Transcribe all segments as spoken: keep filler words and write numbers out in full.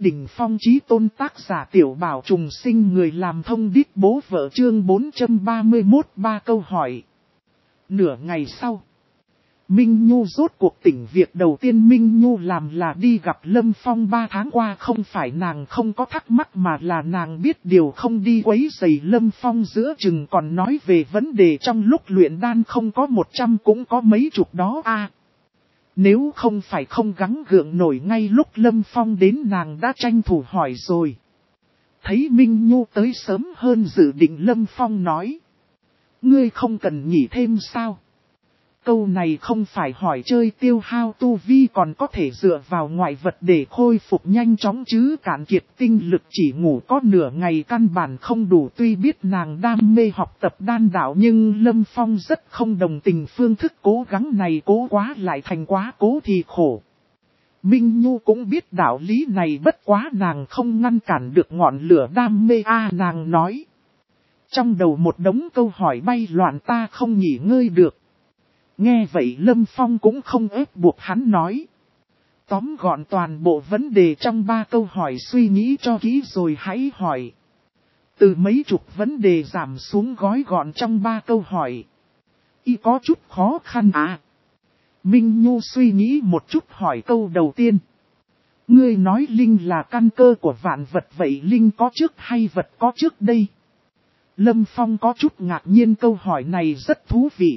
đỉnh phong chí tôn tác giả tiểu bảo trùng sinh người làm thông điệp bố vợ chương bốn trăm ba mươi mốt ba câu hỏi. Nửa ngày sau, Minh Nhu rốt cuộc tỉnh, việc đầu tiên Minh Nhu làm là đi gặp Lâm Phong. Ba tháng qua không phải nàng không có thắc mắc mà là nàng biết điều không đi quấy rầy Lâm Phong giữa chừng, còn nói về vấn đề trong lúc luyện đan không có một trăm cũng có mấy chục đó a. Nếu không phải không gắng gượng nổi ngay lúc Lâm Phong đến nàng đã tranh thủ hỏi rồi. Thấy Minh Nhu tới sớm hơn dự định, Lâm Phong nói: ngươi không cần nghỉ thêm sao? Câu này không phải hỏi chơi tiêu hao tu vi, còn có thể dựa vào ngoại vật để khôi phục nhanh chóng chứ cạn kiệt tinh lực chỉ ngủ có nửa ngày căn bản không đủ. Tuy biết nàng đam mê học tập đan đạo nhưng Lâm Phong rất không đồng tình phương thức cố gắng này, cố quá lại thành quá cố thì khổ. Minh Nhu cũng biết đạo lý này, bất quá nàng không ngăn cản được ngọn lửa đam mê a. Nàng nói: trong đầu một đống câu hỏi bay loạn, ta không nghỉ ngơi được. Nghe vậy Lâm Phong cũng không ép buộc hắn, nói: tóm gọn toàn bộ vấn đề trong ba câu hỏi, suy nghĩ cho kỹ rồi hãy hỏi. Từ mấy chục vấn đề giảm xuống gói gọn trong ba câu hỏi. Y có chút khó khăn à? Minh Nhu suy nghĩ một chút hỏi câu đầu tiên: ngươi nói linh là căn cơ của vạn vật, vậy linh có trước hay vật có trước đây? Lâm Phong có chút ngạc nhiên, câu hỏi này rất thú vị.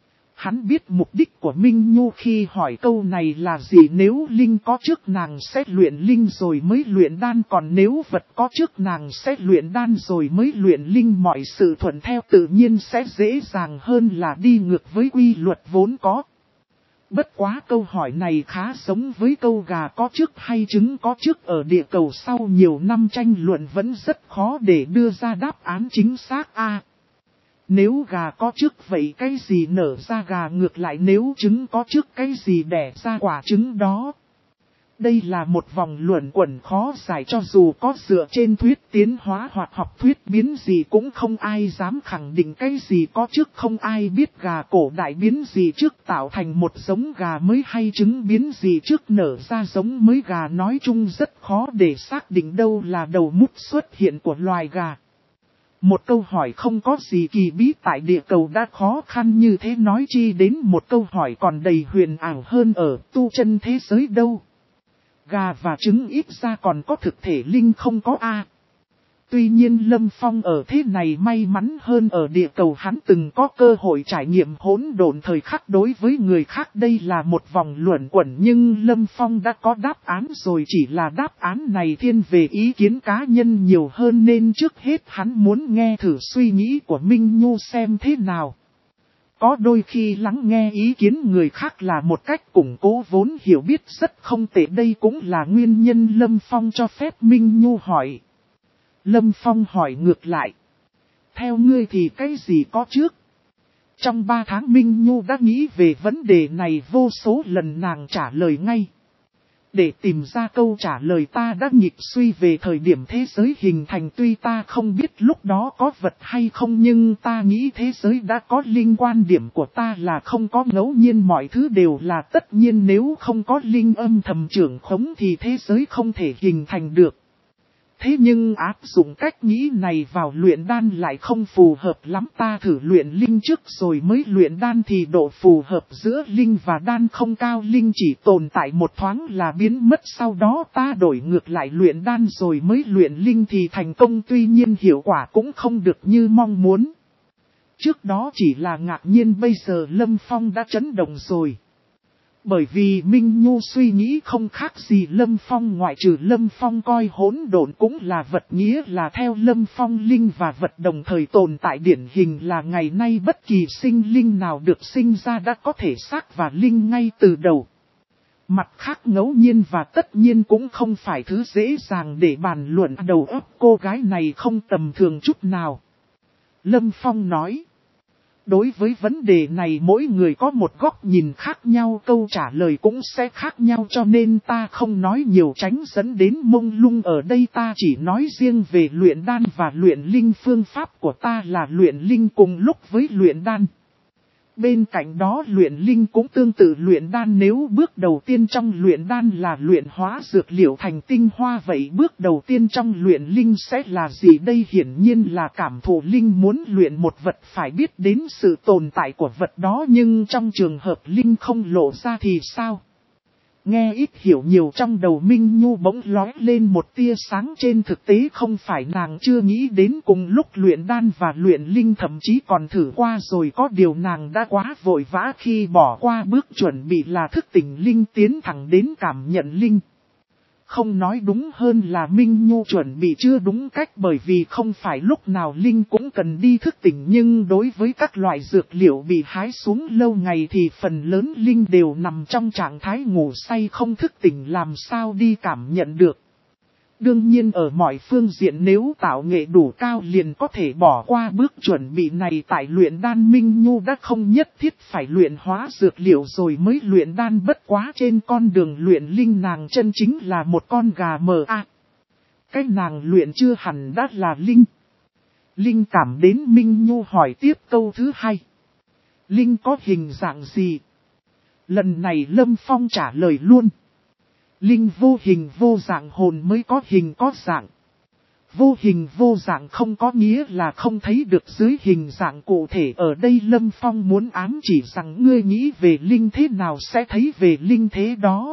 Hắn biết mục đích của Minh Nhu khi hỏi câu này là gì. Nếu linh có trước nàng sẽ luyện linh rồi mới luyện đan, còn nếu vật có trước nàng sẽ luyện đan rồi mới luyện linh. Mọi sự thuận theo tự nhiên sẽ dễ dàng hơn là đi ngược với quy luật vốn có. Bất quá câu hỏi này khá giống với câu gà có trước hay trứng có trước ở địa cầu, sau nhiều năm tranh luận vẫn rất khó để đưa ra đáp án chính xác a. À, nếu gà có trước vậy cái gì nở ra gà, ngược lại nếu trứng có trước cái gì đẻ ra quả trứng đó? Đây là một vòng luẩn quẩn khó giải, cho dù có dựa trên thuyết tiến hóa hoặc học thuyết biến gì cũng không ai dám khẳng định cái gì có trước. Không ai biết gà cổ đại biến gì trước tạo thành một giống gà mới hay trứng biến gì trước nở ra giống mới gà. Nói chung rất khó để xác định đâu là đầu mút xuất hiện của loài gà. Một câu hỏi không có gì kỳ bí tại địa cầu đã khó khăn như thế, nói chi đến một câu hỏi còn đầy huyền ảo hơn ở tu chân thế giới đâu. Gà và trứng ít ra còn có thực thể, linh không có a. Tuy nhiên Lâm Phong ở thế này may mắn hơn, ở địa cầu hắn từng có cơ hội trải nghiệm hỗn độn thời khắc. Đối với người khác đây là một vòng luẩn quẩn, nhưng Lâm Phong đã có đáp án rồi, chỉ là đáp án này thiên về ý kiến cá nhân nhiều hơn, nên trước hết hắn muốn nghe thử suy nghĩ của Minh Nhu xem thế nào. Có đôi khi lắng nghe ý kiến người khác là một cách củng cố vốn hiểu biết rất không tệ, đây cũng là nguyên nhân Lâm Phong cho phép Minh Nhu hỏi. Lâm Phong hỏi ngược lại: theo ngươi thì cái gì có trước? Trong ba tháng Minh Nhu đã nghĩ về vấn đề này vô số lần, nàng trả lời ngay. Để tìm ra câu trả lời ta đã nhịp suy về thời điểm thế giới hình thành, tuy ta không biết lúc đó có vật hay không nhưng ta nghĩ thế giới đã có linh. Quan điểm của ta là không có ngẫu nhiên, mọi thứ đều là tất nhiên, nếu không có linh âm thầm trưởng khống thì thế giới không thể hình thành được. Thế nhưng áp dụng cách nghĩ này vào luyện đan lại không phù hợp lắm, ta thử luyện linh trước rồi mới luyện đan thì độ phù hợp giữa linh và đan không cao, linh chỉ tồn tại một thoáng là biến mất, sau đó ta đổi ngược lại luyện đan rồi mới luyện linh thì thành công, tuy nhiên hiệu quả cũng không được như mong muốn. Trước đó chỉ là ngạc nhiên, bây giờ Lâm Phong đã chấn động rồi. Bởi vì Minh Nhu suy nghĩ không khác gì Lâm Phong, ngoại trừ Lâm Phong coi hỗn độn cũng là vật, nghĩa là theo Lâm Phong linh và vật đồng thời tồn tại, điển hình là ngày nay bất kỳ sinh linh nào được sinh ra đã có thể xác và linh ngay từ đầu. Mặt khác ngẫu nhiên và tất nhiên cũng không phải thứ dễ dàng để bàn luận, đầu óc cô gái này không tầm thường chút nào. Lâm Phong nói: đối với vấn đề này mỗi người có một góc nhìn khác nhau, câu trả lời cũng sẽ khác nhau, cho nên ta không nói nhiều tránh dẫn đến mông lung. Ở đây ta chỉ nói riêng về luyện đan và luyện linh, phương pháp của ta là luyện linh cùng lúc với luyện đan. Bên cạnh đó luyện linh cũng tương tự luyện đan, nếu bước đầu tiên trong luyện đan là luyện hóa dược liệu thành tinh hoa, vậy bước đầu tiên trong luyện linh sẽ là gì đây? Hiển nhiên là cảm thụ linh muốn luyện một vật phải biết đến sự tồn tại của vật đó, nhưng trong trường hợp linh không lộ ra thì sao? Nghe ít hiểu nhiều, trong đầu Minh Nhu bỗng lóe lên một tia sáng. Trên thực tế không phải nàng chưa nghĩ đến cùng lúc luyện đan và luyện linh, thậm chí còn thử qua rồi, có điều nàng đã quá vội vã khi bỏ qua bước chuẩn bị là thức tỉnh linh tiến thẳng đến cảm nhận linh. Không nói đúng hơn là Minh Nhu chuẩn bị chưa đúng cách, bởi vì không phải lúc nào linh cũng cần đi thức tỉnh, nhưng đối với các loại dược liệu bị hái xuống lâu ngày thì phần lớn linh đều nằm trong trạng thái ngủ say không thức tỉnh, làm sao đi cảm nhận được. Đương nhiên ở mọi phương diện nếu tạo nghệ đủ cao liền có thể bỏ qua bước chuẩn bị này. Tại luyện đan Minh Nhu đã không nhất thiết phải luyện hóa dược liệu rồi mới luyện đan, bất quá trên con đường luyện linh nàng chân chính là một con gà mờ a. Cái nàng luyện chưa hẳn đã là linh. Linh cảm đến Minh Nhu hỏi tiếp câu thứ hai. Linh có hình dạng gì? Lần này Lâm Phong trả lời luôn. Linh vô hình vô dạng, hồn mới có hình có dạng. Vô hình vô dạng không có nghĩa là không thấy được dưới hình dạng cụ thể. Ở đây Lâm Phong muốn ám chỉ rằng ngươi nghĩ về linh thế nào sẽ thấy về linh thế đó.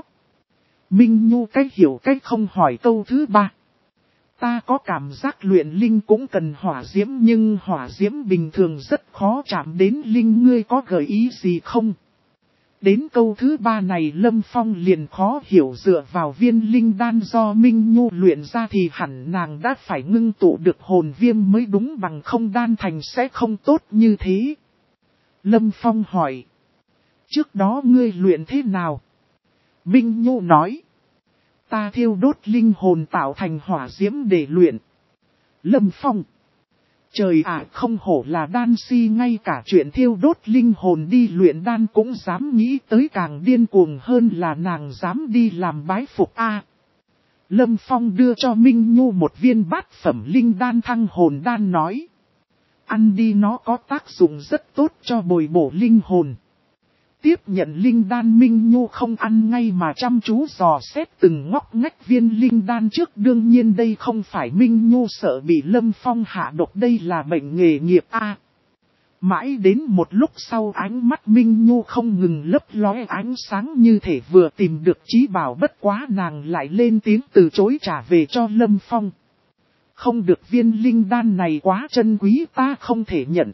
Minh Nhu cách hiểu cách không hỏi câu thứ ba. Ta có cảm giác luyện linh cũng cần hỏa diễm, nhưng hỏa diễm bình thường rất khó chạm đến linh, ngươi có gợi ý gì không? Đến câu thứ ba này Lâm Phong liền khó hiểu, dựa vào viên linh đan do Minh Nhu luyện ra thì hẳn nàng đã phải ngưng tụ được hồn viêm mới đúng, bằng không đan thành sẽ không tốt như thế. Lâm Phong hỏi. Trước đó ngươi luyện thế nào? Minh Nhu nói. Ta thiêu đốt linh hồn tạo thành hỏa diễm để luyện. Lâm Phong. Trời ạ, không hổ là đan si, ngay cả chuyện thiêu đốt linh hồn đi luyện đan cũng dám nghĩ tới, càng điên cuồng hơn là nàng dám đi làm bái phục a. Lâm Phong đưa cho Minh Nhu một viên bát phẩm linh đan thăng hồn đan nói. Ăn đi, nó có tác dụng rất tốt cho bồi bổ linh hồn. Tiếp nhận linh đan Minh Nhu không ăn ngay mà chăm chú dò xét từng ngóc ngách viên linh đan trước. Đương nhiên đây không phải Minh Nhu sợ bị Lâm Phong hạ độc, đây là bệnh nghề nghiệp a. Mãi đến một lúc sau ánh mắt Minh Nhu không ngừng lấp lóe ánh sáng, như thể vừa tìm được chí bảo, bất quá nàng lại lên tiếng từ chối trả về cho Lâm Phong. Không được, viên linh đan này quá chân quý, ta không thể nhận.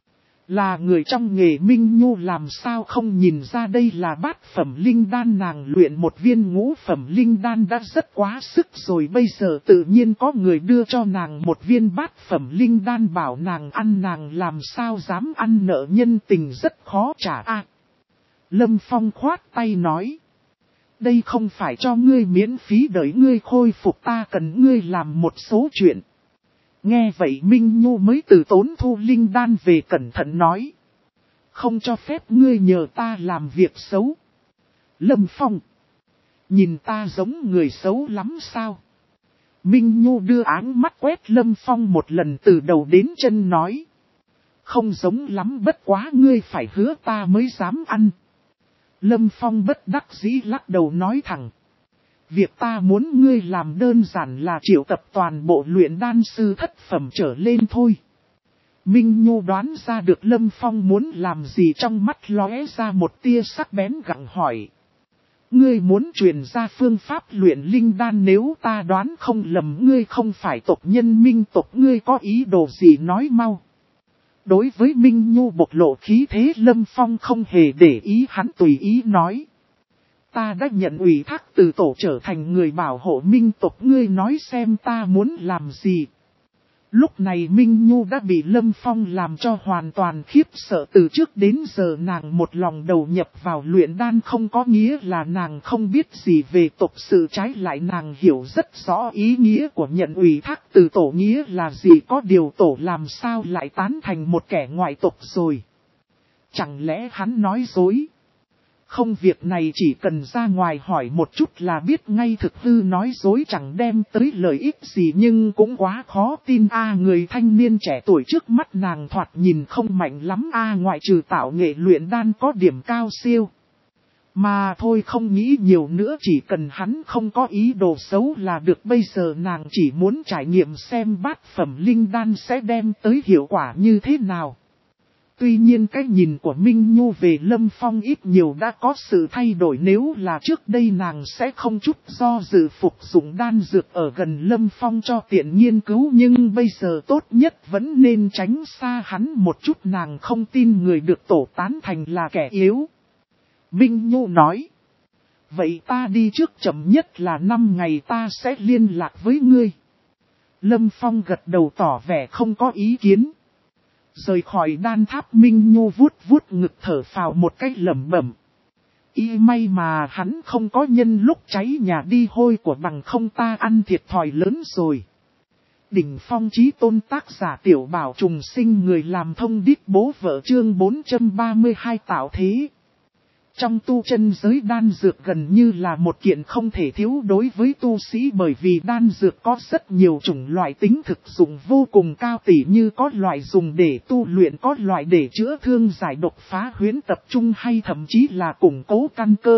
Là người trong nghề Minh Nhu làm sao không nhìn ra đây là bát phẩm linh đan, nàng luyện một viên ngũ phẩm linh đan đã rất quá sức rồi, bây giờ tự nhiên có người đưa cho nàng một viên bát phẩm linh đan bảo nàng ăn, nàng làm sao dám ăn, nợ nhân tình rất khó trả a. Lâm Phong khoát tay nói. Đây không phải cho ngươi miễn phí, đợi ngươi khôi phục ta cần ngươi làm một số chuyện. Nghe vậy Minh Nhu mới từ tốn thu linh đan về, cẩn thận nói. Không cho phép ngươi nhờ ta làm việc xấu. Lâm Phong. Nhìn ta giống người xấu lắm sao? Minh Nhu đưa áng mắt quét Lâm Phong một lần từ đầu đến chân nói. Không giống lắm, bất quá ngươi phải hứa ta mới dám ăn. Lâm Phong bất đắc dĩ lắc đầu nói thẳng. Việc ta muốn ngươi làm đơn giản là triệu tập toàn bộ luyện đan sư thất phẩm trở lên thôi. Minh Nhu đoán ra được Lâm Phong muốn làm gì, trong mắt lóe ra một tia sắc bén gặng hỏi. Ngươi muốn truyền ra phương pháp luyện linh đan, nếu ta đoán không lầm ngươi không phải tộc nhân Minh tộc, ngươi có ý đồ gì nói mau. Đối với Minh Nhu bộc lộ khí thế, Lâm Phong không hề để ý, hắn tùy ý nói. Ta đã nhận ủy thác từ tổ trở thành người bảo hộ Minh tộc, ngươi nói xem ta muốn làm gì. Lúc này Minh Nhu đã bị Lâm Phong làm cho hoàn toàn khiếp sợ, từ trước đến giờ nàng một lòng đầu nhập vào luyện đan không có nghĩa là nàng không biết gì về tộc sự, trái lại nàng hiểu rất rõ ý nghĩa của nhận ủy thác từ tổ nghĩa là gì, có điều tổ làm sao lại tán thành một kẻ ngoại tộc rồi. Chẳng lẽ hắn nói dối? Không, việc này chỉ cần ra ngoài hỏi một chút là biết ngay, thực hư nói dối chẳng đem tới lợi ích gì, nhưng cũng quá khó tin a. Người thanh niên trẻ tuổi trước mắt nàng thoạt nhìn không mạnh lắm a, ngoại trừ tạo nghệ luyện đan có điểm cao siêu. Mà thôi, không nghĩ nhiều nữa, chỉ cần hắn không có ý đồ xấu là được. Bây giờ nàng chỉ muốn trải nghiệm xem bát phẩm linh đan sẽ đem tới hiệu quả như thế nào. Tuy nhiên cái nhìn của Minh Nhu về Lâm Phong ít nhiều đã có sự thay đổi, nếu là trước đây nàng sẽ không chút do dự phục dụng đan dược ở gần Lâm Phong cho tiện nghiên cứu, nhưng bây giờ tốt nhất vẫn nên tránh xa hắn một chút, nàng không tin người được tổ tán thành là kẻ yếu. Minh Nhu nói, vậy ta đi trước, chậm nhất là năm ngày ta sẽ liên lạc với ngươi. Lâm Phong gật đầu tỏ vẻ không có ý kiến. Rời khỏi đan tháp, Minh Nhu vuốt vuốt ngực thở phào một cách lẩm bẩm. Y may mà hắn không có nhân lúc cháy nhà đi hôi của, bằng không ta ăn thiệt thòi lớn rồi. Đỉnh phong chí tôn, tác giả Tiểu Bảo Trùng Sinh, người làm thông điệp bố vợ, chương bốn trăm ba mươi hai tạo thế. Trong tu chân giới, đan dược gần như là một kiện không thể thiếu đối với tu sĩ, bởi vì đan dược có rất nhiều chủng loại, tính thực dụng vô cùng cao, tỉ như có loại dùng để tu luyện, có loại để chữa thương, giải độc, phá huyễn, tập trung, hay thậm chí là củng cố căn cơ.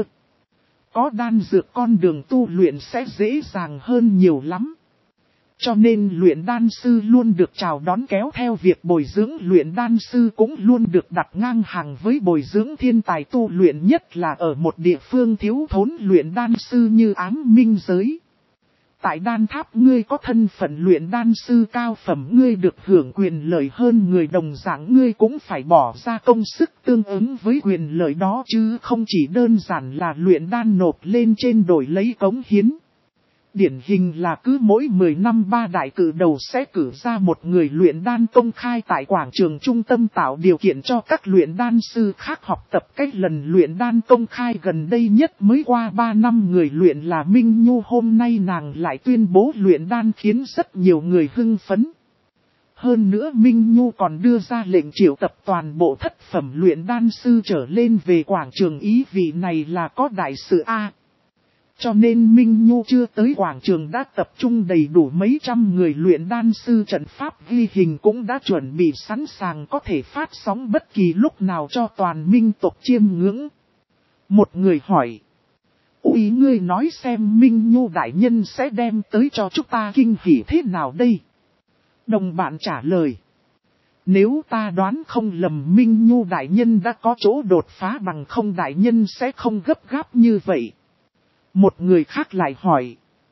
Có đan dược con đường tu luyện sẽ dễ dàng hơn nhiều lắm. Cho nên luyện đan sư luôn được chào đón, kéo theo việc bồi dưỡng luyện đan sư cũng luôn được đặt ngang hàng với bồi dưỡng thiên tài tu luyện, nhất là ở một địa phương thiếu thốn luyện đan sư như Ám Minh giới. Tại đan tháp, ngươi có thân phận luyện đan sư cao phẩm, ngươi được hưởng quyền lợi hơn người đồng dạng, ngươi cũng phải bỏ ra công sức tương ứng với quyền lợi đó, chứ không chỉ đơn giản là luyện đan nộp lên trên đổi lấy cống hiến. Điển hình là cứ mỗi mười năm ba đại cử đầu sẽ cử ra một người luyện đan công khai tại quảng trường trung tâm, tạo điều kiện cho các luyện đan sư khác học tập. Cách lần luyện đan công khai gần đây nhất mới qua ba năm người luyện là Minh Nhu, hôm nay nàng lại tuyên bố luyện đan khiến rất nhiều người hưng phấn. Hơn nữa Minh Nhu còn đưa ra lệnh triệu tập toàn bộ thất phẩm luyện đan sư trở lên về quảng trường, ý vị này là có đại sự A. Cho nên Minh Nhu chưa tới quảng trường đã tập trung đầy đủ mấy trăm người luyện đan sư, trận pháp ghi hình cũng đã chuẩn bị sẵn sàng, có thể phát sóng bất kỳ lúc nào cho toàn Minh tộc chiêm ngưỡng. Một người hỏi, úi, ngươi nói xem Minh Nhu đại nhân sẽ đem tới cho chúng ta kinh hỉ thế nào đây? Đồng bạn trả lời, nếu ta đoán không lầm Minh Nhu đại nhân đã có chỗ đột phá, bằng không đại nhân sẽ không gấp gáp như vậy. Một người khác lại hỏi,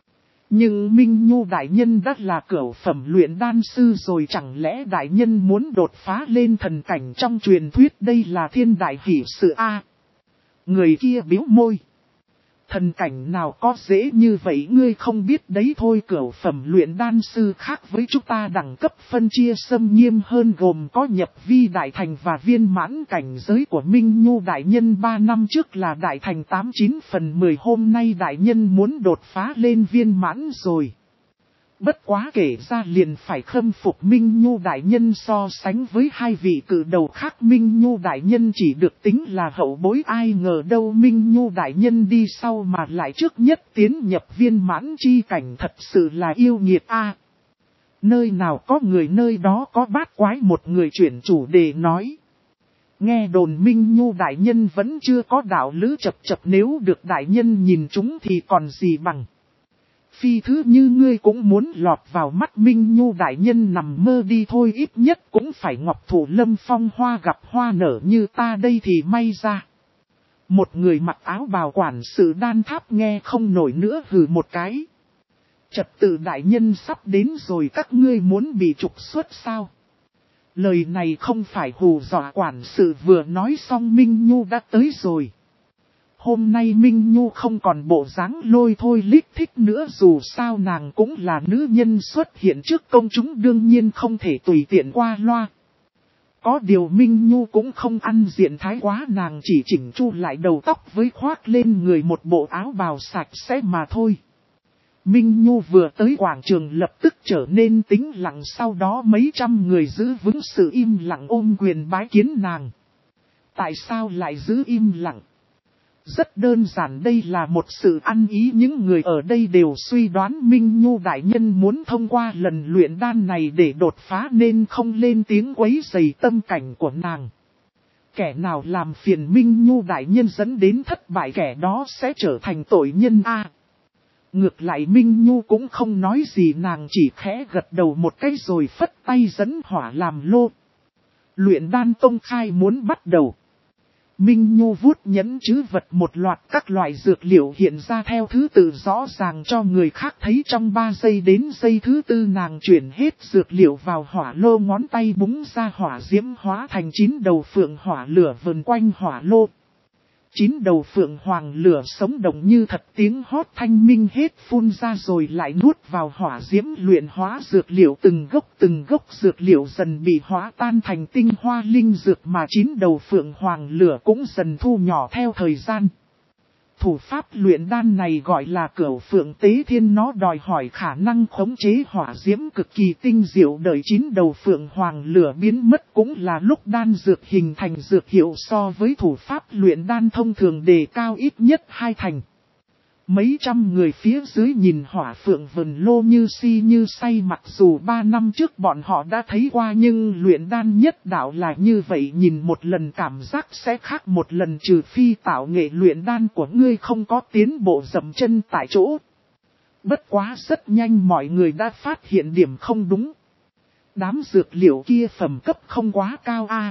nhưng Minh Nhu đại nhân đã là cửu phẩm luyện đan sư rồi, chẳng lẽ đại nhân muốn đột phá lên thần cảnh trong truyền thuyết, đây là thiên đại hỷ sự a. Người kia bĩu môi, thần cảnh nào có dễ như vậy, ngươi không biết đấy thôi. Cửu phẩm luyện đan sư khác với chúng ta đẳng cấp phân chia xâm nghiêm hơn, gồm có nhập vi đại thành và viên mãn. Cảnh giới của Minh Nhu đại nhân ba năm trước là đại thành tám chín phần mười, hôm nay đại nhân muốn đột phá lên viên mãn rồi. Bất quá kể ra liền phải khâm phục Minh Nhu đại nhân, so sánh với hai vị cử đầu khác, Minh Nhu đại nhân chỉ được tính là hậu bối, ai ngờ đâu Minh Nhu đại nhân đi sau mà lại trước nhất tiến nhập viên mãn chi cảnh, thật sự là yêu nghiệt a. Nơi nào có người nơi đó có bát quái, một người chuyển chủ đề nói. Nghe đồn Minh Nhu đại nhân vẫn chưa có đạo lữ chập chập, nếu được đại nhân nhìn chúng thì còn gì bằng. Phi thứ như ngươi cũng muốn lọt vào mắt Minh Nhu đại nhân, nằm mơ đi thôi, ít nhất cũng phải ngọc thủ lâm phong hoa gặp hoa nở như ta đây thì may ra. Một người mặc áo bào quản sự đan tháp nghe không nổi nữa hừ một cái. Trật tự đại nhân sắp đến rồi, các ngươi muốn bị trục xuất sao? Lời này không phải hù dọa, quản sự vừa nói xong Minh Nhu đã tới rồi. Hôm nay Minh Nhu không còn bộ dáng lôi thôi lít thích nữa, dù sao nàng cũng là nữ nhân xuất hiện trước công chúng, đương nhiên không thể tùy tiện qua loa. Có điều Minh Nhu cũng không ăn diện thái quá, nàng chỉ chỉnh chu lại đầu tóc với khoác lên người một bộ áo bào sạch sẽ mà thôi. Minh Nhu vừa tới quảng trường lập tức trở nên tĩnh lặng, sau đó mấy trăm người giữ vững sự im lặng ôm quyền bái kiến nàng. Tại sao lại giữ im lặng? Rất đơn giản, đây là một sự ăn ý, những người ở đây đều suy đoán Minh Nhu đại nhân muốn thông qua lần luyện đan này để đột phá nên không lên tiếng quấy rầy tâm cảnh của nàng. Kẻ nào làm phiền Minh Nhu đại nhân dẫn đến thất bại, kẻ đó sẽ trở thành tội nhân a. À, ngược lại Minh Nhu cũng không nói gì, nàng chỉ khẽ gật đầu một cái rồi phất tay dẫn hỏa làm lô. Luyện đan công khai muốn bắt đầu. Minh Nhu vuốt nhẫn trữ vật, một loạt các loại dược liệu hiện ra theo thứ tự rõ ràng cho người khác thấy. Trong ba giây đến giây thứ tư nàng chuyển hết dược liệu vào hỏa lô, ngón tay búng ra hỏa diễm hóa thành chín đầu phượng hỏa lửa vần quanh hỏa lô. Chín đầu phượng hoàng lửa sống động như thật, tiếng hót thanh minh hết phun ra rồi lại nuốt vào hỏa diễm, luyện hóa dược liệu. Từng gốc từng gốc dược liệu dần bị hóa tan thành tinh hoa linh dược, mà chín đầu phượng hoàng lửa cũng dần thu nhỏ theo thời gian. Thủ pháp luyện đan này gọi là Cửu Phượng Tế Thiên, nó đòi hỏi khả năng khống chế hỏa diễm cực kỳ tinh diệu. Đợi chín đầu phượng hoàng lửa biến mất cũng là lúc đan dược hình thành, dược hiệu so với thủ pháp luyện đan thông thường đề cao ít nhất hai thành. Mấy trăm người phía dưới nhìn hỏa phượng vần lô như si như say, mặc dù ba năm trước bọn họ đã thấy qua, nhưng luyện đan nhất đạo là như vậy, nhìn một lần cảm giác sẽ khác một lần, trừ phi tạo nghệ luyện đan của ngươi không có tiến bộ dậm chân tại chỗ. Bất quá rất nhanh mọi người đã phát hiện điểm không đúng. Đám dược liệu kia phẩm cấp không quá cao a.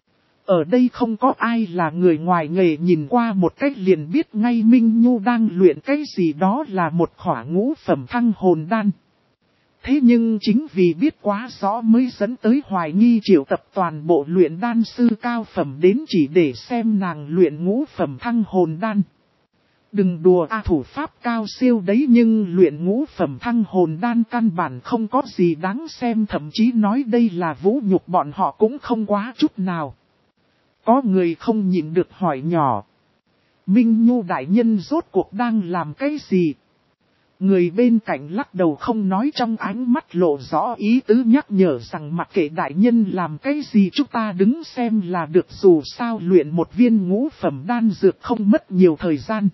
Ở đây không có ai là người ngoài nghề, nhìn qua một cách liền biết ngay Minh Nhu đang luyện cái gì, đó là một khỏa ngũ phẩm thăng hồn đan. Thế nhưng chính vì biết quá rõ mới dẫn tới hoài nghi, triệu tập toàn bộ luyện đan sư cao phẩm đến chỉ để xem nàng luyện ngũ phẩm thăng hồn đan. Đừng đùa a, thủ pháp cao siêu đấy, nhưng luyện ngũ phẩm thăng hồn đan căn bản không có gì đáng xem, thậm chí nói đây là vũ nhục bọn họ cũng không quá chút nào. Có người không nhịn được hỏi nhỏ. Minh Nhu đại nhân rốt cuộc đang làm cái gì? Người bên cạnh lắc đầu không nói, trong ánh mắt lộ rõ ý tứ nhắc nhở rằng mặc kệ đại nhân làm cái gì chúng ta đứng xem là được, dù sao luyện một viên ngũ phẩm đan dược không mất nhiều thời gian.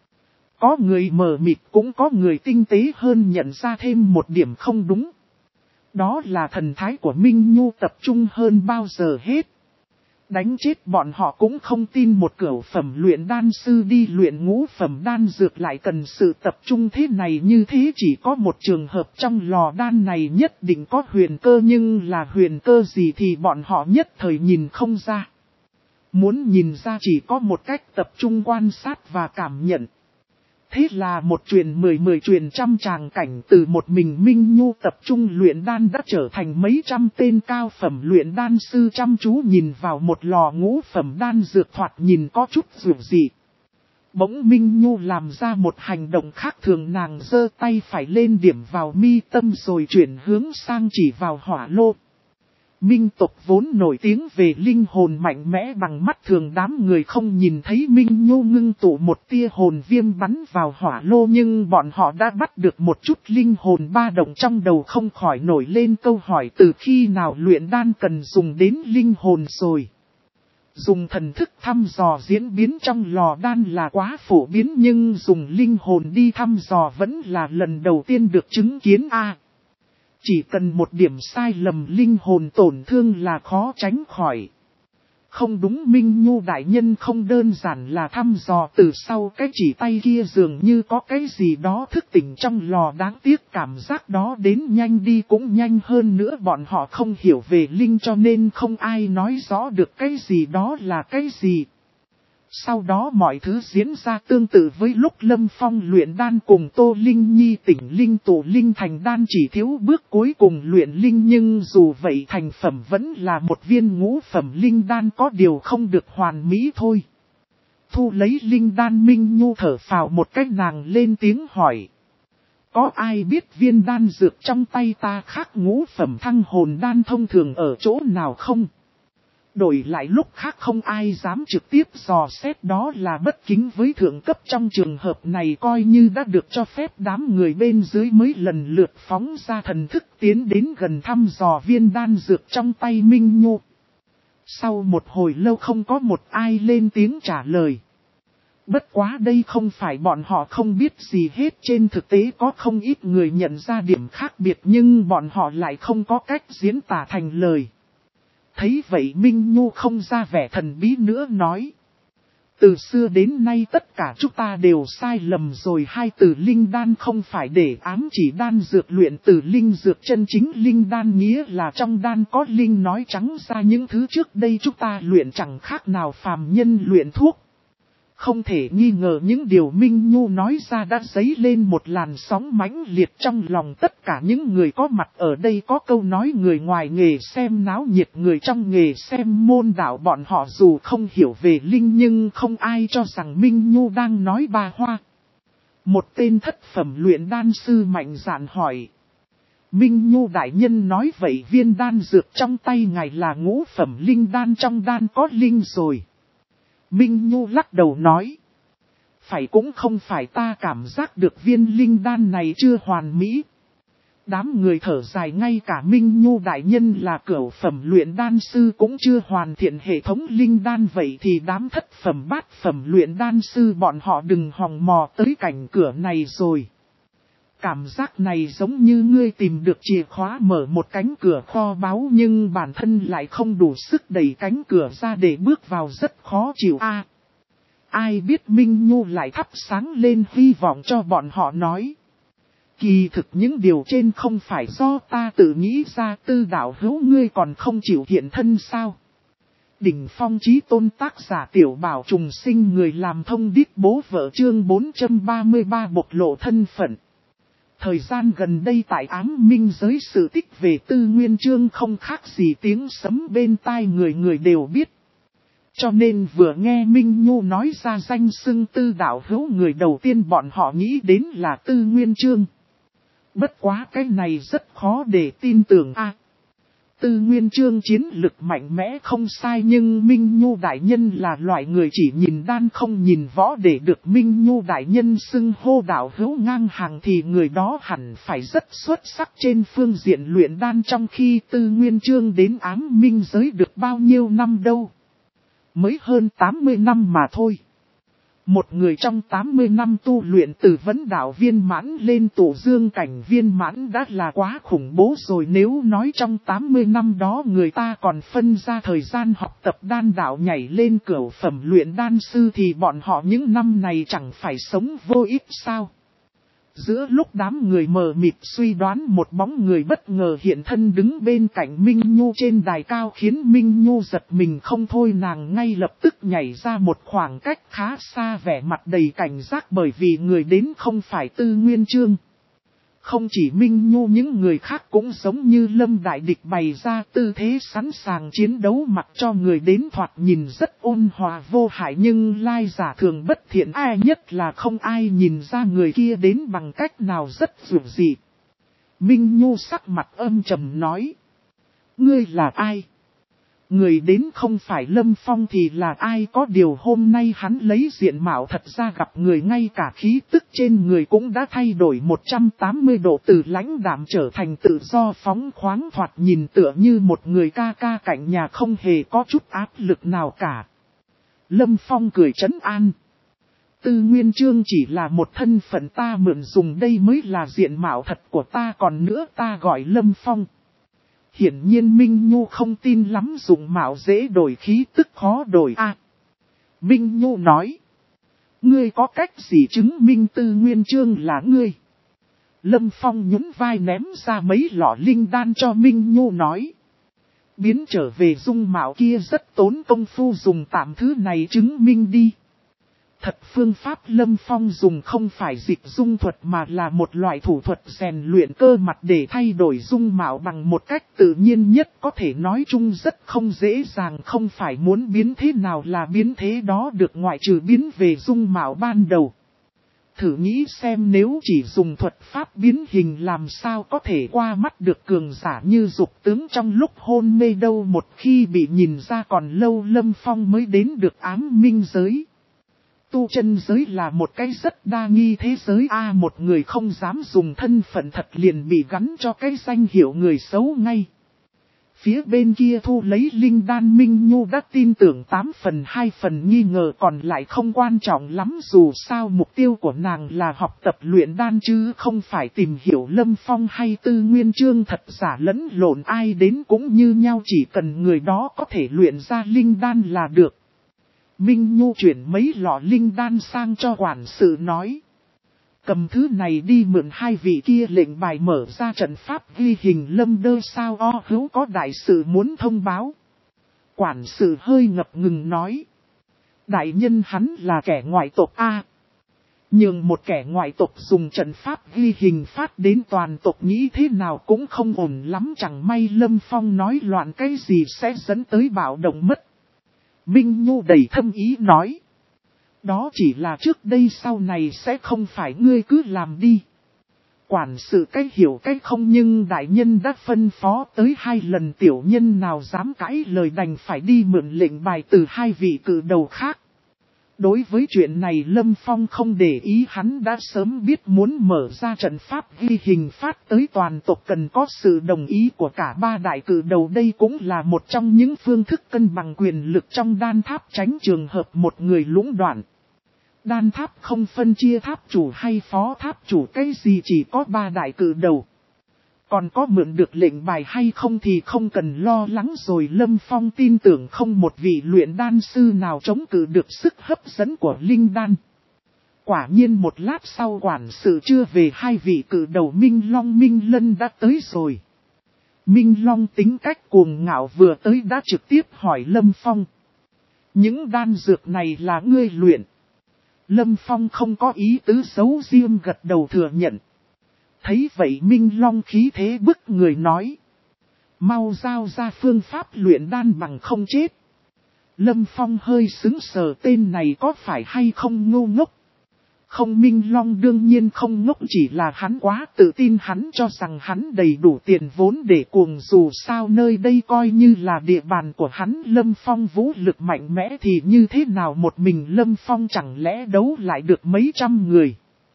Có người mờ mịt, cũng có người tinh tế hơn nhận ra thêm một điểm không đúng. Đó là thần thái của Minh Nhu tập trung hơn bao giờ hết. Đánh chết bọn họ cũng không tin một cửu phẩm luyện đan sư đi luyện ngũ phẩm đan dược lại cần sự tập trung thế này. Như thế chỉ có một trường hợp, trong lò đan này nhất định có huyền cơ, nhưng là huyền cơ gì thì bọn họ nhất thời nhìn không ra. Muốn nhìn ra chỉ có một cách, tập trung quan sát và cảm nhận. Thế là một truyền mười mười truyền trăm tràng cảnh, từ một mình Minh Nhu tập trung luyện đan đã trở thành mấy trăm tên cao phẩm luyện đan sư chăm chú nhìn vào một lò ngũ phẩm đan dược thoạt nhìn có chút dù gì. Bỗng Minh Nhu làm ra một hành động khác thường, nàng giơ tay phải lên điểm vào mi tâm rồi chuyển hướng sang chỉ vào hỏa lô. Minh tộc vốn nổi tiếng về linh hồn mạnh mẽ bằng mắt thường, đám người không nhìn thấy Minh Nhu ngưng tụ một tia hồn viêm bắn vào hỏa lô, nhưng bọn họ đã bắt được một chút linh hồn ba động, trong đầu không khỏi nổi lên câu hỏi từ khi nào luyện đan cần dùng đến linh hồn rồi. Dùng thần thức thăm dò diễn biến trong lò đan là quá phổ biến, nhưng dùng linh hồn đi thăm dò vẫn là lần đầu tiên được chứng kiến a. À, chỉ cần một điểm sai lầm linh hồn tổn thương là khó tránh khỏi. Không đúng, Minh Nhu đại nhân không đơn giản là thăm dò, từ sau cái chỉ tay kia dường như có cái gì đó thức tỉnh trong lò, đáng tiếc cảm giác đó đến nhanh đi cũng nhanh hơn nữa, bọn họ không hiểu về linh cho nên không ai nói rõ được cái gì đó là cái gì. Sau đó mọi thứ diễn ra tương tự với lúc Lâm Phong luyện đan cùng Tô Linh Nhi tỉnh linh tụ linh thành đan, chỉ thiếu bước cuối cùng luyện linh, nhưng dù vậy thành phẩm vẫn là một viên ngũ phẩm linh đan, có điều không được hoàn mỹ thôi. Thu lấy linh đan, Minh Nhu thở phào một cách, nàng lên tiếng hỏi. Có ai biết viên đan dược trong tay ta khác ngũ phẩm thăng hồn đan thông thường ở chỗ nào không? Đổi lại lúc khác không ai dám trực tiếp dò xét, đó là bất kính với thượng cấp, trong trường hợp này coi như đã được cho phép, đám người bên dưới mới lần lượt phóng ra thần thức tiến đến gần thăm dò viên đan dược trong tay Minh Nhu. Sau một hồi lâu không có một ai lên tiếng trả lời. Bất quá đây không phải bọn họ không biết gì hết, trên thực tế có không ít người nhận ra điểm khác biệt nhưng bọn họ lại không có cách diễn tả thành lời. Thấy vậy Minh Nhu không ra vẻ thần bí nữa nói. Từ xưa đến nay tất cả chúng ta đều sai lầm rồi, hai từ linh đan không phải để ám chỉ đan dược luyện từ linh dược, chân chính linh đan nghĩa là trong đan có linh, nói trắng ra những thứ trước đây chúng ta luyện chẳng khác nào phàm nhân luyện thuốc. Không thể nghi ngờ những điều Minh Nhu nói ra đã dấy lên một làn sóng mãnh liệt trong lòng tất cả những người có mặt ở đây. Có câu nói người ngoài nghề xem náo nhiệt, người trong nghề xem môn đạo, bọn họ dù không hiểu về linh nhưng không ai cho rằng Minh Nhu đang nói ba hoa. Một tên thất phẩm luyện đan sư mạnh dạn hỏi. Minh Nhu đại nhân nói vậy viên đan dược trong tay ngài là ngũ phẩm linh đan, trong đan có linh rồi. Minh Nhu lắc đầu nói. Phải cũng không phải, ta cảm giác được viên linh đan này chưa hoàn mỹ. Đám người thở dài, ngay cả Minh Nhu đại nhân là cửu phẩm luyện đan sư cũng chưa hoàn thiện hệ thống linh đan, vậy thì đám thất phẩm bát phẩm luyện đan sư bọn họ đừng hòng mò tới cảnh cửa này rồi. Cảm giác này giống như ngươi tìm được chìa khóa mở một cánh cửa kho báu nhưng bản thân lại không đủ sức đẩy cánh cửa ra để bước vào, rất khó chịu a. À, ai biết Minh Nhu lại thắp sáng lên hy vọng cho bọn họ nói. Kỳ thực những điều trên không phải do ta tự nghĩ ra, Tư đạo hữu ngươi còn không chịu hiện thân sao? Đỉnh phong chí tôn tác giả Tiểu Bảo Trùng Sinh, người làm thông điệp bố vợ, chương bốn trăm ba mươi ba bộc lộ thân phận. Thời gian gần đây tại ám minh giới, sự tích về Tư Nguyên Chương không khác gì tiếng sấm bên tai, người người đều biết. Cho nên vừa nghe Minh Nhu nói ra danh xưng Tư đạo hữu, người đầu tiên bọn họ nghĩ đến là Tư Nguyên Chương. Bất quá cái này rất khó để tin tưởng a. À, Tư Nguyên Chương chiến lực mạnh mẽ không sai, nhưng Minh Nhu đại nhân là loại người chỉ nhìn đan không nhìn võ, để được Minh Nhu đại nhân xưng hô đạo hữu ngang hàng thì người đó hẳn phải rất xuất sắc trên phương diện luyện đan, trong khi Tư Nguyên Chương đến ám minh giới được bao nhiêu năm đâu. Mới hơn tám mươi năm mà thôi. Một người trong tám mươi năm tu luyện từ vấn đạo viên mãn lên tổ dương cảnh viên mãn đã là quá khủng bố rồi. Nếu nói trong tám mươi năm đó người ta còn phân ra thời gian học tập đan đạo nhảy lên cửu phẩm luyện đan sư thì bọn họ những năm này chẳng phải sống vô ích sao? Giữa lúc đám người mờ mịt suy đoán, một bóng người bất ngờ hiện thân đứng bên cạnh Minh Nhu trên đài cao, khiến Minh Nhu giật mình không thôi. Nàng ngay lập tức nhảy ra một khoảng cách khá xa, vẻ mặt đầy cảnh giác bởi vì người đến không phải Tư Nguyên Chương. Không chỉ Minh Nhu, những người khác cũng giống như lâm đại địch bày ra tư thế sẵn sàng chiến đấu, mặc cho người đến thoạt nhìn rất ôn hòa vô hại nhưng lai giả thường bất thiện, ai nhất là không ai nhìn ra người kia đến bằng cách nào rất dữ dị. Minh Nhu sắc mặt âm trầm nói. Ngươi là ai? Người đến không phải Lâm Phong thì là ai? Có điều hôm nay hắn lấy diện mạo thật ra gặp người, ngay cả khí tức trên người cũng đã thay đổi một trăm tám mươi độ, từ lãnh đạm trở thành tự do phóng khoáng, thoạt nhìn tựa như một người ca ca cạnh nhà, không hề có chút áp lực nào cả. Lâm Phong cười trấn an. Tư Nguyên Chương chỉ là một thân phận ta mượn dùng, đây mới là diện mạo thật của ta, còn nữa ta gọi Lâm Phong. Hiển nhiên Minh Nhu không tin lắm, dùng mạo dễ đổi khí tức khó đổi a. À, Minh Nhu nói. Ngươi có cách gì chứng minh Tư Nguyên Chương là ngươi? Lâm Phong nhún vai ném ra mấy lọ linh đan cho Minh Nhu nói. Biến trở về dung mạo kia rất tốn công phu, dùng tạm thứ này chứng minh đi. Thật phương pháp Lâm Phong dùng không phải dịch dung thuật mà là một loại thủ thuật rèn luyện cơ mặt để thay đổi dung mạo bằng một cách tự nhiên nhất, có thể nói chung rất không dễ dàng, không phải muốn biến thế nào là biến thế đó được, ngoại trừ biến về dung mạo ban đầu. Thử nghĩ xem, nếu chỉ dùng thuật pháp biến hình làm sao có thể qua mắt được cường giả như Dục Tướng trong lúc hôn mê đâu, một khi bị nhìn ra còn lâu Lâm Phong mới đến được ám minh giới. Tu chân giới là một cái rất đa nghi thế giới a, à, một người không dám dùng thân phận thật liền bị gắn cho cái danh hiệu người xấu ngay. Phía bên kia thu lấy linh đan Minh Nhu đã tin tưởng tám phần hai phần nghi ngờ còn lại không quan trọng lắm, dù sao mục tiêu của nàng là học tập luyện đan chứ không phải tìm hiểu Lâm Phong hay Tư Nguyên Chương, thật giả lẫn lộn ai đến cũng như nhau, chỉ cần người đó có thể luyện ra linh đan là được. Minh Nhu chuyển mấy lọ linh đan sang cho quản sự nói. Cầm thứ này đi mượn hai vị kia lệnh bài mở ra trận pháp ghi hình Lâm Đơ sao o hữu có đại sự muốn thông báo. Quản sự hơi ngập ngừng nói. Đại nhân hắn là kẻ ngoại tộc A. Nhưng một kẻ ngoại tộc dùng trận pháp ghi hình phát đến toàn tộc nghĩ thế nào cũng không ổn lắm, chẳng may Lâm Phong nói loạn cái gì sẽ dẫn tới bạo động mất. Minh Nhu đầy thâm ý nói. Đó chỉ là trước đây, sau này sẽ không phải, ngươi cứ làm đi. Quản sự cách hiểu cách không, nhưng đại nhân đã phân phó tới hai lần, tiểu nhân nào dám cãi lời, đành phải đi mượn lệnh bài từ hai vị cự đầu khác. Đối với chuyện này Lâm Phong không để ý, hắn đã sớm biết muốn mở ra trận pháp ghi hình phát tới toàn tộc cần có sự đồng ý của cả ba đại cự đầu. Đây cũng là một trong những phương thức cân bằng quyền lực trong đan tháp, tránh trường hợp một người lũng đoạn. Đan tháp không phân chia tháp chủ hay phó tháp chủ cái gì, chỉ có ba đại cự đầu. Còn có mượn được lệnh bài hay không thì không cần lo lắng rồi. Lâm Phong tin tưởng không một vị luyện đan sư nào chống cự được sức hấp dẫn của linh đan. Quả nhiên một lát sau quản sự chưa về, hai vị cự đầu Minh Long Minh Lân đã tới rồi. Minh Long tính cách cuồng ngạo vừa tới đã trực tiếp hỏi Lâm Phong. Những đan dược này là ngươi luyện? Lâm Phong không có ý tứ giấu riêng, gật đầu thừa nhận. Thấy vậy Minh Long khí thế bức người nói. Mau giao ra phương pháp luyện đan bằng không chết. Lâm Phong hơi sững sờ, tên này có phải hay không ngu ngốc? Không, Minh Long đương nhiên không ngốc, chỉ là hắn quá tự tin, hắn cho rằng hắn đầy đủ tiền vốn để cuồng, dù sao nơi đây coi như là địa bàn của hắn. Lâm Phong vũ lực mạnh mẽ thì như thế nào, một mình Lâm Phong chẳng lẽ đấu lại được mấy trăm người.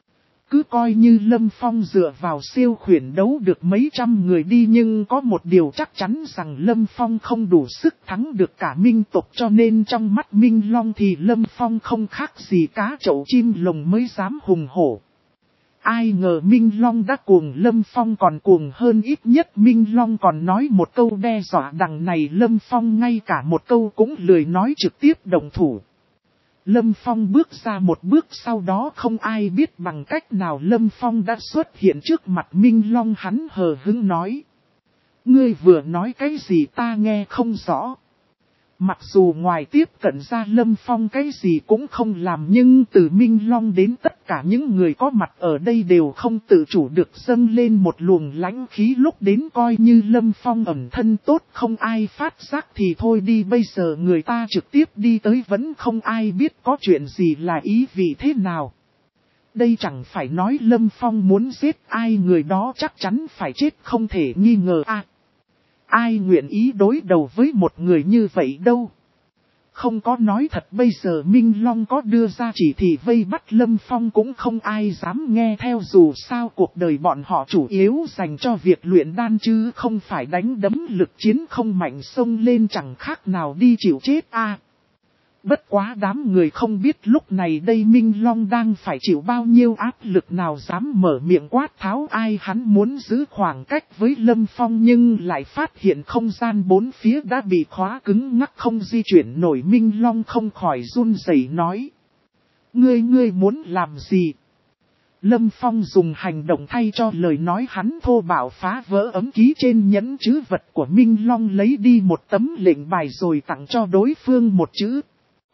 Cứ coi như Lâm Phong dựa vào siêu khuyển đấu được mấy trăm người đi, nhưng có một điều chắc chắn rằng Lâm Phong không đủ sức thắng được cả Minh tộc, cho nên trong mắt Minh Long thì Lâm Phong không khác gì cá chậu chim lồng mới dám hùng hổ. Ai ngờ Minh Long đã cuồng, Lâm Phong còn cuồng hơn, ít nhất Minh Long còn nói một câu đe dọa, đằng này Lâm Phong ngay cả một câu cũng lười nói, trực tiếp động thủ. Lâm Phong bước ra một bước, sau đó không ai biết bằng cách nào Lâm Phong đã xuất hiện trước mặt Minh Long, hắn hờ hững nói. Ngươi vừa nói cái gì ta nghe không rõ. Mặc dù ngoài tiếp cận ra Lâm Phong cái gì cũng không làm, nhưng từ Minh Long đến tất cả những người có mặt ở đây đều không tự chủ được dâng lên một luồng lãnh khí, lúc đến coi như Lâm Phong ẩn thân tốt không ai phát giác thì thôi đi, bây giờ người ta trực tiếp đi tới vẫn không ai biết có chuyện gì là ý vị thế nào. Đây chẳng phải nói Lâm Phong muốn giết ai người đó chắc chắn phải chết không thể nghi ngờ à. Ai nguyện ý đối đầu với một người như vậy đâu. Không có nói thật, bây giờ Minh Long có đưa ra chỉ thị vây bắt Lâm Phong cũng không ai dám nghe theo, dù sao cuộc đời bọn họ chủ yếu dành cho việc luyện đan chứ không phải đánh đấm, lực chiến không mạnh xông lên chẳng khác nào đi chịu chết a. À, bất quá đám người không biết lúc này đây Minh Long đang phải chịu bao nhiêu áp lực, nào dám mở miệng quát tháo ai. Hắn muốn giữ khoảng cách với Lâm Phong nhưng lại phát hiện không gian bốn phía đã bị khóa cứng ngắc không di chuyển nổi. Minh Long không khỏi run rẩy nói. Ngươi ngươi muốn làm gì? Lâm Phong dùng hành động thay cho lời nói, hắn thô bạo phá vỡ ấm ký trên nhẫn chữ vật của Minh Long, lấy đi một tấm lệnh bài rồi tặng cho đối phương một chữ.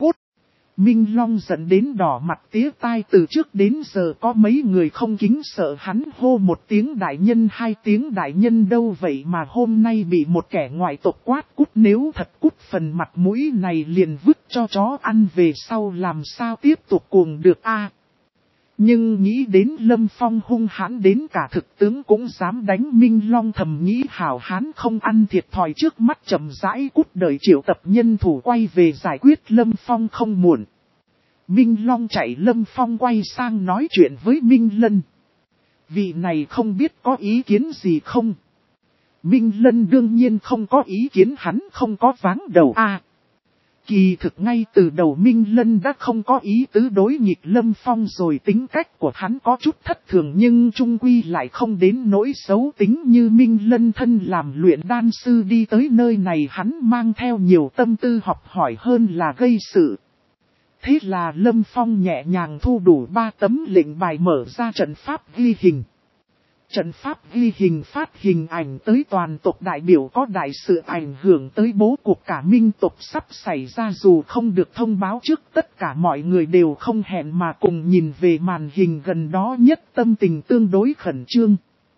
Minh Long giận đến đỏ mặt tía tai, từ trước đến giờ có mấy người không kính sợ hắn hô một tiếng đại nhân, hai tiếng đại nhân đâu vậy mà hôm nay bị một kẻ ngoại tộc quát cút, nếu thật cút phần mặt mũi này liền vứt cho chó ăn về sau làm sao tiếp tục cuồng được a. Nhưng nghĩ đến Lâm Phong hung hãn đến cả thực tướng cũng dám đánh, Minh Long thầm nghĩ hảo hán không ăn thiệt thòi trước mắt, chậm rãi cút, đợi triệu tập nhân thủ quay về giải quyết Lâm Phong không muộn. Minh Long chạy Lâm Phong quay sang nói chuyện với Minh Lân. Vị này không biết có ý kiến gì không? Minh Lân đương nhiên không có ý kiến, hắn không có váng đầu a. À, kỳ thực ngay từ đầu Minh Lân đã không có ý tứ đối nghịch Lâm Phong rồi, tính cách của hắn có chút thất thường nhưng trung quy lại không đến nỗi xấu tính như Minh Lân thân làm luyện đan sư đi tới nơi này hắn mang theo nhiều tâm tư học hỏi hơn là gây sự. Thế là Lâm Phong nhẹ nhàng thu đủ ba tấm lệnh bài mở ra trận pháp ghi hình. Trận pháp ghi hình phát hình ảnh tới toàn tộc đại biểu có đại sự ảnh hưởng tới bố cục cả minh tộc sắp xảy ra, dù không được thông báo trước, tất cả mọi người đều không hẹn mà cùng nhìn về màn hình gần đó nhất, tâm tình tương đối khẩn trương.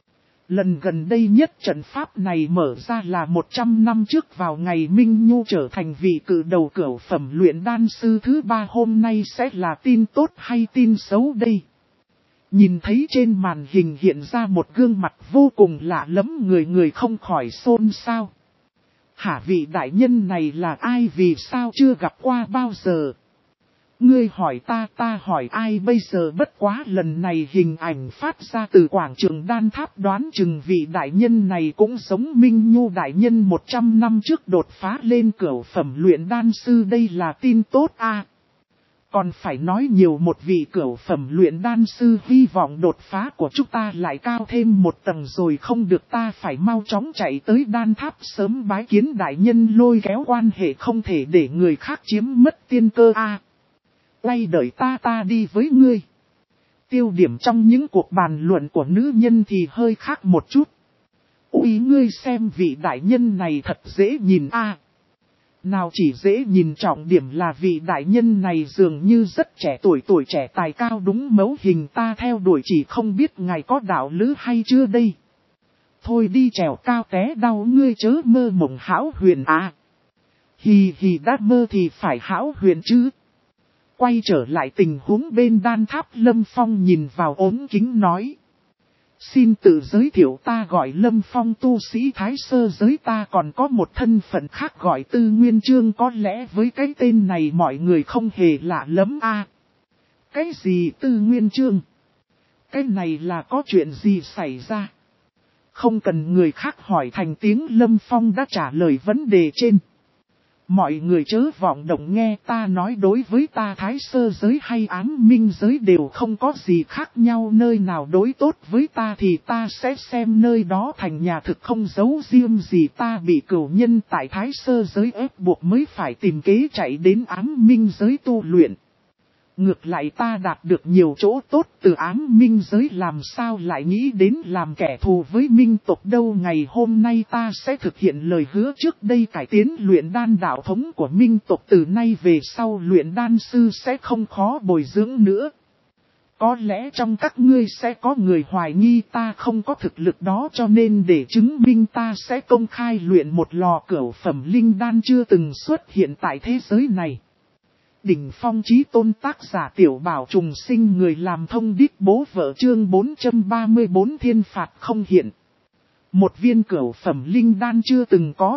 Lần gần đây nhất trận pháp này mở ra là một trăm năm trước vào ngày Minh Nhu trở thành vị cự đầu cửu phẩm luyện đan sư thứ ba, hôm nay sẽ là tin tốt hay tin xấu đây? Nhìn thấy trên màn hình hiện ra một gương mặt vô cùng lạ lẫm, người người không khỏi xôn xao. Hả, vị đại nhân này là ai, vì sao chưa gặp qua bao giờ? Ngươi hỏi ta, ta hỏi ai bây giờ? Bất quá lần này hình ảnh phát ra từ quảng trường đan tháp, đoán chừng vị đại nhân này cũng giống Minh Nhu đại nhân một trăm năm trước đột phá lên cửu phẩm luyện đan sư, đây là tin tốt a. À, còn phải nói nhiều, một vị cửu phẩm luyện đan sư, hy vọng đột phá của chúng ta lại cao thêm một tầng rồi, không được ta phải mau chóng chạy tới đan tháp sớm bái kiến đại nhân, lôi kéo quan hệ không thể để người khác chiếm mất tiên cơ a. À, quay đợi ta, ta đi với ngươi. Tiêu điểm trong những cuộc bàn luận của nữ nhân thì hơi khác một chút. Úi, ngươi xem vị đại nhân này thật dễ nhìn a. À, nào chỉ dễ nhìn, trọng điểm là vị đại nhân này dường như rất trẻ tuổi, tuổi trẻ tài cao đúng mẫu hình ta theo đuổi, chỉ không biết ngài có đạo lữ hay chưa đây. Thôi đi, trèo cao té đau, ngươi chớ mơ mộng hão huyền à. Hì hì, đã mơ thì phải hão huyền chứ. Quay trở lại tình huống bên đan tháp, Lâm Phong nhìn vào ống kính nói. Xin tự giới thiệu, ta gọi Lâm Phong, tu sĩ Thái Sơ giới, ta còn có một thân phận khác gọi Tư Nguyên Chương, có lẽ với cái tên này mọi người không hề lạ lắm a. À, cái gì Tư Nguyên Chương? Cái này là có chuyện gì xảy ra? Không cần người khác hỏi thành tiếng, Lâm Phong đã trả lời vấn đề trên. Mọi người chớ vọng động nghe ta nói, đối với ta Thái Sơ giới hay Ám Minh giới đều không có gì khác nhau, nơi nào đối tốt với ta thì ta sẽ xem nơi đó thành nhà, thực không giấu riêng gì, ta bị cửu nhân tại Thái Sơ giới ép buộc mới phải tìm kế chạy đến Ám Minh giới tu luyện. Ngược lại ta đạt được nhiều chỗ tốt từ Ám Minh giới, làm sao lại nghĩ đến làm kẻ thù với Minh tộc đâu. Ngày hôm nay ta sẽ thực hiện lời hứa trước đây, cải tiến luyện đan đạo thống của Minh tộc, từ nay về sau luyện đan sư sẽ không khó bồi dưỡng nữa. Có lẽ trong các ngươi sẽ có người hoài nghi ta không có thực lực đó, cho nên để chứng minh ta sẽ công khai luyện một lò cửu phẩm linh đan chưa từng xuất hiện tại thế giới này. Đỉnh phong chí tôn, tác giả Tiểu Bảo Trùng Sinh, người làm thông điệp bố vợ, chương bốn trăm ba mươi bốn thiên phạt không hiện. Một viên cửu phẩm linh đan chưa từng có.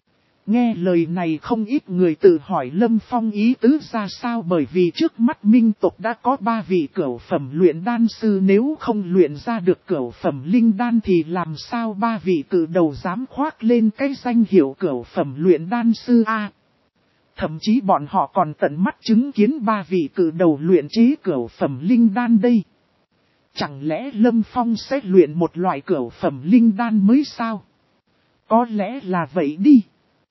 Nghe lời này không ít người tự hỏi Lâm Phong ý tứ ra sao, bởi vì trước mắt Minh tộc đã có ba vị cửu phẩm luyện đan sư, nếu không luyện ra được cửu phẩm linh đan thì làm sao ba vị cự đầu dám khoác lên cái danh hiệu cửu phẩm luyện đan sư a. À, thậm chí bọn họ còn tận mắt chứng kiến ba vị cự đầu luyện chế cửu phẩm linh đan đây. Chẳng lẽ Lâm Phong sẽ luyện một loại cửu phẩm linh đan mới sao? Có lẽ là vậy đi.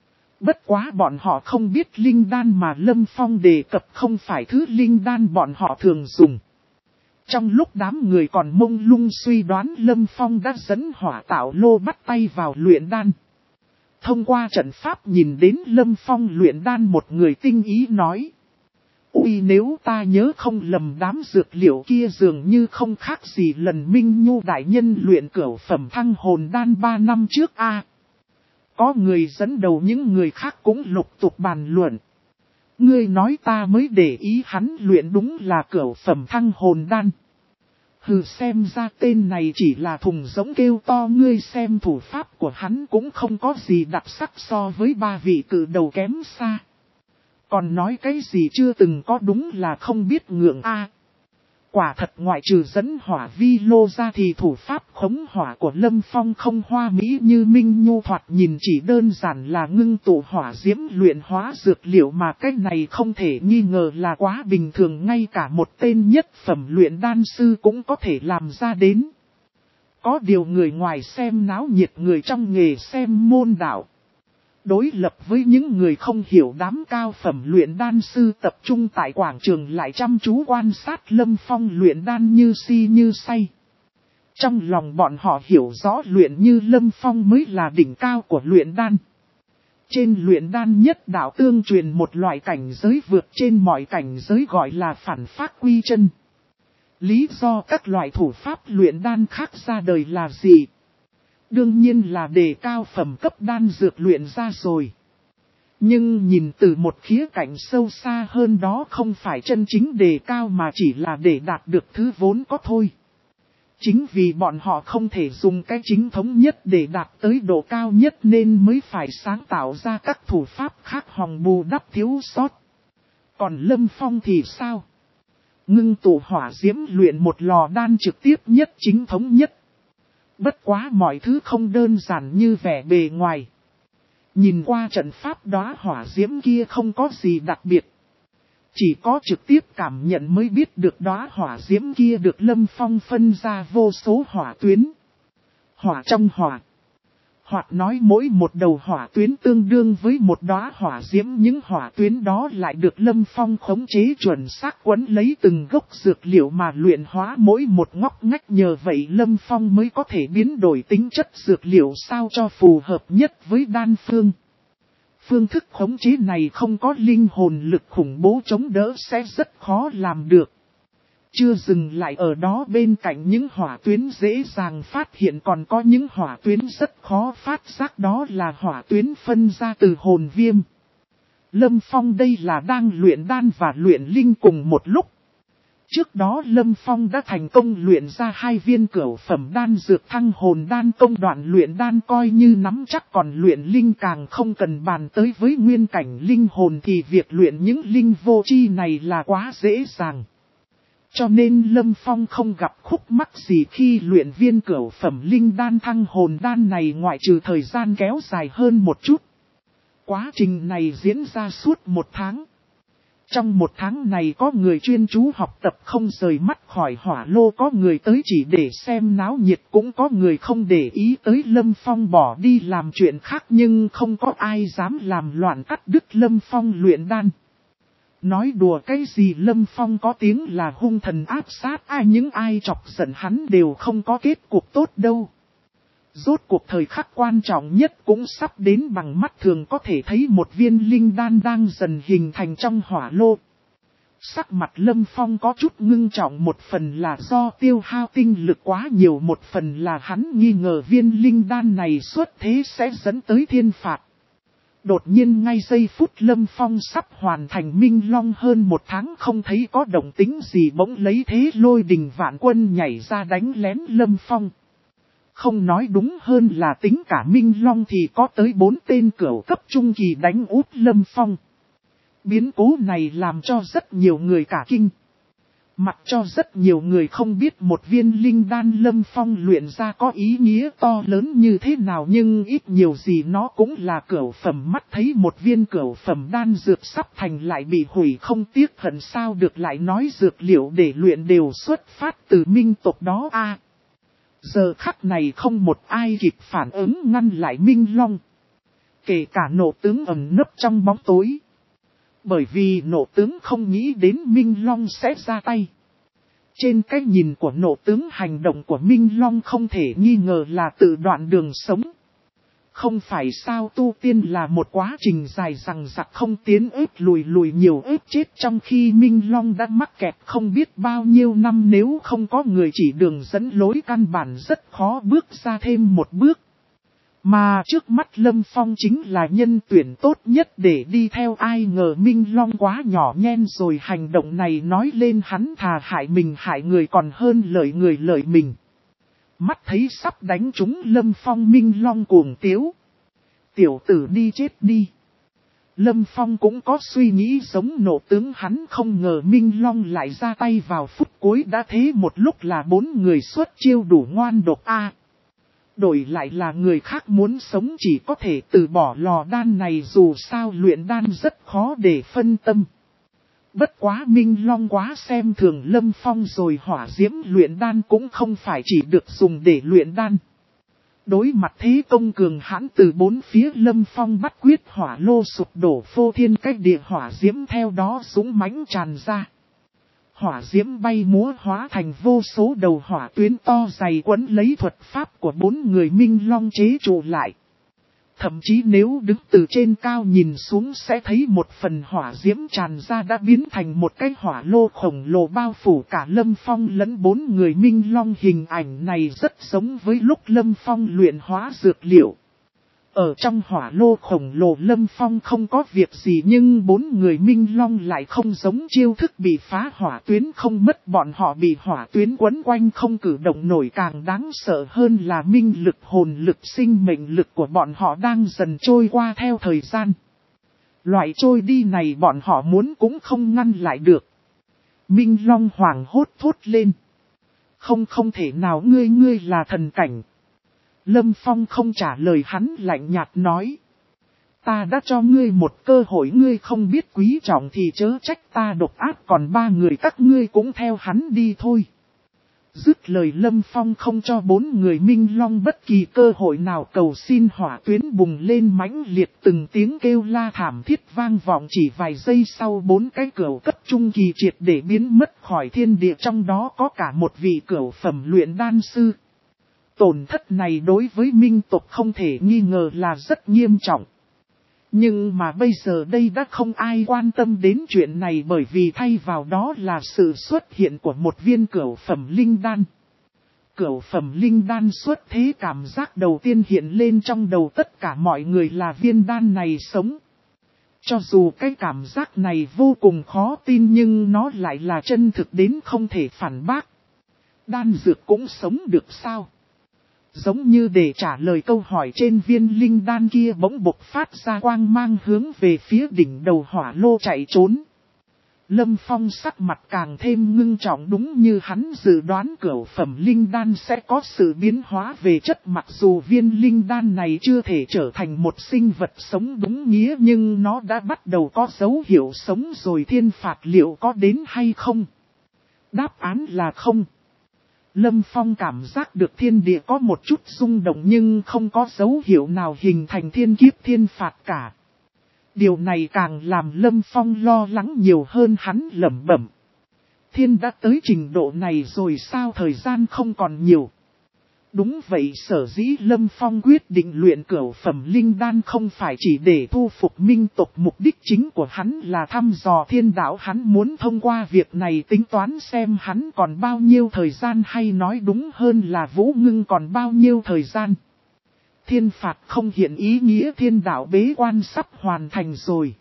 Bất quá bọn họ không biết linh đan mà Lâm Phong đề cập không phải thứ linh đan bọn họ thường dùng. Trong lúc đám người còn mông lung suy đoán, Lâm Phong đã dẫn hỏa tạo lô bắt tay vào luyện đan. Thông qua trận pháp nhìn đến Lâm Phong luyện đan, một người tinh ý nói. Ui, nếu ta nhớ không lầm đám dược liệu kia dường như không khác gì lần Minh Nhu đại nhân luyện cửu phẩm thăng hồn đan ba năm trước a. À, có người dẫn đầu, những người khác cũng lục tục bàn luận. Ngươi nói ta mới để ý hắn luyện đúng là cửu phẩm thăng hồn đan. Hừ, xem ra tên này chỉ là thùng giống kêu to, ngươi xem thủ pháp của hắn cũng không có gì đặc sắc, so với ba vị cự đầu kém xa. Còn nói cái gì chưa từng có, đúng là không biết ngượng a. À, Quả thật ngoại trừ dẫn hỏa vi lô ra thì thủ pháp khống hỏa của Lâm Phong không hoa mỹ như Minh Nhu, thoạt nhìn chỉ đơn giản là ngưng tụ hỏa diễm luyện hóa dược liệu, mà cách này không thể nghi ngờ là quá bình thường, ngay cả một tên nhất phẩm luyện đan sư cũng có thể làm ra đến. Có điều người ngoài xem náo nhiệt, người trong nghề xem môn đạo. Đối lập với những người không hiểu, đám cao phẩm luyện đan sư tập trung tại quảng trường lại chăm chú quan sát Lâm Phong luyện đan như si như say. Trong lòng bọn họ hiểu rõ luyện như Lâm Phong mới là đỉnh cao của luyện đan. Trên luyện đan nhất đạo tương truyền một loại cảnh giới vượt trên mọi cảnh giới gọi là phản pháp quy chân. Lý do các loại thủ pháp luyện đan khác ra đời là gì? Đương nhiên là đề cao phẩm cấp đan dược luyện ra rồi. Nhưng nhìn từ một khía cạnh sâu xa hơn, đó không phải chân chính đề cao mà chỉ là để đạt được thứ vốn có thôi. Chính vì bọn họ không thể dùng cái chính thống nhất để đạt tới độ cao nhất nên mới phải sáng tạo ra các thủ pháp khác hòng bù đắp thiếu sót. Còn Lâm Phong thì sao? Ngưng tụ hỏa diễm luyện một lò đan trực tiếp nhất, chính thống nhất. Bất quá mọi thứ không đơn giản như vẻ bề ngoài. Nhìn qua trận pháp đóa hỏa diễm kia không có gì đặc biệt. Chỉ có trực tiếp cảm nhận mới biết được đóa hỏa diễm kia được Lâm Phong phân ra vô số hỏa tuyến. Hỏa trong hỏa. Hoặc nói mỗi một đầu hỏa tuyến tương đương với một đóa hỏa diễm, những hỏa tuyến đó lại được Lâm Phong khống chế chuẩn xác quấn lấy từng gốc dược liệu mà luyện hóa mỗi một ngóc ngách, nhờ vậy Lâm Phong mới có thể biến đổi tính chất dược liệu sao cho phù hợp nhất với đan phương. Phương thức khống chế này không có linh hồn lực khủng bố chống đỡ sẽ rất khó làm được. Chưa dừng lại ở đó, bên cạnh những hỏa tuyến dễ dàng phát hiện còn có những hỏa tuyến rất khó phát giác, đó là hỏa tuyến phân ra từ hồn viêm. Lâm Phong đây là đang luyện đan và luyện linh cùng một lúc. Trước đó Lâm Phong đã thành công luyện ra hai viên cửu phẩm đan dược thăng hồn đan, công đoạn luyện đan coi như nắm chắc, còn luyện linh càng không cần bàn tới, với nguyên cảnh linh hồn thì việc luyện những linh vô chi này là quá dễ dàng. Cho nên Lâm Phong không gặp khúc mắc gì khi luyện viên cửu phẩm linh đan thăng hồn đan này, ngoại trừ thời gian kéo dài hơn một chút. Quá trình này diễn ra suốt một tháng. Trong một tháng này có người chuyên chú học tập không rời mắt khỏi hỏa lô, có người tới chỉ để xem náo nhiệt, cũng có người không để ý tới Lâm Phong bỏ đi làm chuyện khác, nhưng không có ai dám làm loạn cắt đứt Lâm Phong luyện đan. Nói đùa cái gì, Lâm Phong có tiếng là hung thần áp sát, ai những ai chọc giận hắn đều không có kết cục tốt đâu. Rốt cuộc thời khắc quan trọng nhất cũng sắp đến, bằng mắt thường có thể thấy một viên linh đan đang dần hình thành trong hỏa lô. Sắc mặt Lâm Phong có chút ngưng trọng, một phần là do tiêu hao tinh lực quá nhiều, một phần là hắn nghi ngờ viên linh đan này xuất thế sẽ dẫn tới thiên phạt. Đột nhiên ngay giây phút Lâm Phong sắp hoàn thành Minh Long hơn một tháng không thấy có động tĩnh gì, bỗng lấy thế lôi đình vạn quân nhảy ra đánh lén Lâm Phong. Không nói đúng hơn là tính cả Minh Long thì có tới bốn tên cửu cấp trung kỳ đánh úp Lâm Phong. Biến cố này làm cho rất nhiều người cả kinh. Mặc cho rất nhiều người không biết một viên linh đan Lâm Phong luyện ra có ý nghĩa to lớn như thế nào, nhưng ít nhiều gì nó cũng là cửu phẩm, mắt thấy một viên cửu phẩm đan dược sắp thành lại bị hủy không tiếc hận sao được, lại nói dược liệu để luyện đều xuất phát từ minh tộc đó a. Giờ khắc này không một ai kịp phản ứng ngăn lại Minh Long. Kể cả nộ tướng ẩn nấp trong bóng tối. Bởi vì nộ tướng không nghĩ đến Minh Long sẽ ra tay. Trên cái nhìn của nộ tướng, hành động của Minh Long không thể nghi ngờ là tự đoạn đường sống. Không phải sao, tu tiên là một quá trình dài dằng dặc không tiến ếp lùi lùi nhiều ếp chết, trong khi Minh Long đã mắc kẹt không biết bao nhiêu năm, nếu không có người chỉ đường dẫn lối căn bản rất khó bước ra thêm một bước. Mà trước mắt Lâm Phong chính là nhân tuyển tốt nhất để đi theo, ai ngờ Minh Long quá nhỏ nhen rồi, hành động này nói lên hắn thà hại mình hại người còn hơn lợi người lợi mình. Mắt thấy sắp đánh trúng Lâm Phong, Minh Long cuồng tiếu. Tiểu tử đi chết đi. Lâm Phong cũng có suy nghĩ giống nộ tướng, hắn không ngờ Minh Long lại ra tay vào phút cuối đã thế một lúc là bốn người xuất chiêu đủ ngoan độc a. Đổi lại là người khác muốn sống chỉ có thể từ bỏ lò đan này, dù sao luyện đan rất khó để phân tâm. Bất quá Minh Long quá xem thường Lâm Phong rồi, hỏa diễm luyện đan cũng không phải chỉ được dùng để luyện đan. Đối mặt thế công cường hãn từ bốn phía, Lâm Phong bắt quyết hỏa lô sụp đổ phô thiên cách địa, hỏa diễm theo đó dũng mãnh tràn ra. Hỏa diễm bay múa hóa thành vô số đầu hỏa tuyến to dày quấn lấy thuật pháp của bốn người Minh Long chế trụ lại. Thậm chí nếu đứng từ trên cao nhìn xuống sẽ thấy một phần hỏa diễm tràn ra đã biến thành một cái hỏa lô khổng lồ bao phủ cả Lâm Phong lẫn bốn người Minh Long. Hình ảnh này rất giống với lúc Lâm Phong luyện hóa dược liệu. Ở trong hỏa lô khổng lồ Lâm Phong không có việc gì, nhưng bốn người Minh Long lại không giống, chiêu thức bị phá hỏa tuyến không mất, bọn họ bị hỏa tuyến quấn quanh không cử động nổi. Càng đáng sợ hơn là minh lực, hồn lực, sinh mệnh lực của bọn họ đang dần trôi qua theo thời gian. Loại trôi đi này bọn họ muốn cũng không ngăn lại được. Minh Long hoảng hốt thốt lên. Không không thể nào, ngươi ngươi là thần cảnh. Lâm Phong không trả lời hắn, lạnh nhạt nói. Ta đã cho ngươi một cơ hội, ngươi không biết quý trọng thì chớ trách ta độc ác, còn ba người các ngươi cũng theo hắn đi thôi. Dứt lời Lâm Phong không cho bốn người Minh Long bất kỳ cơ hội nào cầu xin. Hỏa tuyến bùng lên mãnh liệt, từng tiếng kêu la thảm thiết vang vọng. Chỉ vài giây sau, bốn cái cửu cấp trung kỳ triệt để biến mất khỏi thiên địa, trong đó có cả một vị cửu phẩm luyện đan sư. Tổn thất này đối với minh tộc không thể nghi ngờ là rất nghiêm trọng. Nhưng mà bây giờ đây đã không ai quan tâm đến chuyện này, bởi vì thay vào đó là sự xuất hiện của một viên cửu phẩm linh đan. Cửu phẩm linh đan xuất thế, cảm giác đầu tiên hiện lên trong đầu tất cả mọi người là viên đan này sống. Cho dù cái cảm giác này vô cùng khó tin nhưng nó lại là chân thực đến không thể phản bác. Đan dược cũng sống được sao? Giống như để trả lời câu hỏi trên, viên linh đan kia bỗng bộc phát ra quang mang hướng về phía đỉnh đầu hỏa lô chạy trốn. Lâm Phong sắc mặt càng thêm ngưng trọng, đúng như hắn dự đoán cửu phẩm linh đan sẽ có sự biến hóa về chất. Mặc dù viên linh đan này chưa thể trở thành một sinh vật sống đúng nghĩa, nhưng nó đã bắt đầu có dấu hiệu sống rồi. Thiên phạt liệu có đến hay không? Đáp án là không. Lâm Phong cảm giác được thiên địa có một chút rung động nhưng không có dấu hiệu nào hình thành thiên kiếp thiên phạt cả. Điều này càng làm Lâm Phong lo lắng nhiều hơn, hắn lẩm bẩm. Thiên đã tới trình độ này rồi sao, thời gian không còn nhiều. Đúng vậy, sở dĩ Lâm Phong quyết định luyện cửu phẩm linh đan không phải chỉ để thu phục minh tộc, mục đích chính của hắn là thăm dò thiên đạo. Hắn muốn thông qua việc này tính toán xem hắn còn bao nhiêu thời gian, hay nói đúng hơn là Vũ Ngưng còn bao nhiêu thời gian. Thiên phạt không hiện ý nghĩa thiên đạo bế quan sắp hoàn thành rồi.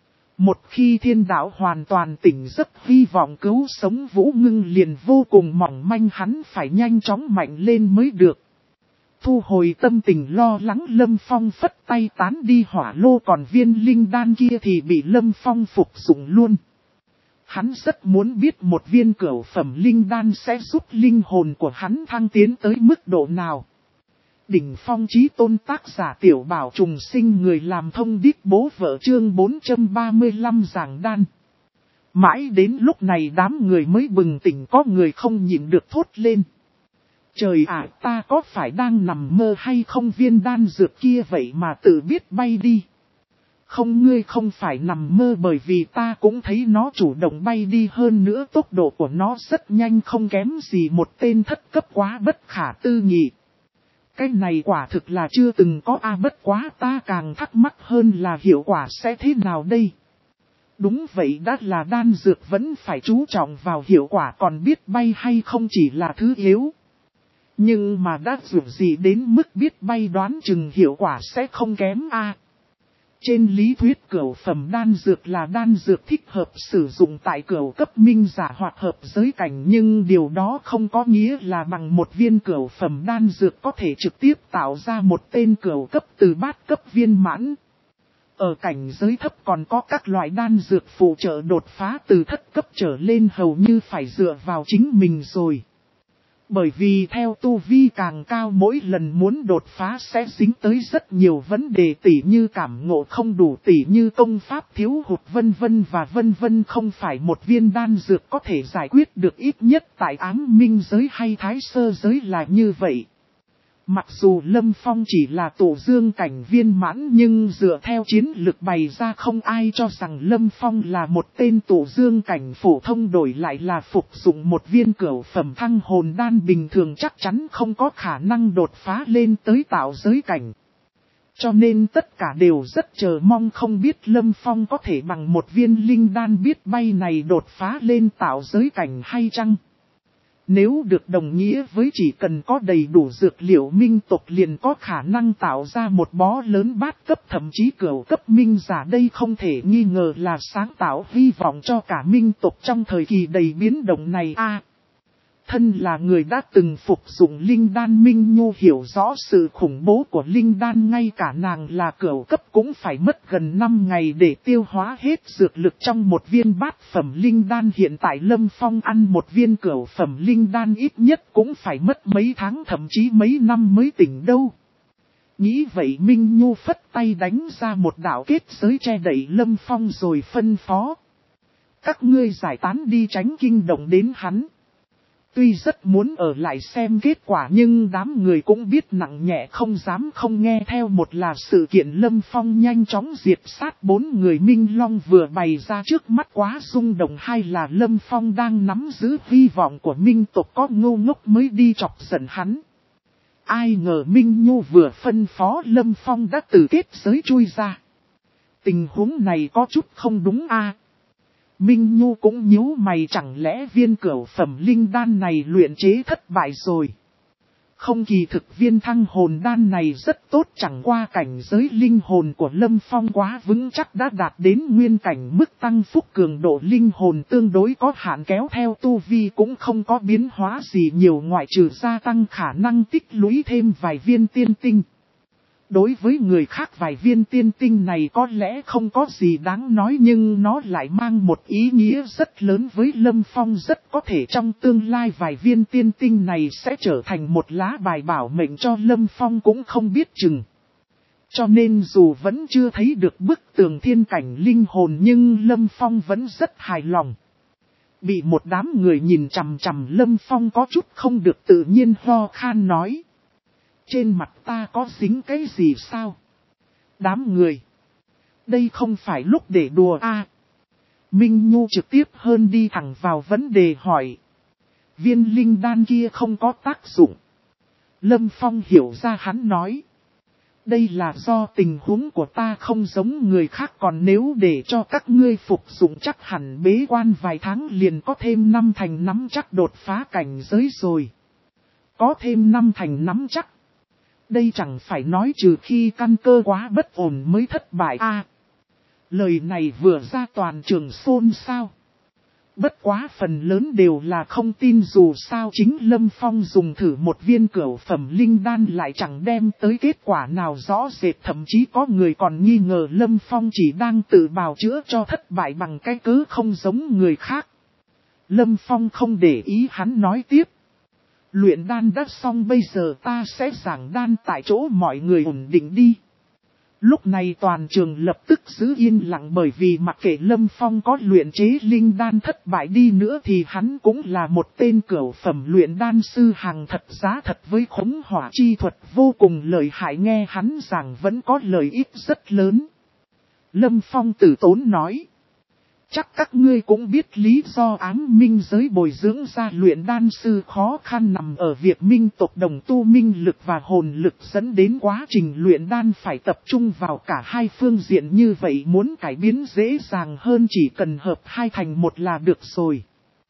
Một khi thiên đạo hoàn toàn tỉnh giấc, hy vọng cứu sống Vũ Ngưng liền vô cùng mỏng manh, hắn phải nhanh chóng mạnh lên mới được. Thu hồi tâm tình lo lắng, Lâm Phong phất tay tán đi hỏa lô, còn viên linh đan kia thì bị Lâm Phong phục dụng luôn. Hắn rất muốn biết một viên cửu phẩm linh đan sẽ giúp linh hồn của hắn thăng tiến tới mức độ nào. Đỉnh phong chí tôn, tác giả Tiểu Bảo Trùng Sinh, người làm thông điệp bố vợ, chương bốn trăm ba mươi lăm giảng đan. Mãi đến lúc này đám người mới bừng tỉnh, có người không nhịn được thốt lên. Trời ạ, ta có phải đang nằm mơ hay không, viên đan dược kia vậy mà tự biết bay đi. Không, ngươi không phải nằm mơ, bởi vì ta cũng thấy nó chủ động bay đi, hơn nữa tốc độ của nó rất nhanh, không kém gì một tên thất cấp, quá bất khả tư nghị. Cái này quả thực là chưa từng có a, bất quá ta càng thắc mắc hơn là hiệu quả sẽ thế nào đây? Đúng vậy, đã là đan dược vẫn phải chú trọng vào hiệu quả, còn biết bay hay không chỉ là thứ yếu. Nhưng mà đã dù gì đến mức biết bay, đoán chừng hiệu quả sẽ không kém a. Trên lý thuyết cửu phẩm đan dược là đan dược thích hợp sử dụng tại cửu cấp minh giả hoặc hợp giới cảnh, nhưng điều đó không có nghĩa là bằng một viên cửu phẩm đan dược có thể trực tiếp tạo ra một tên cửu cấp từ bát cấp viên mãn. Ở cảnh giới thấp còn có các loại đan dược phụ trợ đột phá từ thất cấp trở lên hầu như phải dựa vào chính mình rồi. Bởi vì theo tu vi càng cao mỗi lần muốn đột phá sẽ dính tới rất nhiều vấn đề tỉ như cảm ngộ không đủ, tỉ như công pháp thiếu hụt vân vân và vân vân, không phải một viên đan dược có thể giải quyết được, ít nhất tại ám minh giới hay thái sơ giới là như vậy. Mặc dù Lâm Phong chỉ là tổ dương cảnh viên mãn nhưng dựa theo chiến lực bày ra không ai cho rằng Lâm Phong là một tên tổ dương cảnh phổ thông, đổi lại là phục dụng một viên cửu phẩm thăng hồn đan bình thường chắc chắn không có khả năng đột phá lên tới tạo giới cảnh. Cho nên tất cả đều rất chờ mong không biết Lâm Phong có thể bằng một viên linh đan biết bay này đột phá lên tạo giới cảnh hay chăng? Nếu được đồng nghĩa với chỉ cần có đầy đủ dược liệu minh tộc liền có khả năng tạo ra một bó lớn bát cấp thậm chí cửu cấp minh giả, đây không thể nghi ngờ là sáng tạo hy vọng cho cả minh tộc trong thời kỳ đầy biến động này a. À, thân là người đã từng phục dụng linh đan, Minh Nhu hiểu rõ sự khủng bố của linh đan, ngay cả nàng là cửu cấp cũng phải mất gần năm ngày để tiêu hóa hết dược lực trong một viên bát phẩm linh đan. Hiện tại Lâm Phong ăn một viên cửu phẩm linh đan ít nhất cũng phải mất mấy tháng thậm chí mấy năm mới tỉnh đâu. Nghĩ vậy Minh Nhu phất tay đánh ra một đạo kết giới che đậy Lâm Phong rồi phân phó: các ngươi giải tán đi tránh kinh động đến hắn. Tuy rất muốn ở lại xem kết quả nhưng đám người cũng biết nặng nhẹ không dám không nghe theo. Một là sự kiện Lâm Phong nhanh chóng diệt sát bốn người Minh Long vừa bày ra trước mắt quá rung động, hai là Lâm Phong đang nắm giữ hy vọng của Minh tộc, có ngu ngốc mới đi chọc giận hắn. Ai ngờ Minh Nhu vừa phân phó Lâm Phong đã từ kết giới chui ra. Tình huống này có chút không đúng a. À, Minh Nhu cũng nhíu mày, chẳng lẽ viên cửu phẩm linh đan này luyện chế thất bại rồi? Không, kỳ thực viên thăng hồn đan này rất tốt, chẳng qua cảnh giới linh hồn của Lâm Phong quá vững chắc đã đạt đến nguyên cảnh, mức tăng phúc cường độ linh hồn tương đối có hạn, kéo theo tu vi cũng không có biến hóa gì nhiều ngoại trừ gia tăng khả năng tích lũy thêm vài viên tiên tinh. Đối với người khác vài viên tiên tinh này có lẽ không có gì đáng nói nhưng nó lại mang một ý nghĩa rất lớn với Lâm Phong, rất có thể trong tương lai vài viên tiên tinh này sẽ trở thành một lá bài bảo mệnh cho Lâm Phong cũng không biết chừng. Cho nên dù vẫn chưa thấy được bức tường thiên cảnh linh hồn nhưng Lâm Phong vẫn rất hài lòng. Bị một đám người nhìn chằm chằm Lâm Phong có chút không được tự nhiên ho khan nói: trên mặt ta có dính cái gì sao? Đám người, đây không phải lúc để đùa a. À, Minh Nhu trực tiếp hơn đi thẳng vào vấn đề hỏi: viên linh đan kia không có tác dụng. Lâm Phong hiểu ra, hắn nói: đây là do tình huống của ta không giống người khác, còn nếu để cho các ngươi phục dụng chắc hẳn bế quan vài tháng liền có thêm năm thành nắm chắc đột phá cảnh giới rồi. Có thêm năm thành nắm chắc. Đây chẳng phải nói trừ khi căn cơ quá bất ổn mới thất bại a. À, lời này vừa ra toàn trường xôn xao. Bất quá phần lớn đều là không tin, dù sao chính Lâm Phong dùng thử một viên cửu phẩm linh đan lại chẳng đem tới kết quả nào rõ rệt, thậm chí có người còn nghi ngờ Lâm Phong chỉ đang tự bào chữa cho thất bại bằng cái cớ không giống người khác. Lâm Phong không để ý, hắn nói tiếp: luyện đan đã xong, bây giờ ta sẽ giảng đan tại chỗ, mọi người ổn định đi. Lúc này toàn trường lập tức giữ yên lặng, bởi vì mặc kệ Lâm Phong có luyện chế linh đan thất bại đi nữa thì hắn cũng là một tên cửu phẩm luyện đan sư hàng thật giá thật với khống hỏa chi thuật vô cùng lợi hại, nghe hắn giảng vẫn có lợi ích rất lớn. Lâm Phong tử tốn nói: chắc các ngươi cũng biết lý do ám minh giới bồi dưỡng ra luyện đan sư khó khăn nằm ở việc minh tộc đồng tu minh lực và hồn lực, dẫn đến quá trình luyện đan phải tập trung vào cả hai phương diện, như vậy muốn cải biến dễ dàng hơn, chỉ cần hợp hai thành một là được rồi.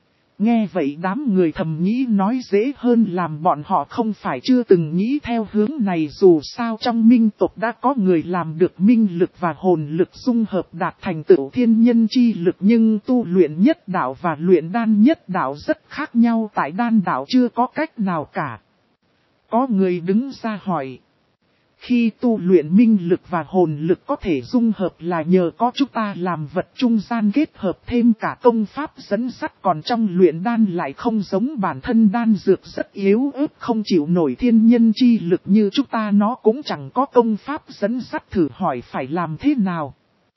Nghe vậy đám người thầm nghĩ nói dễ hơn làm, bọn họ không phải chưa từng nghĩ theo hướng này, dù sao trong minh tộc đã có người làm được minh lực và hồn lực dung hợp đạt thành tựu thiên nhân chi lực, nhưng tu luyện nhất đạo và luyện đan nhất đạo rất khác nhau, tại đan đạo chưa có cách nào cả. Có người đứng ra hỏi: Khi tu luyện minh lực và hồn lực có thể dung hợp là nhờ có chúng ta làm vật trung gian kết hợp thêm cả công pháp dẫn sắt, còn trong luyện đan lại không giống bản thân đan dược rất yếu ớt không chịu nổi thiên nhân chi lực như chúng ta, nó cũng chẳng có công pháp dẫn sắt, thử hỏi phải làm thế nào.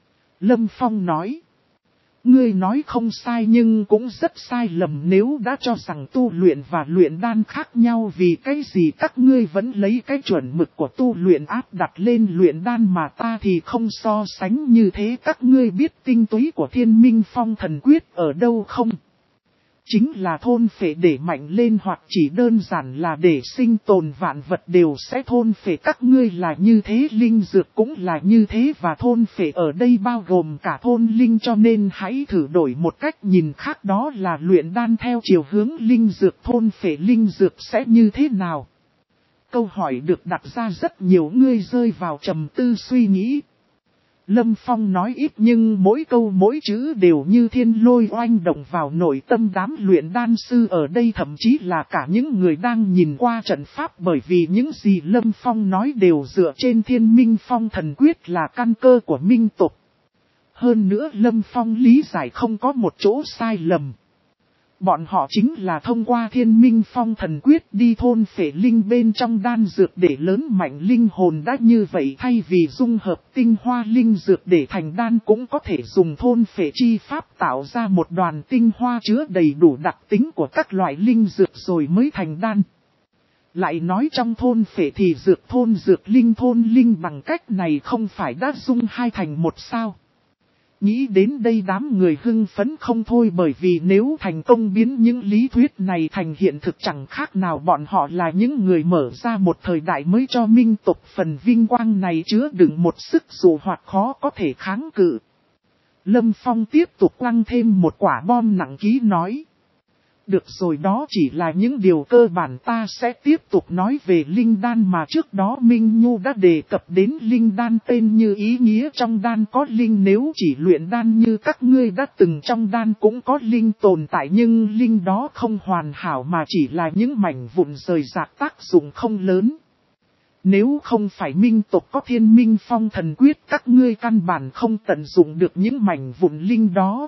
Lâm Phong nói. Ngươi nói không sai nhưng cũng rất sai lầm nếu đã cho rằng tu luyện và luyện đan khác nhau, vì cái gì các ngươi vẫn lấy cái chuẩn mực của tu luyện áp đặt lên luyện đan mà ta thì không so sánh như thế. Các ngươi biết tinh túy của Thiên Minh Phong Thần Quyết ở đâu không? Chính là thôn phệ để mạnh lên, hoặc chỉ đơn giản là để sinh tồn, vạn vật đều sẽ thôn phệ. Các ngươi là như thế, linh dược cũng là như thế, và thôn phệ ở đây bao gồm cả thôn linh, cho nên hãy thử đổi một cách nhìn khác, đó là luyện đan theo chiều hướng linh dược thôn phệ linh dược sẽ như thế nào. Câu hỏi được đặt ra rất nhiều người rơi vào trầm tư suy nghĩ. Lâm Phong nói ít nhưng mỗi câu mỗi chữ đều như thiên lôi oanh động vào nội tâm đám luyện đan sư ở đây, thậm chí là cả những người đang nhìn qua trận pháp, bởi vì những gì Lâm Phong nói đều dựa trên Thiên Minh Phong Thần Quyết là căn cơ của minh tộc. Hơn nữa Lâm Phong lý giải không có một chỗ sai lầm. Bọn họ chính là thông qua Thiên Minh Phong Thần Quyết đi thôn phệ linh bên trong đan dược để lớn mạnh linh hồn. Đã như vậy, thay vì dung hợp tinh hoa linh dược để thành đan, cũng có thể dùng thôn phệ chi pháp tạo ra một đoàn tinh hoa chứa đầy đủ đặc tính của các loại linh dược rồi mới thành đan. Lại nói trong thôn phệ thì dược thôn dược linh thôn linh bằng cách này không phải đã dung hai thành một sao? Nghĩ đến đây đám người hưng phấn không thôi, bởi vì nếu thành công biến những lý thuyết này thành hiện thực, chẳng khác nào bọn họ là những người mở ra một thời đại mới cho minh tộc. Phần vinh quang này chứa đựng một sức dụ hoặc khó có thể kháng cự. Lâm Phong tiếp tục quăng thêm một quả bom nặng ký nói. Được rồi, đó chỉ là những điều cơ bản, ta sẽ tiếp tục nói về linh đan mà trước đó Minh Nhu đã đề cập đến. Linh đan tên như ý nghĩa trong đan có linh, nếu chỉ luyện đan như các ngươi đã từng, trong đan cũng có linh tồn tại, nhưng linh đó không hoàn hảo mà chỉ là những mảnh vụn rời rạc, tác dụng không lớn. Nếu không phải minh tộc có Thiên Minh Phong Thần Quyết, các ngươi căn bản không tận dụng được những mảnh vụn linh đó.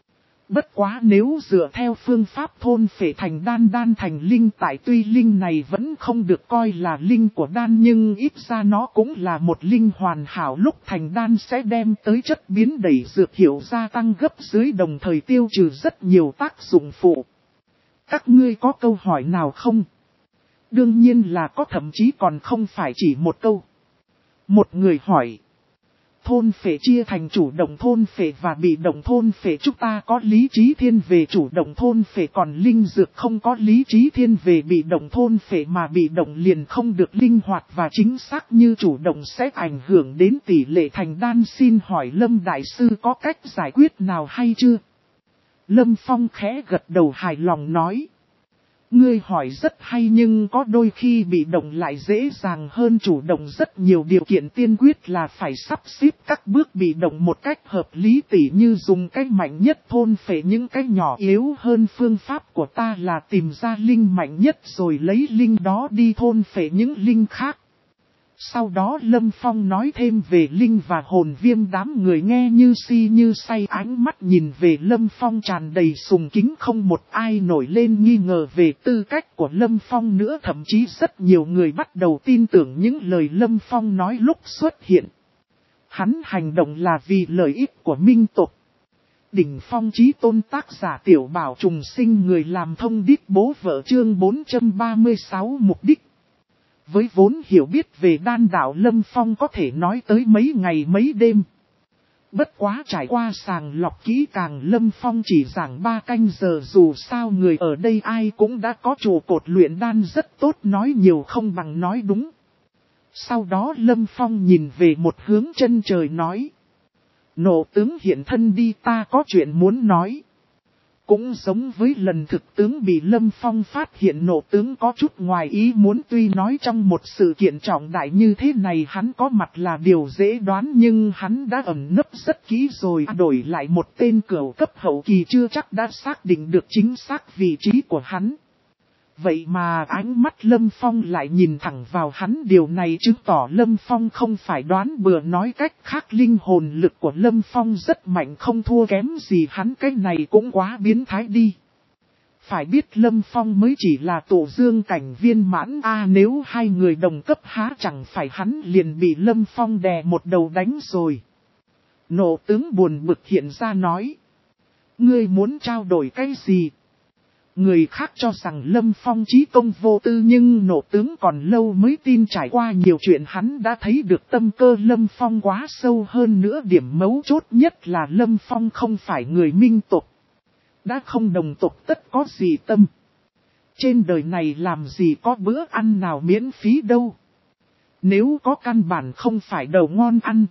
Bất quá nếu dựa theo phương pháp thôn phệ thành đan, đan thành linh, tại tuy linh này vẫn không được coi là linh của đan nhưng ít ra nó cũng là một linh hoàn hảo, lúc thành đan sẽ đem tới chất biến đẩy dược hiệu gia tăng gấp dưới, đồng thời tiêu trừ rất nhiều tác dụng phụ. Các ngươi có câu hỏi nào không? Đương nhiên là có, thậm chí còn không phải chỉ một câu. Một người hỏi. Thôn phệ chia thành chủ động thôn phệ và bị động thôn phệ, chúng ta có lý trí thiên về chủ động thôn phệ, còn linh dược không có lý trí thiên về bị động thôn phệ, mà bị động liền không được linh hoạt và chính xác như chủ động, sẽ ảnh hưởng đến tỷ lệ thành đan. Xin hỏi Lâm Đại Sư có cách giải quyết nào hay chưa? Lâm Phong khẽ gật đầu hài lòng nói. Ngươi hỏi rất hay, nhưng có đôi khi bị động lại dễ dàng hơn chủ động rất nhiều. Điều kiện tiên quyết là phải sắp xếp các bước bị động một cách hợp lý, tỉ như dùng cách mạnh nhất thôn phệ những cái nhỏ yếu hơn. Phương pháp của ta là tìm ra linh mạnh nhất rồi lấy linh đó đi thôn phệ những linh khác. Sau đó Lâm Phong nói thêm về linh và hồn viêm, đám người nghe như si như say, ánh mắt nhìn về Lâm Phong tràn đầy sùng kính, không một ai nổi lên nghi ngờ về tư cách của Lâm Phong nữa, thậm chí rất nhiều người bắt đầu tin tưởng những lời Lâm Phong nói lúc xuất hiện. Hắn hành động là vì lợi ích của minh tộc. Đỉnh Phong Chí Tôn, tác giả Tiểu Bảo Trùng Sinh, người làm thông điệp bố vợ, chương bốn trăm ba mươi sáu. Mục đích. Với vốn hiểu biết về đan đạo, Lâm Phong có thể nói tới mấy ngày mấy đêm. Bất quá trải qua sàng lọc kỹ càng, Lâm Phong chỉ giảng ba canh giờ, dù sao người ở đây ai cũng đã có trụ cột luyện đan rất tốt, nói nhiều không bằng nói đúng. Sau đó Lâm Phong nhìn về một hướng chân trời nói. Nộ tướng hiện thân đi, ta có chuyện muốn nói. Cũng giống với lần thực tướng bị Lâm Phong phát hiện, nộ tướng có chút ngoài ý muốn, tuy nói trong một sự kiện trọng đại như thế này hắn có mặt là điều dễ đoán, nhưng hắn đã ẩn nấp rất kỹ rồi, đổi lại một tên cửu cấp hậu kỳ chưa chắc đã xác định được chính xác vị trí của hắn. Vậy mà ánh mắt Lâm Phong lại nhìn thẳng vào hắn, điều này chứng tỏ Lâm Phong không phải đoán bừa, nói cách khác linh hồn lực của Lâm Phong rất mạnh, không thua kém gì hắn, cái này cũng quá biến thái đi. Phải biết Lâm Phong mới chỉ là tổ dương cảnh viên mãn a, nếu hai người đồng cấp há chẳng phải hắn liền bị Lâm Phong đè một đầu đánh rồi. Nộ tướng buồn bực hiện ra nói. Ngươi muốn trao đổi cái gì? Người khác cho rằng Lâm Phong trí công vô tư, nhưng nộ tướng còn lâu mới tin, trải qua nhiều chuyện hắn đã thấy được tâm cơ Lâm Phong quá sâu, hơn nữa điểm mấu chốt nhất là Lâm Phong không phải người minh tộc. Đã không đồng tộc tất có gì tâm. Trên đời này làm gì có bữa ăn nào miễn phí đâu. Nếu có căn bản không phải đầu ngon ăn.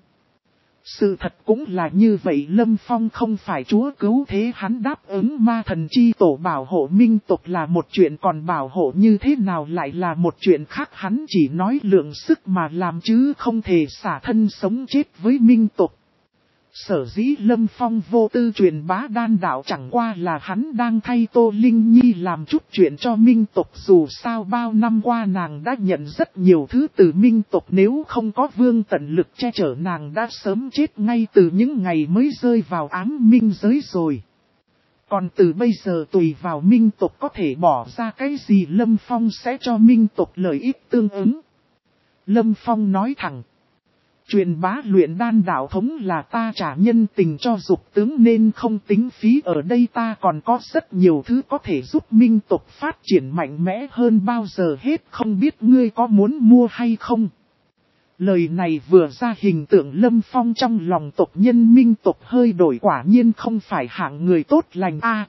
Sự thật cũng là như vậy, Lâm Phong không phải chúa cứu thế, hắn đáp ứng ma thần chi tổ bảo hộ minh tộc là một chuyện, còn bảo hộ như thế nào lại là một chuyện khác, hắn chỉ nói lượng sức mà làm chứ không thể xả thân sống chết với minh tộc. Sở dĩ Lâm Phong vô tư truyền bá đan đạo chẳng qua là hắn đang thay Tô Linh Nhi làm chút chuyện cho minh tộc, dù sao bao năm qua nàng đã nhận rất nhiều thứ từ minh tộc, nếu không có vương tận lực che chở nàng đã sớm chết ngay từ những ngày mới rơi vào ám minh giới rồi. Còn từ bây giờ tùy vào minh tộc có thể bỏ ra cái gì, Lâm Phong sẽ cho minh tộc lợi ích tương ứng. Lâm Phong nói thẳng. Truyền bá luyện đan đạo thống là ta trả nhân tình cho dục tướng nên không tính phí, ở đây ta còn có rất nhiều thứ có thể giúp minh tộc phát triển mạnh mẽ hơn bao giờ hết, không biết ngươi có muốn mua hay không? Lời này vừa ra, hình tượng Lâm Phong trong lòng tộc nhân minh tộc hơi đổi, quả nhiên không phải hạng người tốt lành a.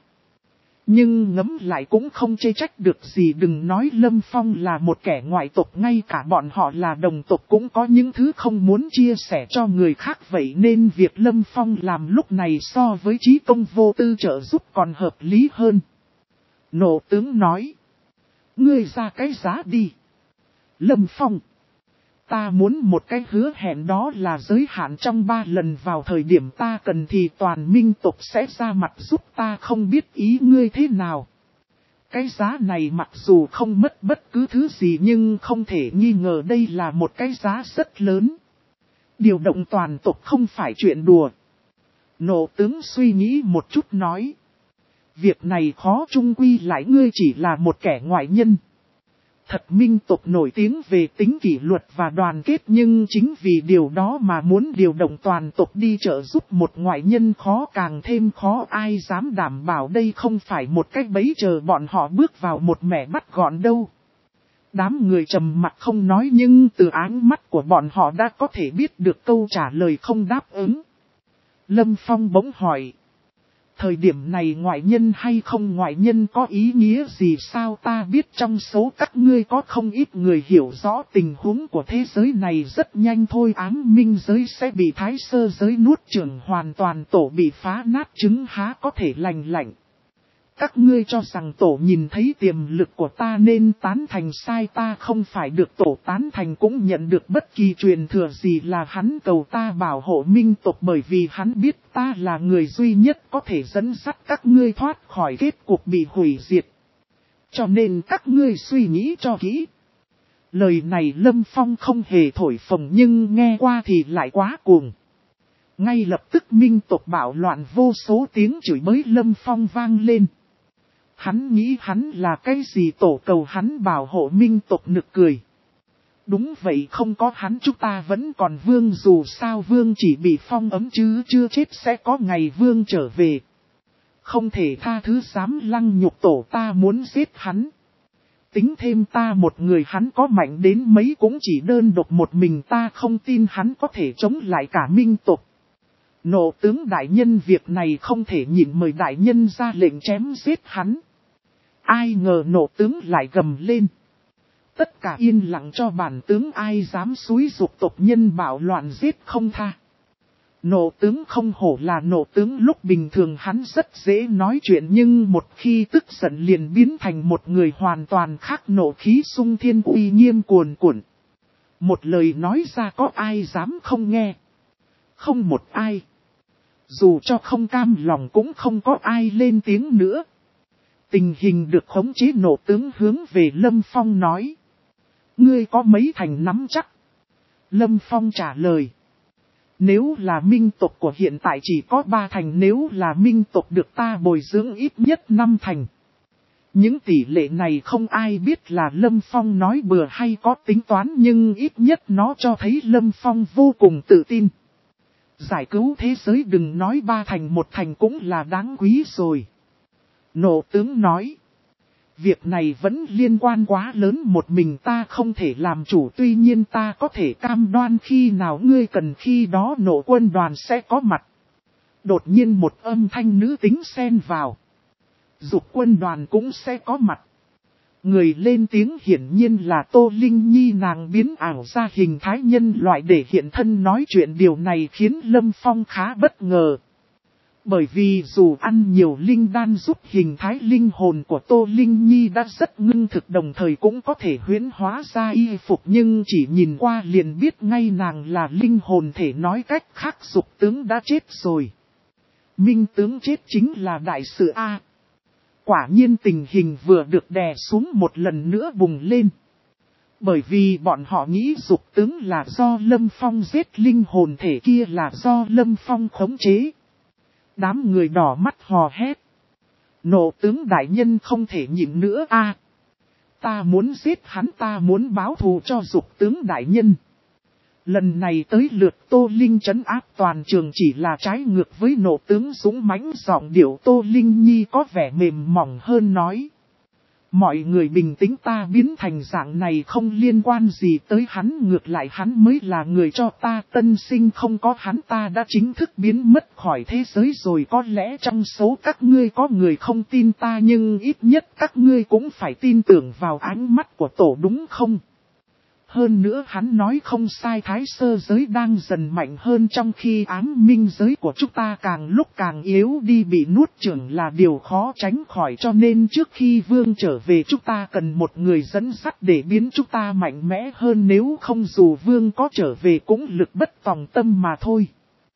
Nhưng ngẫm lại cũng không chê trách được gì, đừng nói Lâm Phong là một kẻ ngoại tộc, ngay cả bọn họ là đồng tộc cũng có những thứ không muốn chia sẻ cho người khác, vậy nên việc Lâm Phong làm lúc này so với trí công vô tư trợ giúp còn hợp lý hơn. Nộ tướng nói. Ngươi ra cái giá đi. Lâm Phong. Ta muốn một cái hứa hẹn, đó là giới hạn trong ba lần vào thời điểm ta cần thì toàn minh tộc sẽ ra mặt giúp ta, không biết ý ngươi thế nào. Cái giá này mặc dù không mất bất cứ thứ gì nhưng không thể nghi ngờ đây là một cái giá rất lớn. Điều động toàn tộc không phải chuyện đùa. Nộ tướng suy nghĩ một chút nói. Việc này khó, chung quy lại ngươi chỉ là một kẻ ngoại nhân. Thật minh tộc nổi tiếng về tính kỷ luật và đoàn kết, nhưng chính vì điều đó mà muốn điều động toàn tộc đi trợ giúp một ngoại nhân khó càng thêm khó, ai dám đảm bảo đây không phải một cách bẫy chờ bọn họ bước vào một mẻ bắt gọn đâu. Đám người trầm mặc không nói, nhưng từ ánh mắt của bọn họ đã có thể biết được câu trả lời không đáp ứng. Lâm Phong bỗng hỏi. Thời điểm này ngoại nhân hay không ngoại nhân có ý nghĩa gì sao? Ta biết trong số các ngươi có không ít người hiểu rõ tình huống của thế giới này, rất nhanh thôi ám minh giới sẽ bị thái sơ giới nuốt chửng hoàn toàn, tổ bị phá nát, trứng há có thể lành lạnh. Các ngươi cho rằng tổ nhìn thấy tiềm lực của ta nên tán thành, sai, ta không phải được tổ tán thành cũng nhận được bất kỳ truyền thừa gì, là hắn cầu ta bảo hộ minh tộc, bởi vì hắn biết ta là người duy nhất có thể dẫn dắt các ngươi thoát khỏi kết cục bị hủy diệt. Cho nên các ngươi suy nghĩ cho kỹ. Lời này Lâm Phong không hề thổi phồng nhưng nghe qua thì lại quá cuồng. Ngay lập tức minh tộc bạo loạn, vô số tiếng chửi bới Lâm Phong vang lên. Hắn nghĩ hắn là cái gì tổ cầu hắn bảo hộ minh tộc, nực cười. Đúng vậy, không có hắn chúng ta vẫn còn vương, dù sao vương chỉ bị phong ấm chứ chưa chết, sẽ có ngày vương trở về. Không thể tha thứ dám lăng nhục tổ, ta muốn giết hắn. Tính thêm ta một người hắn có mạnh đến mấy cũng chỉ đơn độc một mình ta, không tin hắn có thể chống lại cả minh tộc. Nộ tướng đại nhân, việc này không thể nhịn, mời đại nhân ra lệnh chém giết hắn. Ai ngờ nộ tướng lại gầm lên. Tất cả yên lặng cho bản tướng, ai dám xúi giục tộc nhân bạo loạn giết không tha. Nộ tướng không hổ là nộ tướng, lúc bình thường hắn rất dễ nói chuyện nhưng một khi tức giận liền biến thành một người hoàn toàn khác, nộ khí sung thiên, uy nghiêm cuồn cuộn. Một lời nói ra có ai dám không nghe? Không một ai. Dù cho không cam lòng cũng không có ai lên tiếng nữa. Tình hình được khống chế, nộ tướng hướng về Lâm Phong nói. Ngươi có mấy thành nắm chắc? Lâm Phong trả lời. Nếu là minh tộc của hiện tại chỉ có ba thành, nếu là minh tộc được ta bồi dưỡng ít nhất năm thành. Những tỷ lệ này không ai biết là Lâm Phong nói bừa hay có tính toán, nhưng ít nhất nó cho thấy Lâm Phong vô cùng tự tin. Giải cứu thế giới đừng nói ba thành, một thành cũng là đáng quý rồi. Nộ tướng nói. Việc này vẫn liên quan quá lớn, một mình ta không thể làm chủ, tuy nhiên ta có thể cam đoan khi nào ngươi cần khi đó nộ quân đoàn sẽ có mặt. Đột nhiên một âm thanh nữ tính xen vào. Dục quân đoàn cũng sẽ có mặt. Người lên tiếng hiển nhiên là Tô Linh Nhi, nàng biến ảo ra hình thái nhân loại để hiện thân nói chuyện, điều này khiến Lâm Phong khá bất ngờ. Bởi vì dù ăn nhiều linh đan giúp hình thái linh hồn của Tô Linh Nhi đã rất ngưng thực, đồng thời cũng có thể huyễn hóa ra y phục, nhưng chỉ nhìn qua liền biết ngay nàng là linh hồn thể, nói cách khác Dục tướng đã chết rồi. Minh tướng chết chính là đại sự A. Quả nhiên tình hình vừa được đè xuống một lần nữa bùng lên. Bởi vì bọn họ nghĩ Dục tướng là do Lâm Phong giết, linh hồn thể kia là do Lâm Phong khống chế. Đám người đỏ mắt hò hét. Nộ tướng đại nhân không thể nhịn nữa a. Ta muốn giết hắn, ta muốn báo thù cho Dục tướng đại nhân. Lần này tới lượt Tô Linh trấn áp toàn trường, chỉ là trái ngược với nộ tướng dũng mãnh, giọng điệu Tô Linh Nhi có vẻ mềm mỏng hơn nói. Mọi người bình tĩnh, ta biến thành dạng này không liên quan gì tới hắn, ngược lại hắn mới là người cho ta tân sinh, không có hắn ta đã chính thức biến mất khỏi thế giới rồi. Có lẽ trong số các ngươi có người không tin ta, nhưng ít nhất các ngươi cũng phải tin tưởng vào ánh mắt của tổ đúng không? Hơn nữa hắn nói không sai, thái sơ giới đang dần mạnh hơn trong khi ám minh giới của chúng ta càng lúc càng yếu đi, bị nuốt chửng là điều khó tránh khỏi, cho nên trước khi vương trở về chúng ta cần một người dẫn dắt để biến chúng ta mạnh mẽ hơn, nếu không dù vương có trở về cũng lực bất tòng tâm mà thôi.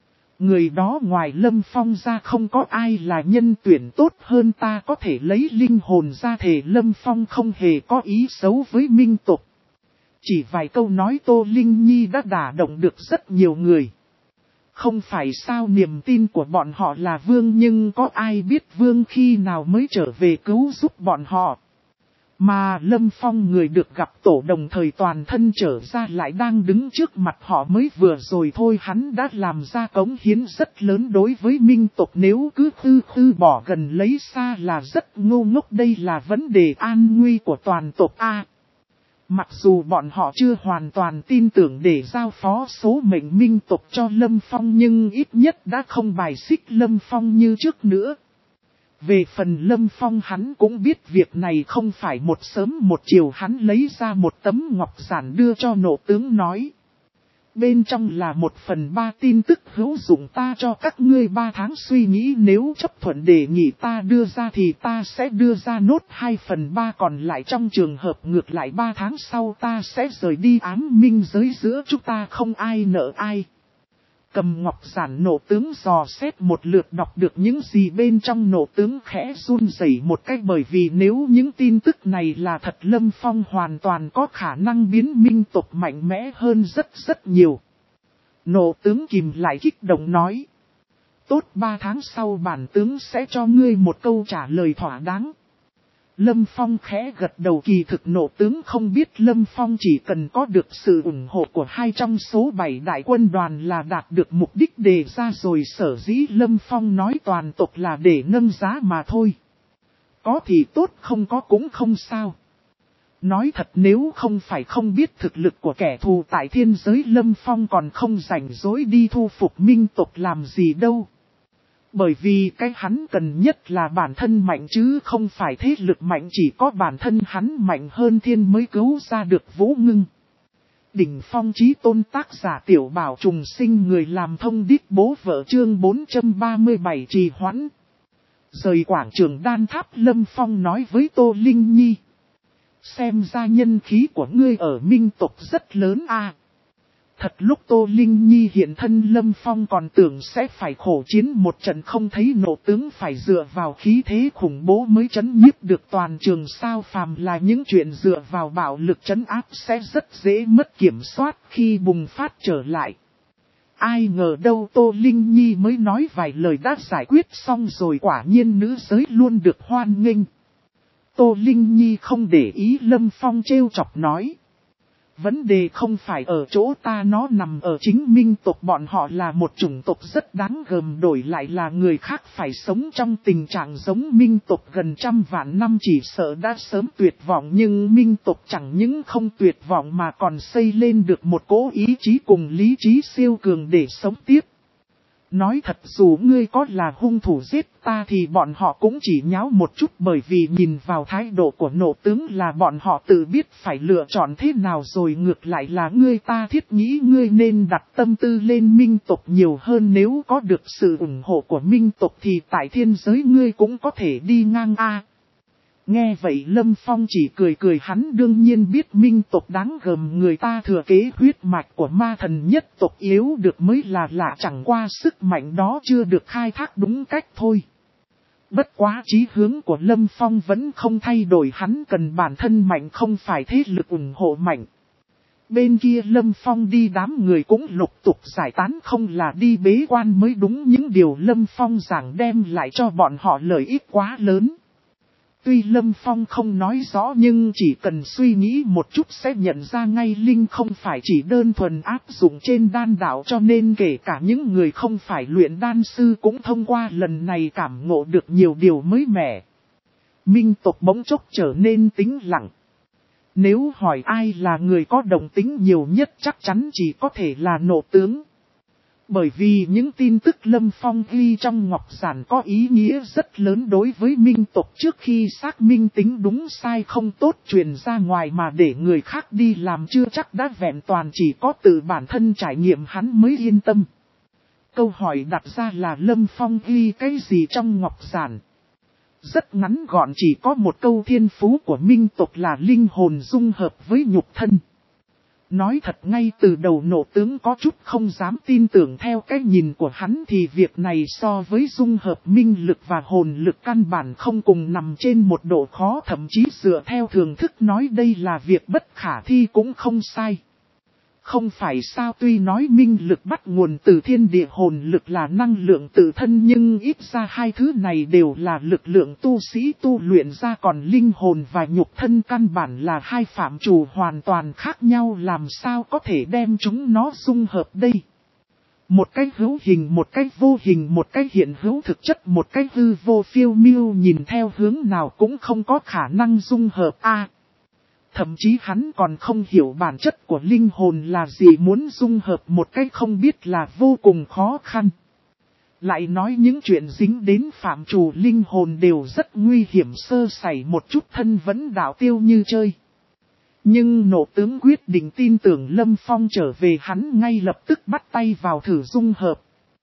Người đó ngoài Lâm Phong ra không có ai là nhân tuyển tốt hơn, ta có thể lấy linh hồn ra thề Lâm Phong không hề có ý xấu với minh tộc. Chỉ vài câu nói Tô Linh Nhi đã đả động được rất nhiều người. Không phải sao, niềm tin của bọn họ là vương, nhưng có ai biết vương khi nào mới trở về cứu giúp bọn họ. Mà Lâm Phong người được gặp tổ đồng thời toàn thân trở ra lại đang đứng trước mặt họ mới vừa rồi thôi, hắn đã làm ra cống hiến rất lớn đối với minh tộc, nếu cứ khư khư bỏ gần lấy xa là rất ngu ngốc, đây là vấn đề an nguy của toàn tộc A. Mặc dù bọn họ chưa hoàn toàn tin tưởng để giao phó số mệnh minh tộc cho Lâm Phong, nhưng ít nhất đã không bài xích Lâm Phong như trước nữa. Về phần Lâm Phong, hắn cũng biết việc này không phải một sớm một chiều, hắn lấy ra một tấm ngọc giản đưa cho nộ tướng nói. Bên trong là một phần ba tin tức hữu dụng, ta cho các ngươi ba tháng suy nghĩ, nếu chấp thuận đề nghị ta đưa ra thì ta sẽ đưa ra nốt hai phần ba còn lại, trong trường hợp ngược lại ba tháng sau ta sẽ rời đi ám minh giới, giữa chúng ta không ai nợ ai. Cầm ngọc giản, nộ tướng dò xét một lượt, đọc được những gì bên trong, nộ tướng khẽ run rẩy một cách, bởi vì nếu những tin tức này là thật, Lâm Phong hoàn toàn có khả năng biến minh tộc mạnh mẽ hơn rất rất nhiều. Nộ tướng kìm lại kích động nói. Tốt, ba tháng sau bản tướng sẽ cho ngươi một câu trả lời thỏa đáng. Lâm Phong khẽ gật đầu, kỳ thực nộ tướng không biết Lâm Phong chỉ cần có được sự ủng hộ của hai trong số bảy đại quân đoàn là đạt được mục đích đề ra rồi, sở dĩ Lâm Phong nói toàn tộc là để nâng giá mà thôi. Có thì tốt, không có cũng không sao. Nói thật, nếu không phải không biết thực lực của kẻ thù tại thiên giới, Lâm Phong còn không rảnh rỗi đi thu phục minh tộc làm gì đâu. Bởi vì cái hắn cần nhất là bản thân mạnh chứ không phải thế lực mạnh, chỉ có bản thân hắn mạnh hơn thiên mới cứu ra được Vũ Ngưng. Đỉnh phong chí tôn, tác giả Tiểu Bảo Trùng Sinh, người làm thông điệp bố vợ, chương bốn trăm ba mươi bảy trì hoãn. Rời quảng trường Đan Tháp, Lâm Phong nói với Tô Linh Nhi. Xem ra nhân khí của ngươi ở minh tộc rất lớn a. Thật lúc Tô Linh Nhi hiện thân Lâm Phong còn tưởng sẽ phải khổ chiến một trận, không thấy nộ tướng phải dựa vào khí thế khủng bố mới trấn nhiếp được toàn trường sao. Phàm là những chuyện dựa vào bạo lực trấn áp sẽ rất dễ mất kiểm soát khi bùng phát trở lại. Ai ngờ đâu Tô Linh Nhi mới nói vài lời đã giải quyết xong rồi, quả nhiên nữ giới luôn được hoan nghênh. Tô Linh Nhi không để ý Lâm Phong trêu chọc nói. Vấn đề không phải ở chỗ ta, nó nằm ở chính minh tộc bọn họ là một chủng tộc rất đáng gờm, đổi lại là người khác phải sống trong tình trạng giống minh tộc gần trăm vạn năm chỉ sợ đã sớm tuyệt vọng, nhưng minh tộc chẳng những không tuyệt vọng mà còn xây lên được một cỗ ý chí cùng lý trí siêu cường để sống tiếp. Nói thật, dù ngươi có là hung thủ giết ta thì bọn họ cũng chỉ nháo một chút, bởi vì nhìn vào thái độ của nộ tướng là bọn họ tự biết phải lựa chọn thế nào rồi. Ngược lại là ngươi, ta thiết nghĩ ngươi nên đặt tâm tư lên minh tộc nhiều hơn, nếu có được sự ủng hộ của minh tộc thì tại thiên giới ngươi cũng có thể đi ngang a. Nghe vậy Lâm Phong chỉ cười cười, hắn đương nhiên biết minh tộc đáng gờm, người ta thừa kế huyết mạch của ma thần nhất tộc, yếu được mới là lạ, chẳng qua sức mạnh đó chưa được khai thác đúng cách thôi. Bất quá chí hướng của Lâm Phong vẫn không thay đổi, hắn cần bản thân mạnh không phải thế lực ủng hộ mạnh. Bên kia Lâm Phong đi, đám người cũng lục tục giải tán, không là đi bế quan mới đúng, những điều Lâm Phong giảng đem lại cho bọn họ lợi ích quá lớn. Tuy Lâm Phong không nói rõ nhưng chỉ cần suy nghĩ một chút sẽ nhận ra ngay, Linh không phải chỉ đơn thuần áp dụng trên đan đạo, cho nên kể cả những người không phải luyện đan sư cũng thông qua lần này cảm ngộ được nhiều điều mới mẻ. Minh tộc bỗng chốc trở nên tĩnh lặng. Nếu hỏi ai là người có đồng tính nhiều nhất chắc chắn chỉ có thể là nộ tướng. Bởi vì những tin tức Lâm Phong ghi trong ngọc giản có ý nghĩa rất lớn đối với minh tộc, trước khi xác minh tính đúng sai không tốt truyền ra ngoài mà để người khác đi làm chưa chắc đã vẹn toàn, chỉ có tự bản thân trải nghiệm hắn mới yên tâm. Câu hỏi đặt ra là Lâm Phong ghi cái gì trong ngọc giản? Rất ngắn gọn, chỉ có một câu: thiên phú của minh tộc là linh hồn dung hợp với nhục thân. Nói thật ngay từ đầu nộ tướng có chút không dám tin tưởng, theo cái nhìn của hắn thì việc này so với dung hợp minh lực và hồn lực căn bản không cùng nằm trên một độ khó, thậm chí dựa theo thường thức nói đây là việc bất khả thi cũng không sai. Không phải sao, tuy nói minh lực bắt nguồn từ thiên địa, hồn lực là năng lượng tự thân, nhưng ít ra hai thứ này đều là lực lượng tu sĩ tu luyện ra, còn linh hồn và nhục thân căn bản là hai phạm trù hoàn toàn khác nhau, làm sao có thể đem chúng nó dung hợp đây? Một cái hữu hình, một cái vô hình, một cái hiện hữu thực chất, một cái hư vô phiêu miêu, nhìn theo hướng nào cũng không có khả năng dung hợp a. Thậm chí hắn còn không hiểu bản chất của linh hồn là gì, muốn dung hợp một cách không biết là vô cùng khó khăn. Lại nói những chuyện dính đến phạm trù linh hồn đều rất nguy hiểm, sơ sẩy một chút thân vẫn đạo tiêu như chơi. Nhưng nộ tướng quyết định tin tưởng Lâm Phong trở về, hắn ngay lập tức bắt tay vào thử dung hợp.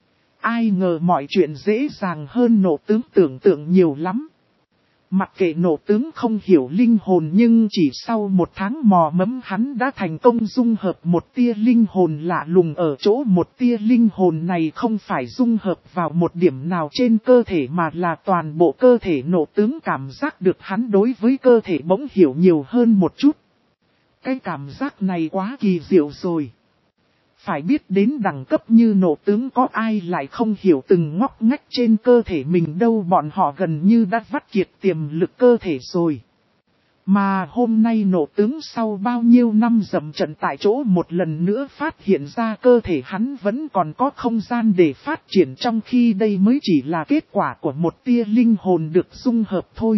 Ai ngờ mọi chuyện dễ dàng hơn nộ tướng tưởng tượng nhiều lắm. Mặc kệ nộ tướng không hiểu linh hồn, nhưng chỉ sau một tháng mò mẫm hắn đã thành công dung hợp một tia linh hồn lạ lùng, ở chỗ một tia linh hồn này không phải dung hợp vào một điểm nào trên cơ thể mà là toàn bộ cơ thể. Nộ tướng cảm giác được hắn đối với cơ thể bỗng hiểu nhiều hơn một chút. Cái cảm giác này quá kỳ diệu rồi. Phải biết đến đẳng cấp như nộ tướng có ai lại không hiểu từng ngóc ngách trên cơ thể mình đâu, bọn họ gần như đã vắt kiệt tiềm lực cơ thể rồi. Mà hôm nay nộ tướng sau bao nhiêu năm dậm trận tại chỗ một lần nữa phát hiện ra cơ thể hắn vẫn còn có không gian để phát triển, trong khi đây mới chỉ là kết quả của một tia linh hồn được dung hợp thôi.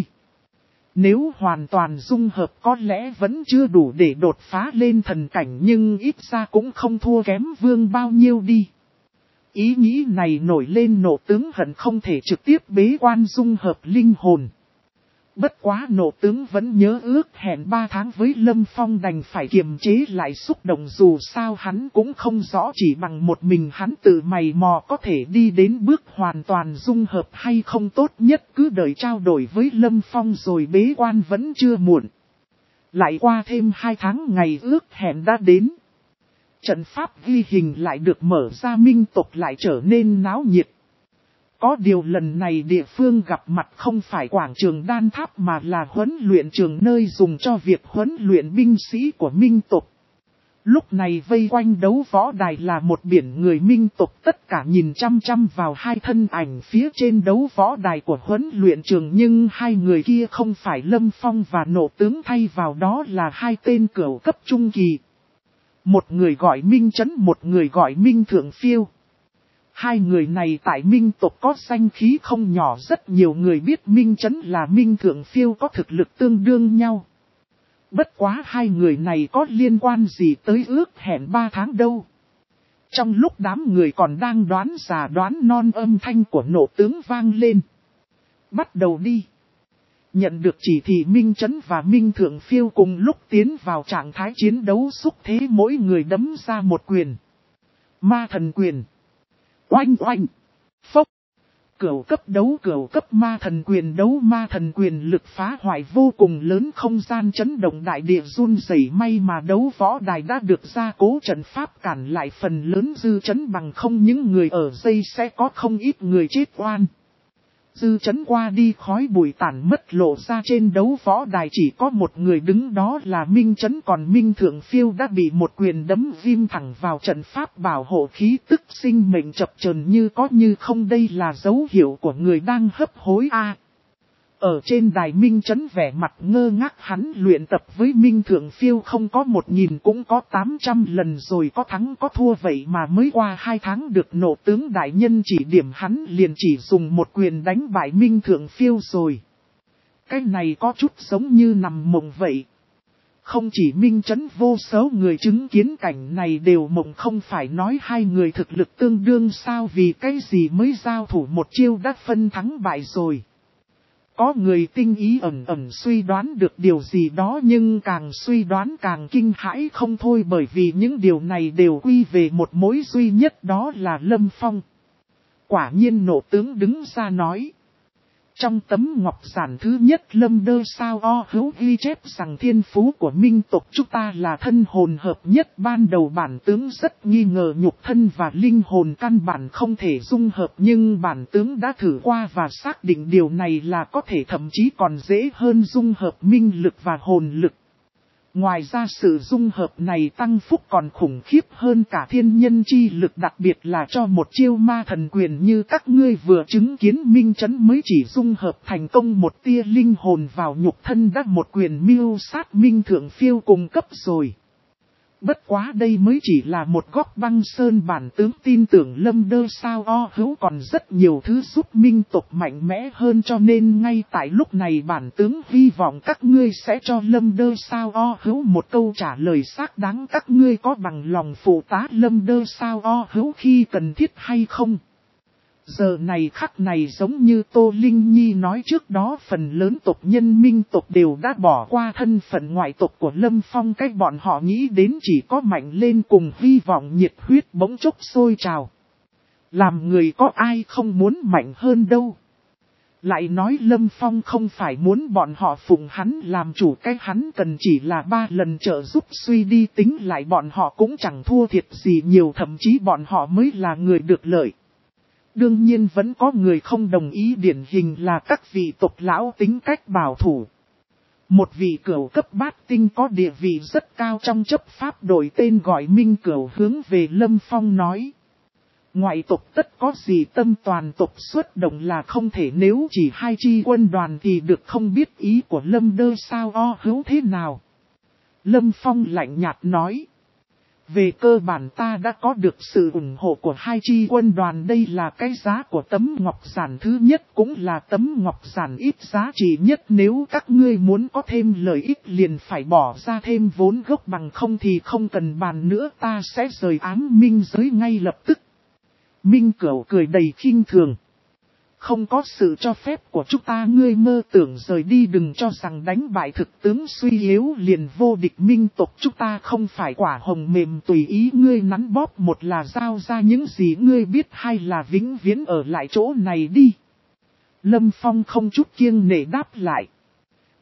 Nếu hoàn toàn dung hợp có lẽ vẫn chưa đủ để đột phá lên thần cảnh, nhưng ít ra cũng không thua kém vương bao nhiêu đi. Ý nghĩ này nổi lên, nộ tướng hận không thể trực tiếp bế quan dung hợp linh hồn. Bất quá nộ tướng vẫn nhớ ước hẹn ba tháng với Lâm Phong, đành phải kiềm chế lại xúc động, dù sao hắn cũng không rõ chỉ bằng một mình hắn tự mày mò có thể đi đến bước hoàn toàn dung hợp hay không, tốt nhất cứ đợi trao đổi với Lâm Phong rồi bế quan vẫn chưa muộn. Lại qua thêm hai tháng ngày ước hẹn đã đến. Trận pháp ghi hình lại được mở ra, minh tộc lại trở nên náo nhiệt. Có điều lần này địa phương gặp mặt không phải quảng trường đan tháp mà là huấn luyện trường nơi dùng cho việc huấn luyện binh sĩ của minh tộc. Lúc này vây quanh đấu võ đài là một biển người minh tộc, tất cả nhìn chăm chăm vào hai thân ảnh phía trên đấu võ đài của huấn luyện trường, nhưng hai người kia không phải Lâm Phong và Nộ Tướng, thay vào đó là hai tên cửu cấp trung kỳ. Một người gọi Minh Chấn, một người gọi Minh Thượng Phiêu. Hai người này tại minh tộc có danh khí không nhỏ, rất nhiều người biết Minh Chấn là Minh Thượng Phiêu có thực lực tương đương nhau. Bất quá hai người này có liên quan gì tới ước hẹn ba tháng đâu. Trong lúc đám người còn đang đoán già đoán non, âm thanh của Nộ Tướng vang lên. Bắt đầu đi. Nhận được chỉ thị, Minh Chấn và Minh Thượng Phiêu cùng lúc tiến vào trạng thái chiến đấu, xúc thế mỗi người đấm ra một quyền. Ma thần quyền. Oanh oanh. Phốc. Cửu cấp đấu cửu cấp ma thần quyền. Đấu ma thần quyền lực phá hoại vô cùng lớn, không gian chấn động, đại địa run rẩy. May mà đấu võ đài đã được gia cố trận pháp cản lại phần lớn dư chấn, bằng không những người ở dây sẽ có không ít người chết oan. Dư chấn qua đi, khói bụi tản mất, lộ ra trên đấu võ đài chỉ có một người đứng, đó là Minh Chấn, còn Minh Thượng Phiêu đã bị một quyền đấm ghim thẳng vào trận pháp bảo hộ, khí tức sinh mệnh chập chờn như có như không. Đây là dấu hiệu của người đang hấp hối a. Ở trên đài Minh Chấn vẻ mặt ngơ ngác, hắn luyện tập với Minh Thượng Phiêu không có một nghìn cũng có tám trăm lần rồi, có thắng có thua, vậy mà mới qua hai tháng được Nộ Tướng đại nhân chỉ điểm, hắn liền chỉ dùng một quyền đánh bại Minh Thượng Phiêu rồi. Cái này có chút giống như nằm mộng vậy. Không chỉ Minh Chấn, vô số người chứng kiến cảnh này đều mộng, không phải nói hai người thực lực tương đương sao, vì cái gì mới giao thủ một chiêu đã phân thắng bại rồi. Có người tinh ý ẩn ẩn suy đoán được điều gì đó, nhưng càng suy đoán càng kinh hãi không thôi, bởi vì những điều này đều quy về một mối duy nhất, đó là Lâm Phong. Quả nhiên Nộ Tướng đứng ra nói. Trong tấm ngọc giản thứ nhất Lâm Đơ Sao O Hữu ghi chép rằng thiên phú của minh tộc chúng ta là thân hồn hợp nhất. Ban đầu bản tướng rất nghi ngờ nhục thân và linh hồn căn bản không thể dung hợp, nhưng bản tướng đã thử qua và xác định điều này là có thể, thậm chí còn dễ hơn dung hợp minh lực và hồn lực. Ngoài ra sự dung hợp này tăng phúc còn khủng khiếp hơn cả thiên nhân chi lực, đặc biệt là cho một chiêu ma thần quyền như các ngươi vừa chứng kiến. Minh Chấn mới chỉ dung hợp thành công một tia linh hồn vào nhục thân đã một quyền mưu sát Minh Thượng Phiêu cùng cấp rồi. Bất quá đây mới chỉ là một góc băng sơn, bản tướng tin tưởng Lâm Đơ Sao O Hữu còn rất nhiều thứ giúp minh tộc mạnh mẽ hơn, cho nên ngay tại lúc này bản tướng hy vọng các ngươi sẽ cho Lâm Đơ Sao O Hữu một câu trả lời xác đáng. Các ngươi có bằng lòng phụ tá Lâm Đơ Sao O Hữu khi cần thiết hay không? Giờ này khắc này, giống như Tô Linh Nhi nói trước đó, phần lớn tộc nhân minh tộc đều đã bỏ qua thân phận ngoại tộc của Lâm Phong. Cách bọn họ nghĩ đến chỉ có mạnh lên cùng hy vọng, nhiệt huyết bỗng chốc sôi trào. Làm người có ai không muốn mạnh hơn đâu. Lại nói Lâm Phong không phải muốn bọn họ phụng hắn làm chủ, cái hắn cần chỉ là ba lần trợ giúp, suy đi tính lại bọn họ cũng chẳng thua thiệt gì nhiều, thậm chí bọn họ mới là người được lợi. Đương nhiên vẫn có người không đồng ý, điển hình là các vị tộc lão tính cách bảo thủ. Một vị cửu cấp bát tinh có địa vị rất cao trong chấp pháp đổi tên gọi Minh Cửu hướng về Lâm Phong nói. Ngoại tộc tất có gì tâm toàn tộc xuất động là không thể, nếu chỉ hai chi quân đoàn thì được, không biết ý của Lâm Đơ Sao O Hữu thế nào. Lâm Phong lạnh nhạt nói. Về cơ bản ta đã có được sự ủng hộ của hai chi quân đoàn, đây là cái giá của tấm ngọc giản thứ nhất, cũng là tấm ngọc giản ít giá trị nhất. Nếu các ngươi muốn có thêm lợi ích liền phải bỏ ra thêm vốn gốc, bằng không thì không cần bàn nữa, ta sẽ rời ám minh giới ngay lập tức. Minh Cửu cười đầy khinh thường. Không có sự cho phép của chúng ta ngươi mơ tưởng rời đi, đừng cho rằng đánh bại thực tướng suy yếu liền vô địch. Minh tộc chúng ta không phải quả hồng mềm tùy ý ngươi nắn bóp, một là giao ra những gì ngươi biết, hai là vĩnh viễn ở lại chỗ này đi. Lâm Phong không chút kiêng nể đáp lại.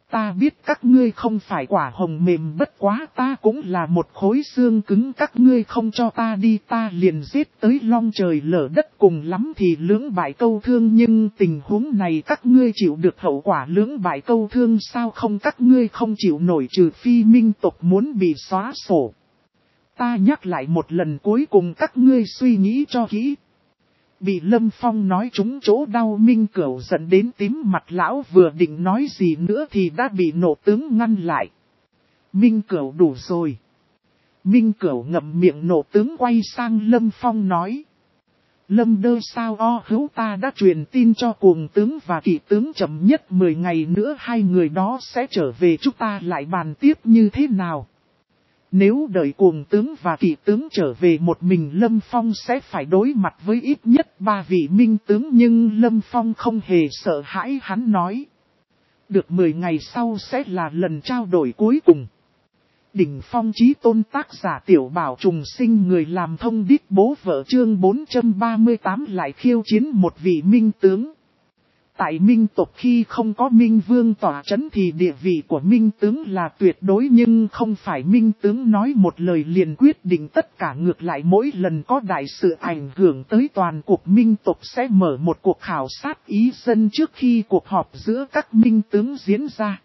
Ta biết các ngươi không phải quả hồng mềm, bất quá ta cũng là một khối xương cứng, các ngươi không cho ta đi ta liền giết tới long trời lở đất, cùng lắm thì lưỡng bại câu thương, nhưng tình huống này các ngươi chịu được hậu quả lưỡng bại câu thương sao? Không, các ngươi không chịu nổi, trừ phi minh tộc muốn bị xóa sổ. Ta nhắc lại một lần cuối cùng, các ngươi suy nghĩ cho kỹ. Bị Lâm Phong nói trúng chỗ đau, Minh Cửu giận đến tím mặt, lão vừa định nói gì nữa thì đã bị Nộ tướng ngăn lại. Minh Cửu đủ rồi. Minh Cửu ngậm miệng, Nộ tướng quay sang Lâm Phong nói. Lâm đơ sao o hữu, ta đã truyền tin cho cuồng tướng và kỵ tướng, chậm nhất mười ngày nữa hai người đó sẽ trở về, chúng ta lại bàn tiếp như thế nào? Nếu đợi cuồng tướng và kỵ tướng trở về một mình, Lâm Phong sẽ phải đối mặt với ít nhất ba vị minh tướng, nhưng Lâm Phong không hề sợ hãi, hắn nói. Được mười ngày sau sẽ là lần trao đổi cuối cùng. Đỉnh phong chí tôn, tác giả Tiểu Bảo Trùng Sinh, người làm thông đích bố vợ, chương bốn trăm ba mươi tám lại khiêu chiến một vị minh tướng. Tại minh tộc khi không có minh vương tỏa chấn thì địa vị của minh tướng là tuyệt đối, nhưng không phải minh tướng nói một lời liền quyết định tất cả, ngược lại mỗi lần có đại sự ảnh hưởng tới toàn cuộc, minh tộc sẽ mở một cuộc khảo sát ý dân trước khi cuộc họp giữa các minh tướng diễn ra.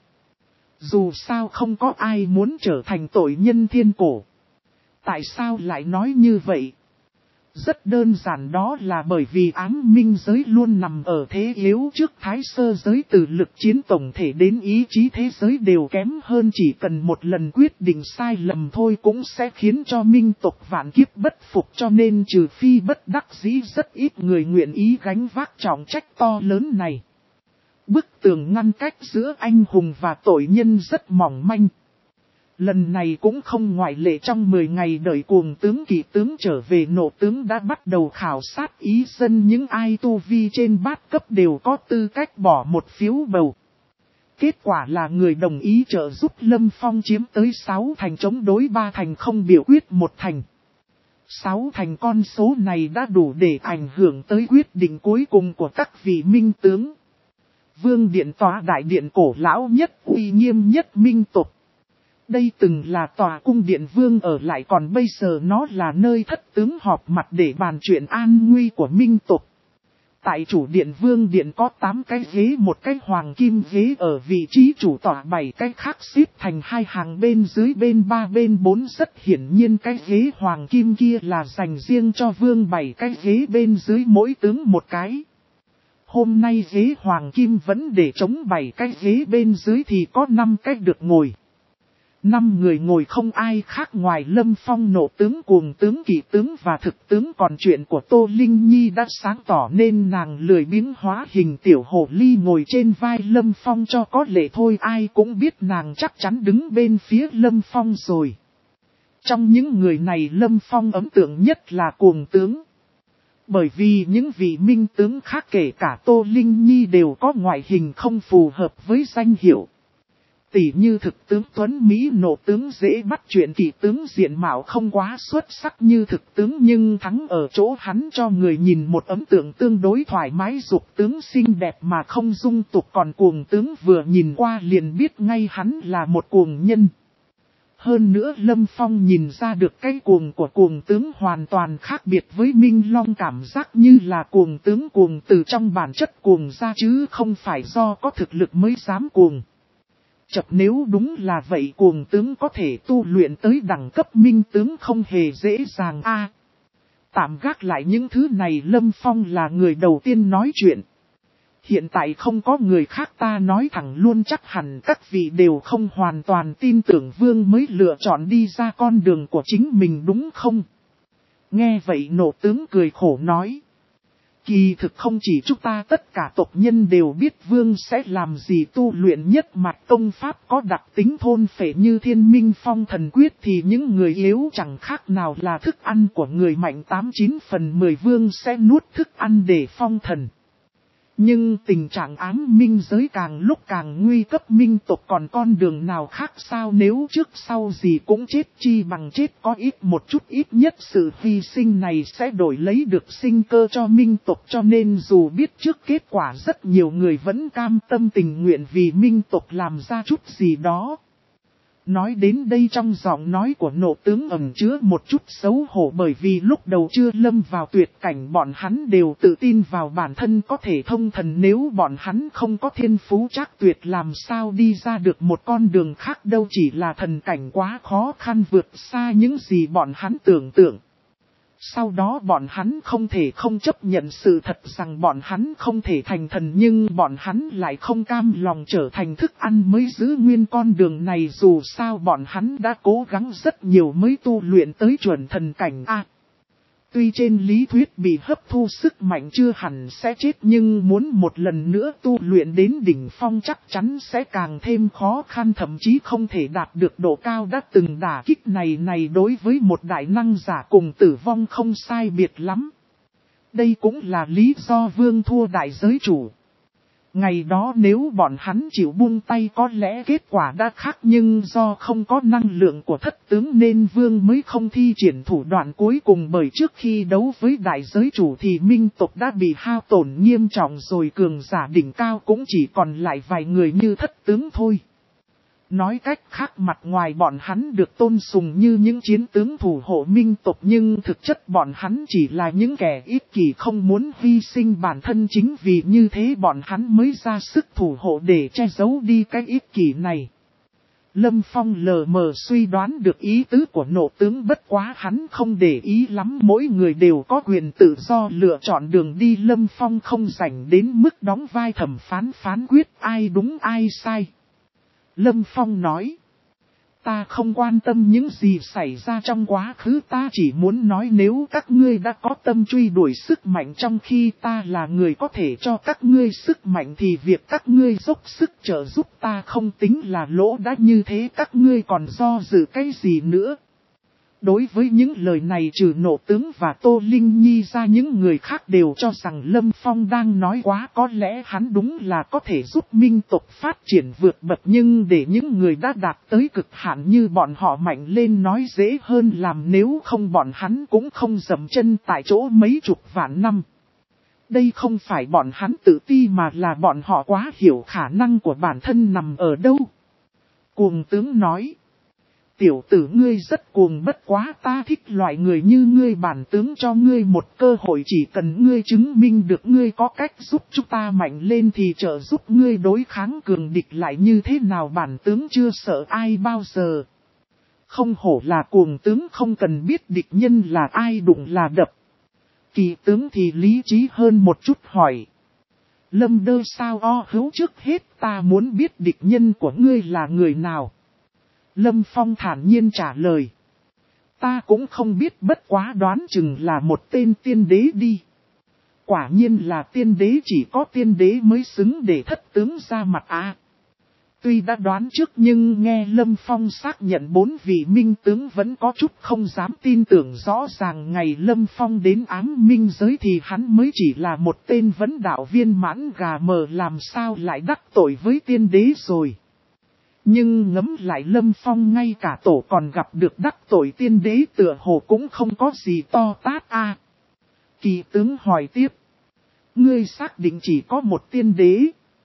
Dù sao không có ai muốn trở thành tội nhân thiên cổ. Tại sao lại nói như vậy? Rất đơn giản, đó là bởi vì ám minh giới luôn nằm ở thế yếu trước thái sơ giới, từ lực chiến tổng thể đến ý chí thế giới đều kém hơn, chỉ cần một lần quyết định sai lầm thôi cũng sẽ khiến cho minh tộc vạn kiếp bất phục, cho nên trừ phi bất đắc dĩ rất ít người nguyện ý gánh vác trọng trách to lớn này. Bức tường ngăn cách giữa anh hùng và tội nhân rất mỏng manh. Lần này cũng không ngoại lệ, trong mười ngày đợi cuồng tướng kỵ tướng trở về, Nộ tướng đã bắt đầu khảo sát ý dân, những ai tu vi trên bát cấp đều có tư cách bỏ một phiếu bầu. Kết quả là người đồng ý trợ giúp Lâm Phong chiếm tới sáu thành, chống đối ba thành, không biểu quyết một thành. sáu thành con số này đã đủ để ảnh hưởng tới quyết định cuối cùng của các vị minh tướng. Vương điện, tòa đại điện cổ lão nhất, uy nghiêm nhất minh tộc. Đây từng là tòa cung điện vương ở lại, còn bây giờ nó là nơi thất tướng họp mặt để bàn chuyện an nguy của minh tộc. Tại chủ điện vương điện có tám cái ghế, một cái hoàng kim ghế ở vị trí chủ tọa, bảy cái khác xếp thành hai hàng bên dưới, bên ba bên bốn, rất hiển nhiên cái ghế hoàng kim kia là dành riêng cho vương, bảy cái ghế bên dưới mỗi tướng một cái. Hôm nay ghế hoàng kim vẫn để trống, bảy cái ghế bên dưới thì có năm cái được ngồi. Năm người ngồi không ai khác ngoài Lâm Phong, Nộ tướng, cuồng tướng, kỵ tướng và thực tướng, còn chuyện của Tô Linh Nhi đã sáng tỏ nên nàng lười biếng hóa hình tiểu hồ ly ngồi trên vai Lâm Phong cho có lệ thôi, ai cũng biết nàng chắc chắn đứng bên phía Lâm Phong rồi. Trong những người này Lâm Phong ấn tượng nhất là cuồng tướng. Bởi vì những vị minh tướng khác kể cả Tô Linh Nhi đều có ngoại hình không phù hợp với danh hiệu. Tỷ như thực tướng Tuấn Mỹ, Nộ tướng dễ bắt chuyện, kỵ tướng diện mạo không quá xuất sắc như thực tướng, nhưng thắng ở chỗ hắn cho người nhìn một ấn tượng tương đối thoải mái, dục tướng xinh đẹp mà không dung tục, còn cuồng tướng vừa nhìn qua liền biết ngay hắn là một cuồng nhân. Hơn nữa Lâm Phong nhìn ra được cái cuồng của cuồng tướng hoàn toàn khác biệt với Minh Long, cảm giác như là cuồng tướng cuồng từ trong bản chất cuồng ra chứ không phải do có thực lực mới dám cuồng. Chật, nếu đúng là vậy, cuồng tướng có thể tu luyện tới đẳng cấp minh tướng không hề dễ dàng a. À, tạm gác lại những thứ này, Lâm Phong là người đầu tiên nói chuyện. Hiện tại không có người khác, ta nói thẳng luôn, chắc hẳn các vị đều không hoàn toàn tin tưởng vương mới lựa chọn đi ra con đường của chính mình đúng không? Nghe vậy Nộ tướng cười khổ nói. Kỳ thực không chỉ chúng ta, tất cả tộc nhân đều biết vương sẽ làm gì, tu luyện nhất mặt công pháp có đặc tính thôn phệ như Thiên Minh Phong Thần Quyết thì những người yếu chẳng khác nào là thức ăn của người mạnh, tám chín phần mười vương sẽ nuốt thức ăn để phong thần. Nhưng tình trạng ám minh giới càng lúc càng nguy cấp, minh tộc còn con đường nào khác sao, nếu trước sau gì cũng chết chi bằng chết có ít một chút, ít nhất sự hy sinh này sẽ đổi lấy được sinh cơ cho minh tộc, cho nên dù biết trước kết quả rất nhiều người vẫn cam tâm tình nguyện vì minh tộc làm ra chút gì đó. Nói đến đây trong giọng nói của nộ tướng ẩn chứa một chút xấu hổ, bởi vì lúc đầu chưa lâm vào tuyệt cảnh bọn hắn đều tự tin vào bản thân có thể thông thần, nếu bọn hắn không có thiên phú chắc tuyệt làm sao đi ra được một con đường khác đâu, chỉ là thần cảnh quá khó khăn vượt xa những gì bọn hắn tưởng tượng. Sau đó bọn hắn không thể không chấp nhận sự thật rằng bọn hắn không thể thành thần, nhưng bọn hắn lại không cam lòng trở thành thức ăn mới giữ nguyên con đường này, dù sao bọn hắn đã cố gắng rất nhiều mới tu luyện tới chuẩn thần cảnh A. Tuy trên lý thuyết bị hấp thu sức mạnh chưa hẳn sẽ chết, nhưng muốn một lần nữa tu luyện đến đỉnh phong chắc chắn sẽ càng thêm khó khăn, thậm chí không thể đạt được độ cao đã từng đả kích này này đối với một đại năng giả cùng tử vong không sai biệt lắm. Đây cũng là lý do Vương thua đại giới chủ. Ngày đó nếu bọn hắn chịu buông tay có lẽ kết quả đã khác, nhưng do không có năng lượng của thất tướng nên Vương mới không thi triển thủ đoạn cuối cùng, bởi trước khi đấu với đại giới chủ thì minh tộc đã bị hao tổn nghiêm trọng rồi, cường giả đỉnh cao cũng chỉ còn lại vài người như thất tướng thôi. Nói cách khác, mặt ngoài bọn hắn được tôn sùng như những chiến tướng thủ hộ minh tộc, nhưng thực chất bọn hắn chỉ là những kẻ ích kỷ không muốn hy sinh bản thân, chính vì như thế bọn hắn mới ra sức thủ hộ để che giấu đi cái ích kỷ này. Lâm Phong lờ mờ suy đoán được ý tứ của nộ tướng, bất quá hắn không để ý lắm, mỗi người đều có quyền tự do lựa chọn đường đi, Lâm Phong không rảnh đến mức đóng vai thẩm phán phán quyết ai đúng ai sai. Lâm Phong nói, ta không quan tâm những gì xảy ra trong quá khứ, ta chỉ muốn nói nếu các ngươi đã có tâm truy đuổi sức mạnh trong khi ta là người có thể cho các ngươi sức mạnh thì việc các ngươi dốc sức trợ giúp ta không tính là lỗ, đã như thế các ngươi còn do dự cái gì nữa. Đối với những lời này trừ nộ tướng và Tô Linh Nhi ra, những người khác đều cho rằng Lâm Phong đang nói quá, có lẽ hắn đúng là có thể giúp minh tộc phát triển vượt bậc, nhưng để những người đã đạt tới cực hạn như bọn họ mạnh lên nói dễ hơn làm, nếu không bọn hắn cũng không dậm chân tại chỗ mấy chục vạn năm. Đây không phải bọn hắn tự ti mà là bọn họ quá hiểu khả năng của bản thân nằm ở đâu. Cuồng tướng nói, tiểu tử ngươi rất cuồng, bất quá ta thích loại người như ngươi, bản tướng cho ngươi một cơ hội, chỉ cần ngươi chứng minh được ngươi có cách giúp chúng ta mạnh lên thì trợ giúp ngươi đối kháng cường địch lại như thế nào, bản tướng chưa sợ ai bao giờ. Không hổ là cuồng tướng, không cần biết địch nhân là ai đụng là đập. Kỳ tướng thì lý trí hơn một chút hỏi, Lâm Đơ sao o hữu, trước hết ta muốn biết địch nhân của ngươi là người nào. Lâm Phong thản nhiên trả lời, ta cũng không biết, bất quá đoán chừng là một tên tiên đế đi. Quả nhiên là tiên đế, chỉ có tiên đế mới xứng để thất tướng ra mặt à. Tuy đã đoán trước nhưng nghe Lâm Phong xác nhận bốn vị minh tướng vẫn có chút không dám tin tưởng, rõ ràng ngày Lâm Phong đến ám minh giới thì hắn mới chỉ là một tên vấn đạo viên mãn gà mờ, làm sao lại đắc tội với tiên đế rồi. Nhưng ngẫm lại Lâm Phong ngay cả tổ còn gặp được đắc tội tiên đế, tựa hồ cũng không có gì to tát a. À. Kỳ tướng hỏi tiếp, ngươi xác định chỉ có một tiên đế?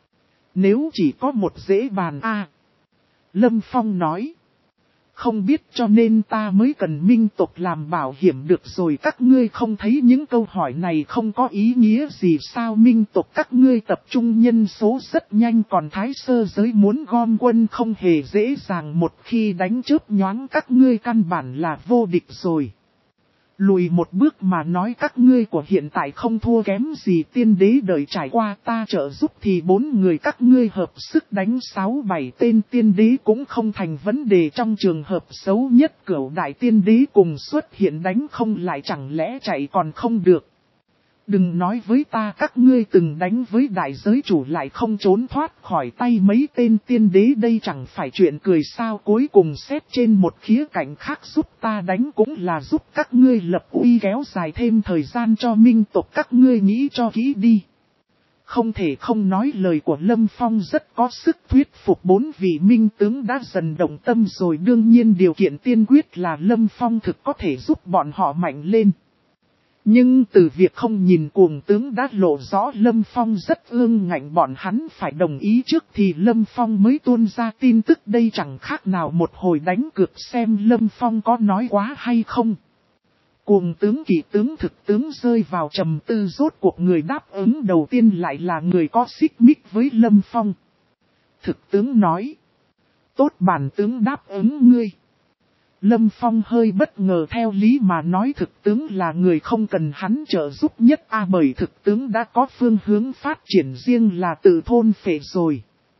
Nếu chỉ có một dễ bàn a. À. Lâm Phong nói, không biết cho nên ta mới cần minh tộc làm bảo hiểm được rồi, các ngươi không thấy những câu hỏi này không có ý nghĩa gì sao, minh tộc các ngươi tập trung nhân số rất nhanh, còn thái sơ giới muốn gom quân không hề dễ dàng, một khi đánh chớp nhoáng các ngươi căn bản là vô địch rồi. Lùi một bước mà nói, các ngươi của hiện tại không thua kém gì tiên đế đời trải qua, ta trợ giúp thì bốn người các ngươi hợp sức đánh sáu bảy tên tiên đế cũng không thành vấn đề, trong trường hợp xấu nhất cửu đại tiên đế cùng xuất hiện đánh không lại chẳng lẽ chạy còn không được. Đừng nói với ta các ngươi từng đánh với đại giới chủ lại không trốn thoát khỏi tay mấy tên tiên đế, đây chẳng phải chuyện cười sao, cuối cùng xét trên một khía cạnh khác giúp ta đánh cũng là giúp các ngươi lập uy, kéo dài thêm thời gian cho minh tộc, các ngươi nghĩ cho kỹ đi. Không thể không nói lời của Lâm Phong rất có sức thuyết phục, bốn vị minh tướng đã dần động tâm rồi, đương nhiên điều kiện tiên quyết là Lâm Phong thực có thể giúp bọn họ mạnh lên. Nhưng từ việc không nhìn cuồng tướng đã lộ rõ Lâm Phong rất ương ngạnh bọn hắn phải đồng ý trước thì Lâm Phong mới tuôn ra tin tức, đây chẳng khác nào một hồi đánh cược xem Lâm Phong có nói quá hay không. Cuồng tướng kỵ tướng thực tướng rơi vào trầm tư, rốt cuộc người đáp ứng đầu tiên lại là người có xích mích với Lâm Phong. Thực tướng nói, tốt, bản tướng đáp ứng ngươi. Lâm Phong hơi bất ngờ, theo lý mà nói thực tướng là người không cần hắn trợ giúp nhất a à, bởi thực tướng đã có phương hướng phát triển riêng là tự thôn phệ rồi.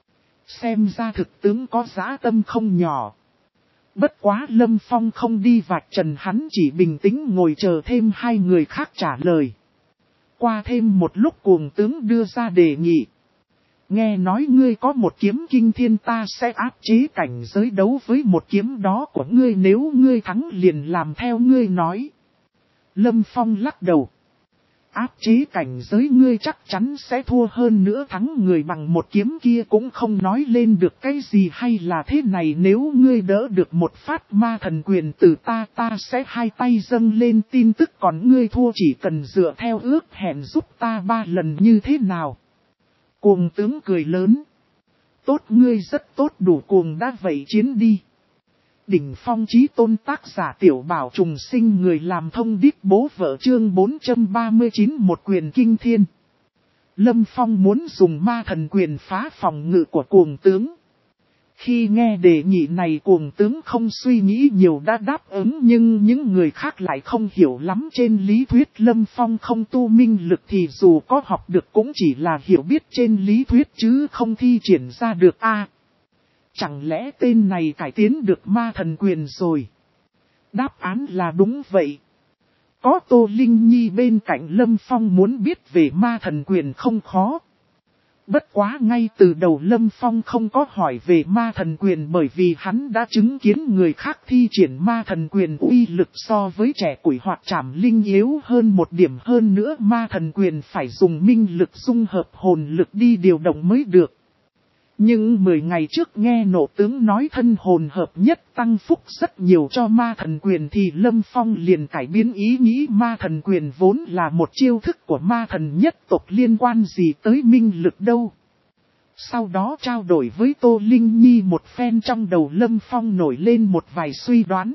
Xem ra thực tướng có dã tâm không nhỏ. Bất quá Lâm Phong không đi vạch trần, hắn chỉ bình tĩnh ngồi chờ thêm hai người khác trả lời. Qua thêm một lúc cuồng tướng đưa ra đề nghị. Nghe nói ngươi có một kiếm kinh thiên, ta sẽ áp chế cảnh giới đấu với một kiếm đó của ngươi, nếu ngươi thắng liền làm theo ngươi nói. Lâm Phong lắc đầu. Áp chế cảnh giới ngươi chắc chắn sẽ thua, hơn nữa thắng người bằng một kiếm kia cũng không nói lên được cái gì, hay là thế này, nếu ngươi đỡ được một phát ma thần quyền từ ta, ta sẽ hai tay dâng lên tin tức, còn ngươi thua chỉ cần dựa theo ước hẹn giúp ta ba lần như thế nào. Cuồng tướng cười lớn. Tốt, ngươi rất tốt, đủ cuồng đã, vậy chiến đi. Đỉnh phong chí tôn, tác giả Tiểu Bảo Trùng Sinh, người làm thông điệp bố vợ, chương bốn trăm ba mươi chín, một quyền kinh thiên. Lâm Phong muốn dùng ma thần quyền phá phòng ngự của cuồng tướng. Khi nghe đề nghị này, cuồng tướng không suy nghĩ nhiều đã đáp ứng, nhưng những người khác lại không hiểu lắm. Trên lý thuyết Lâm Phong không tu minh lực thì dù có học được cũng chỉ là hiểu biết trên lý thuyết chứ không thi triển ra được a à, chẳng lẽ tên này cải tiến được ma thần quyền rồi? Đáp án là đúng vậy. Có Tô Linh Nhi bên cạnh, Lâm Phong muốn biết về ma thần quyền không khó. Bất quá ngay từ đầu Lâm Phong không có hỏi về ma thần quyền, bởi vì hắn đã chứng kiến người khác thi triển ma thần quyền uy lực so với trẻ củi hoặc trảm linh yếu hơn một điểm, hơn nữa ma thần quyền phải dùng minh lực dung hợp hồn lực đi điều động mới được. Nhưng mười ngày trước nghe nộ tướng nói thân hồn hợp nhất tăng phúc rất nhiều cho ma thần quyền thì Lâm Phong liền cải biến ý nghĩ, ma thần quyền vốn là một chiêu thức của ma thần nhất tộc, liên quan gì tới minh lực đâu. Sau đó trao đổi với Tô Linh Nhi một phen, trong đầu Lâm Phong nổi lên một vài suy đoán.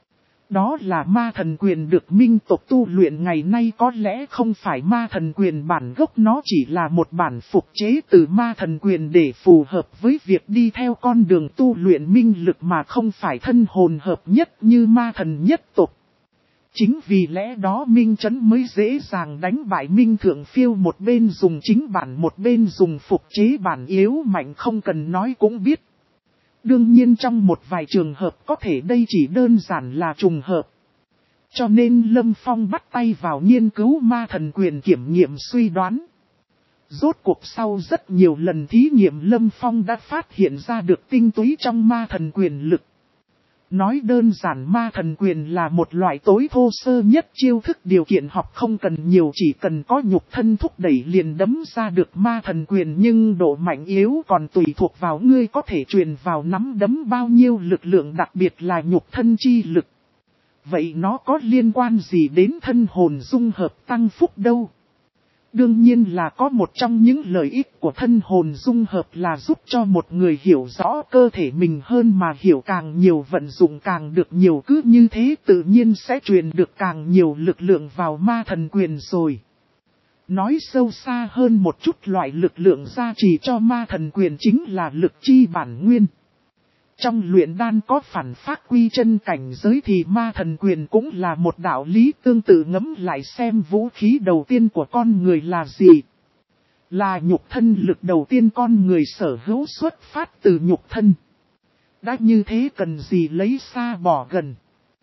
Đó là ma thần quyền được minh tộc tu luyện ngày nay có lẽ không phải ma thần quyền bản gốc, nó chỉ là một bản phục chế từ ma thần quyền để phù hợp với việc đi theo con đường tu luyện minh lực mà không phải thân hồn hợp nhất như ma thần nhất tộc. Chính vì lẽ đó Minh Trấn mới dễ dàng đánh bại Minh Thượng Phiêu, một bên dùng chính bản một bên dùng phục chế bản yếu mạnh không cần nói cũng biết. Đương nhiên trong một vài trường hợp có thể đây chỉ đơn giản là trùng hợp. Cho nên Lâm Phong bắt tay vào nghiên cứu ma thần quyền, kiểm nghiệm suy đoán. Rốt cuộc sau rất nhiều lần thí nghiệm, Lâm Phong đã phát hiện ra được tinh túy trong ma thần quyền lực. Nói đơn giản, ma thần quyền là một loại tối thô sơ nhất chiêu thức, điều kiện học không cần nhiều, chỉ cần có nhục thân thúc đẩy liền đấm ra được ma thần quyền, nhưng độ mạnh yếu còn tùy thuộc vào ngươi có thể truyền vào nắm đấm bao nhiêu lực lượng, đặc biệt là nhục thân chi lực. Vậy nó có liên quan gì đến thân hồn dung hợp tăng phúc đâu? Đương nhiên là có, một trong những lợi ích của thân hồn dung hợp là giúp cho một người hiểu rõ cơ thể mình hơn, mà hiểu càng nhiều vận dụng càng được nhiều, cứ như thế tự nhiên sẽ truyền được càng nhiều lực lượng vào ma thần quyền rồi. Nói sâu xa hơn một chút, loại lực lượng gia trì cho ma thần quyền chính là lực chi bản nguyên. Trong luyện đan có phản phát quy chân cảnh giới thì ma thần quyền cũng là một đạo lý tương tự, ngẫm lại xem vũ khí đầu tiên của con người là gì? Là nhục thân, lực đầu tiên con người sở hữu xuất phát từ nhục thân. Đã như thế cần gì lấy xa bỏ gần?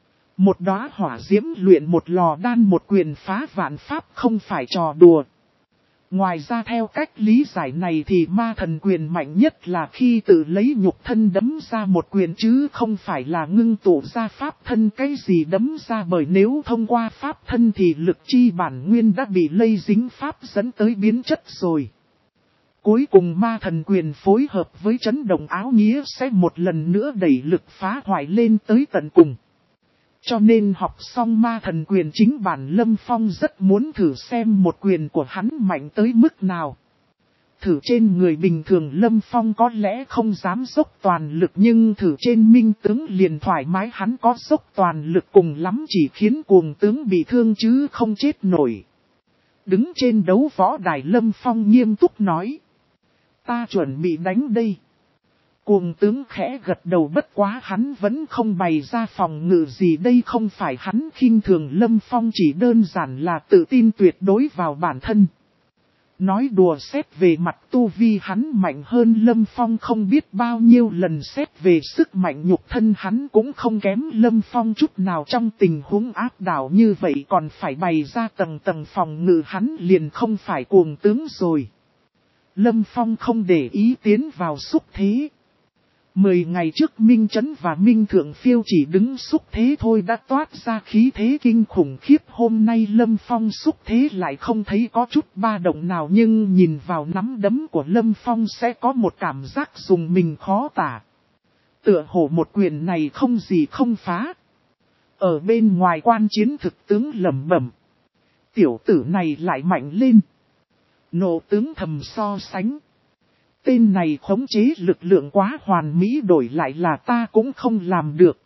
Một đóa hỏa diễm luyện một lò đan, một quyền phá vạn pháp không phải trò đùa. Ngoài ra theo cách lý giải này thì ma thần quyền mạnh nhất là khi tự lấy nhục thân đấm ra một quyền, chứ không phải là ngưng tụ ra pháp thân cái gì đấm ra, bởi nếu thông qua pháp thân thì lực chi bản nguyên đã bị lây dính pháp dẫn tới biến chất rồi. cuối cùng ma thần quyền phối hợp với chấn động áo nghĩa sẽ một lần nữa đẩy lực phá hoại lên tới tận cùng. Cho nên học xong ma thần quyền chính bản Lâm Phong rất muốn thử xem một quyền của hắn mạnh tới mức nào. Thử trên người bình thường Lâm Phong có lẽ không dám dốc toàn lực, nhưng thử trên minh tướng liền thoải mái, hắn có dốc toàn lực cùng lắm chỉ khiến cuồng tướng bị thương chứ không chết nổi. Đứng trên đấu võ đài Lâm Phong nghiêm túc nói. Ta chuẩn bị đánh đây. Cuồng tướng khẽ gật đầu, bất quá hắn vẫn không bày ra phòng ngự gì, đây không phải hắn khinh thường Lâm Phong, chỉ đơn giản là tự tin tuyệt đối vào bản thân. Nói đùa, xét về mặt tu vi hắn mạnh hơn Lâm Phong không biết bao nhiêu lần, xét về sức mạnh nhục thân hắn cũng không kém Lâm Phong chút nào, trong tình huống áp đảo như vậy còn phải bày ra tầng tầng phòng ngự, hắn liền không phải cuồng tướng rồi. Lâm Phong không để ý tiến vào xúc thế. Mười ngày trước Minh Chấn và Minh Thượng Phiêu chỉ đứng xúc thế thôi đã toát ra khí thế kinh khủng khiếp. Hôm nay Lâm Phong xúc thế lại không thấy có chút ba động nào, nhưng nhìn vào nắm đấm của Lâm Phong sẽ có một cảm giác dùng mình khó tả. Tựa hồ một quyền này không gì không phá. Ở bên ngoài quan chiến thực tướng lẩm bẩm. Tiểu tử này lại mạnh lên. Nộ tướng thầm so sánh. Tên này khống chế lực lượng quá hoàn mỹ, đổi lại là ta cũng không làm được.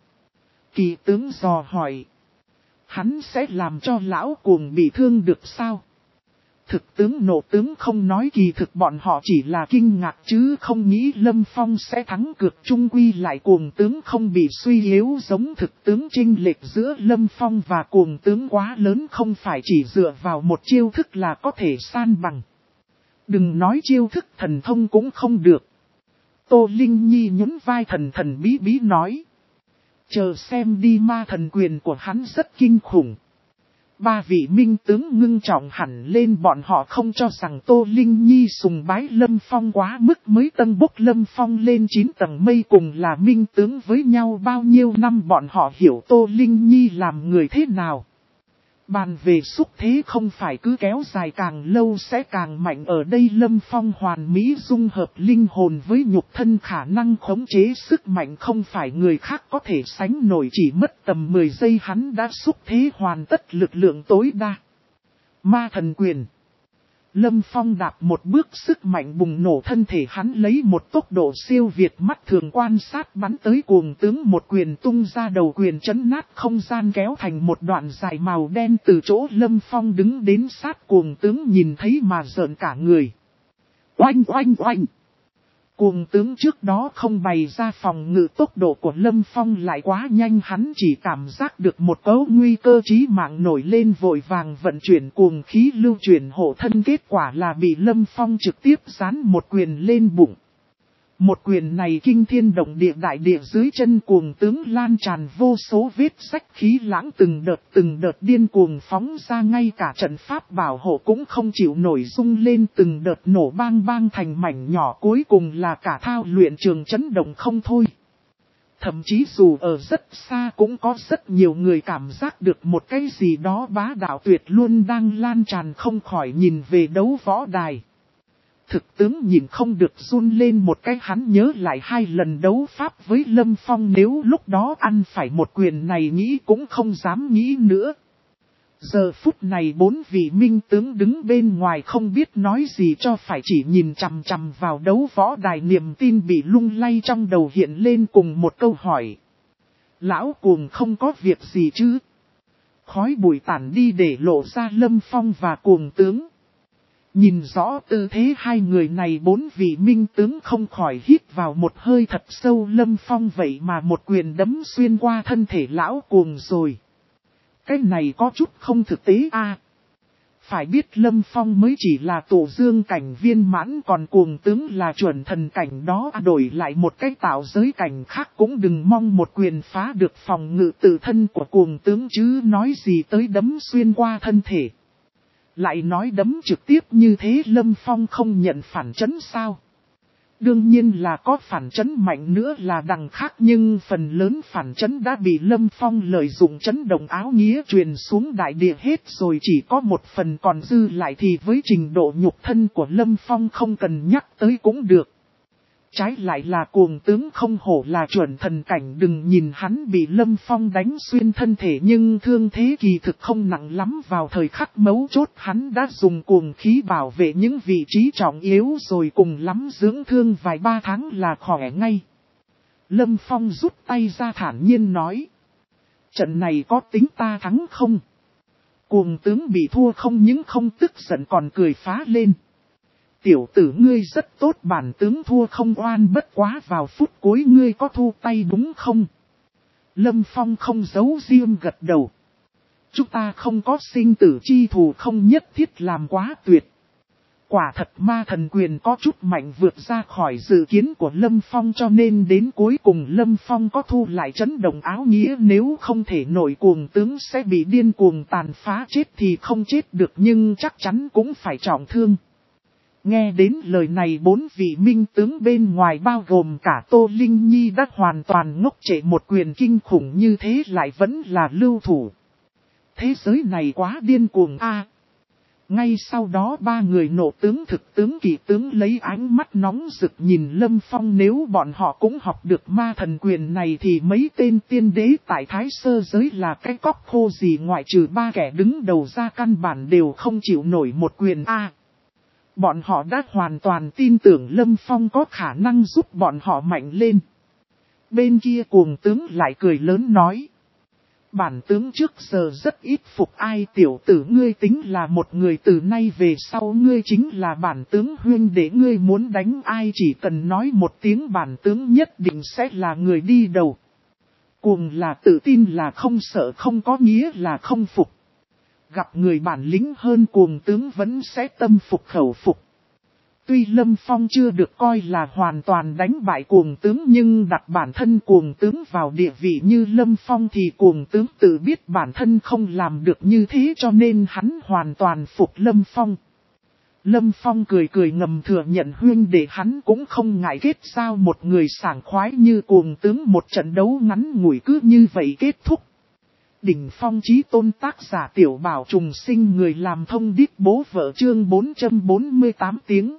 Kỳ tướng dò hỏi. Hắn sẽ làm cho lão cuồng bị thương được sao? Thực tướng nộ tướng không nói, kỳ thực bọn họ chỉ là kinh ngạc chứ không nghĩ Lâm Phong sẽ thắng cược, chung quy lại cuồng tướng không bị suy yếu giống thực tướng. Chênh lệch giữa Lâm Phong và cuồng tướng quá lớn, không phải chỉ dựa vào một chiêu thức là có thể san bằng. Đừng nói chiêu thức thần thông cũng không được. Tô Linh Nhi nhún vai thần thần bí bí nói. Chờ xem đi, ma thần quyền của hắn rất kinh khủng. Ba vị minh tướng ngưng trọng hẳn lên, bọn họ không cho rằng Tô Linh Nhi sùng bái Lâm Phong quá mức mới tân bốc Lâm Phong lên chín tầng mây, cùng là minh tướng với nhau bao nhiêu năm bọn họ hiểu Tô Linh Nhi làm người thế nào. Bàn về xúc thế không phải cứ kéo dài càng lâu sẽ càng mạnh, ở đây Lâm Phong hoàn mỹ dung hợp linh hồn với nhục thân, khả năng khống chế sức mạnh không phải người khác có thể sánh nổi, chỉ mất tầm mười giây hắn đã xúc thế hoàn tất lực lượng tối đa. Ma thần quyền. Lâm Phong đạp một bước, sức mạnh bùng nổ, thân thể hắn lấy một tốc độ siêu việt mắt thường quan sát bắn tới cuồng tướng, một quyền tung ra, đầu quyền chấn nát không gian, kéo thành một đoạn dài màu đen từ chỗ Lâm Phong đứng đến sát cuồng tướng nhìn thấy mà rợn cả người. Oanh oanh oanh! Cuồng tướng trước đó không bày ra phòng ngự, tốc độ của Lâm Phong lại quá nhanh, hắn chỉ cảm giác được một cấu nguy cơ chí mạng nổi lên, vội vàng vận chuyển cuồng khí lưu chuyển hộ thân, kết quả là bị Lâm Phong trực tiếp giáng một quyền lên bụng. Một quyền này kinh thiên động địa, đại địa dưới chân cuồng tướng lan tràn vô số vết rách, khí lãng từng đợt từng đợt điên cuồng phóng ra, ngay cả trận pháp bảo hộ cũng không chịu nổi, rung lên từng đợt nổ bang bang thành mảnh nhỏ, cuối cùng là cả thao luyện trường chấn động không thôi. Thậm chí dù ở rất xa cũng có rất nhiều người cảm giác được một cái gì đó bá đạo tuyệt luôn đang lan tràn, không khỏi nhìn về đấu võ đài. Thực tướng nhìn không được run lên một cái, hắn nhớ lại hai lần đấu pháp với Lâm Phong, nếu lúc đó ăn phải một quyền này nghĩ cũng không dám nghĩ nữa. Giờ phút này bốn vị minh tướng đứng bên ngoài không biết nói gì cho phải, chỉ nhìn chằm chằm vào đấu võ đài, niềm tin bị lung lay trong đầu hiện lên cùng một câu hỏi. Lão cuồng không có việc gì chứ? Khói bụi tản đi để lộ ra Lâm Phong và cuồng tướng. Nhìn rõ tư thế hai người này, bốn vị minh tướng không khỏi hít vào một hơi thật sâu. Lâm Phong vậy mà một quyền đấm xuyên qua thân thể lão cuồng rồi. Cái này có chút không thực tế a. À, phải biết Lâm Phong mới chỉ là tổ dương cảnh viên mãn, còn cuồng tướng là chuẩn thần cảnh đó, à, đổi lại một cái tạo giới cảnh khác cũng đừng mong một quyền phá được phòng ngự tự thân của cuồng tướng, chứ nói gì tới đấm xuyên qua thân thể. Lại nói đấm trực tiếp như thế Lâm Phong không nhận phản chấn sao? Đương nhiên là có phản chấn mạnh nữa là đằng khác, nhưng phần lớn phản chấn đã bị Lâm Phong lợi dụng chấn động áo nghĩa truyền xuống đại địa hết rồi, chỉ có một phần còn dư lại thì với trình độ nhục thân của Lâm Phong không cần nhắc tới cũng được. Trái lại là cuồng tướng không hổ là chuẩn thần cảnh, đừng nhìn hắn bị Lâm Phong đánh xuyên thân thể nhưng thương thế kỳ thực không nặng lắm, vào thời khắc mấu chốt hắn đã dùng cuồng khí bảo vệ những vị trí trọng yếu rồi, cùng lắm dưỡng thương vài ba tháng là khỏe ngay. Lâm Phong rút tay ra thản nhiên nói. Trận này có tính ta thắng không? Cuồng tướng bị thua không những không tức giận còn cười phá lên. Tiểu tử ngươi rất tốt, bản tướng thua không oan, bất quá vào phút cuối ngươi có thu tay đúng không? Lâm Phong không giấu riêng gật đầu. Chúng ta không có sinh tử chi thù, không nhất thiết làm quá tuyệt. Quả thật ma thần quyền có chút mạnh vượt ra khỏi dự kiến của Lâm Phong, cho nên đến cuối cùng Lâm Phong có thu lại chấn động áo nghĩa, nếu không thể nổi cuồng tướng sẽ bị điên cuồng tàn phá, chết thì không chết được nhưng chắc chắn cũng phải trọng thương. Nghe đến lời này, bốn vị minh tướng bên ngoài bao gồm cả Tô Linh Nhi đã hoàn toàn ngốc trệ, một quyền kinh khủng như thế lại vẫn là lưu thủ. Thế giới này quá điên cuồng a. Ngay sau đó ba người nộ tướng thực tướng kỳ tướng lấy ánh mắt nóng rực nhìn Lâm Phong, nếu bọn họ cũng học được ma thần quyền này thì mấy tên tiên đế tại Thái Sơ giới là cái cóc khô gì, ngoại trừ ba kẻ đứng đầu ra căn bản đều không chịu nổi một quyền a. Bọn họ đã hoàn toàn tin tưởng Lâm Phong có khả năng giúp bọn họ mạnh lên. Bên kia cuồng tướng lại cười lớn nói. Bản tướng trước giờ rất ít phục ai, tiểu tử ngươi tính là một người, từ nay về sau ngươi chính là bản tướng huynh đệ, ngươi muốn đánh ai chỉ cần nói một tiếng, bản tướng nhất định sẽ là người đi đầu. Cuồng là tự tin, là không sợ, không có nghĩa là không phục. Gặp người bản lĩnh hơn cuồng tướng vẫn sẽ tâm phục khẩu phục. Tuy Lâm Phong chưa được coi là hoàn toàn đánh bại cuồng tướng, nhưng đặt bản thân cuồng tướng vào địa vị như Lâm Phong thì cuồng tướng tự biết bản thân không làm được như thế, cho nên hắn hoàn toàn phục Lâm Phong. Lâm Phong cười cười ngầm thừa nhận huynh đệ hắn cũng không ngại kết giao một người sảng khoái như cuồng tướng, một trận đấu ngắn ngủi cứ như vậy kết thúc. Đỉnh phong chí tôn, tác giả Tiểu Bảo Trùng Sinh, người làm thông điệp bố vợ, chương bốn trăm bốn mươi tám tiếng.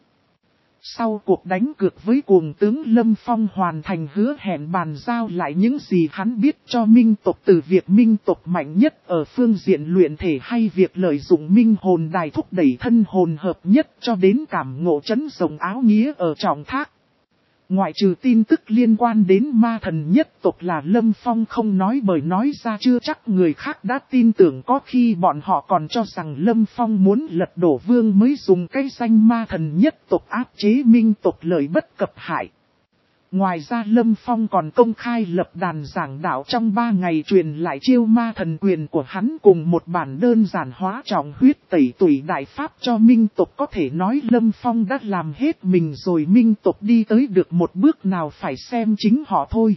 Sau cuộc đánh cược với cuồng tướng, Lâm Phong hoàn thành hứa hẹn bàn giao lại những gì hắn biết cho minh tộc, từ việc minh tộc mạnh nhất ở phương diện luyện thể hay việc lợi dụng minh hồn đài thúc đẩy thân hồn hợp nhất cho đến cảm ngộ chấn rồng áo nghĩa ở trọng thác. Ngoại trừ tin tức liên quan đến ma thần nhất tộc là Lâm Phong không nói, bởi nói ra chưa chắc người khác đã tin tưởng, có khi bọn họ còn cho rằng Lâm Phong muốn lật đổ vương mới dùng cái danh ma thần nhất tộc áp chế minh tộc, lợi bất cập hại. Ngoài ra Lâm Phong còn công khai lập đàn giảng đạo, trong ba ngày truyền lại chiêu ma thần quyền của hắn cùng một bản đơn giản hóa trọng huyết tẩy tủy đại pháp cho minh tộc. Có thể nói Lâm Phong đã làm hết mình rồi, minh tộc đi tới được một bước nào phải xem chính họ thôi.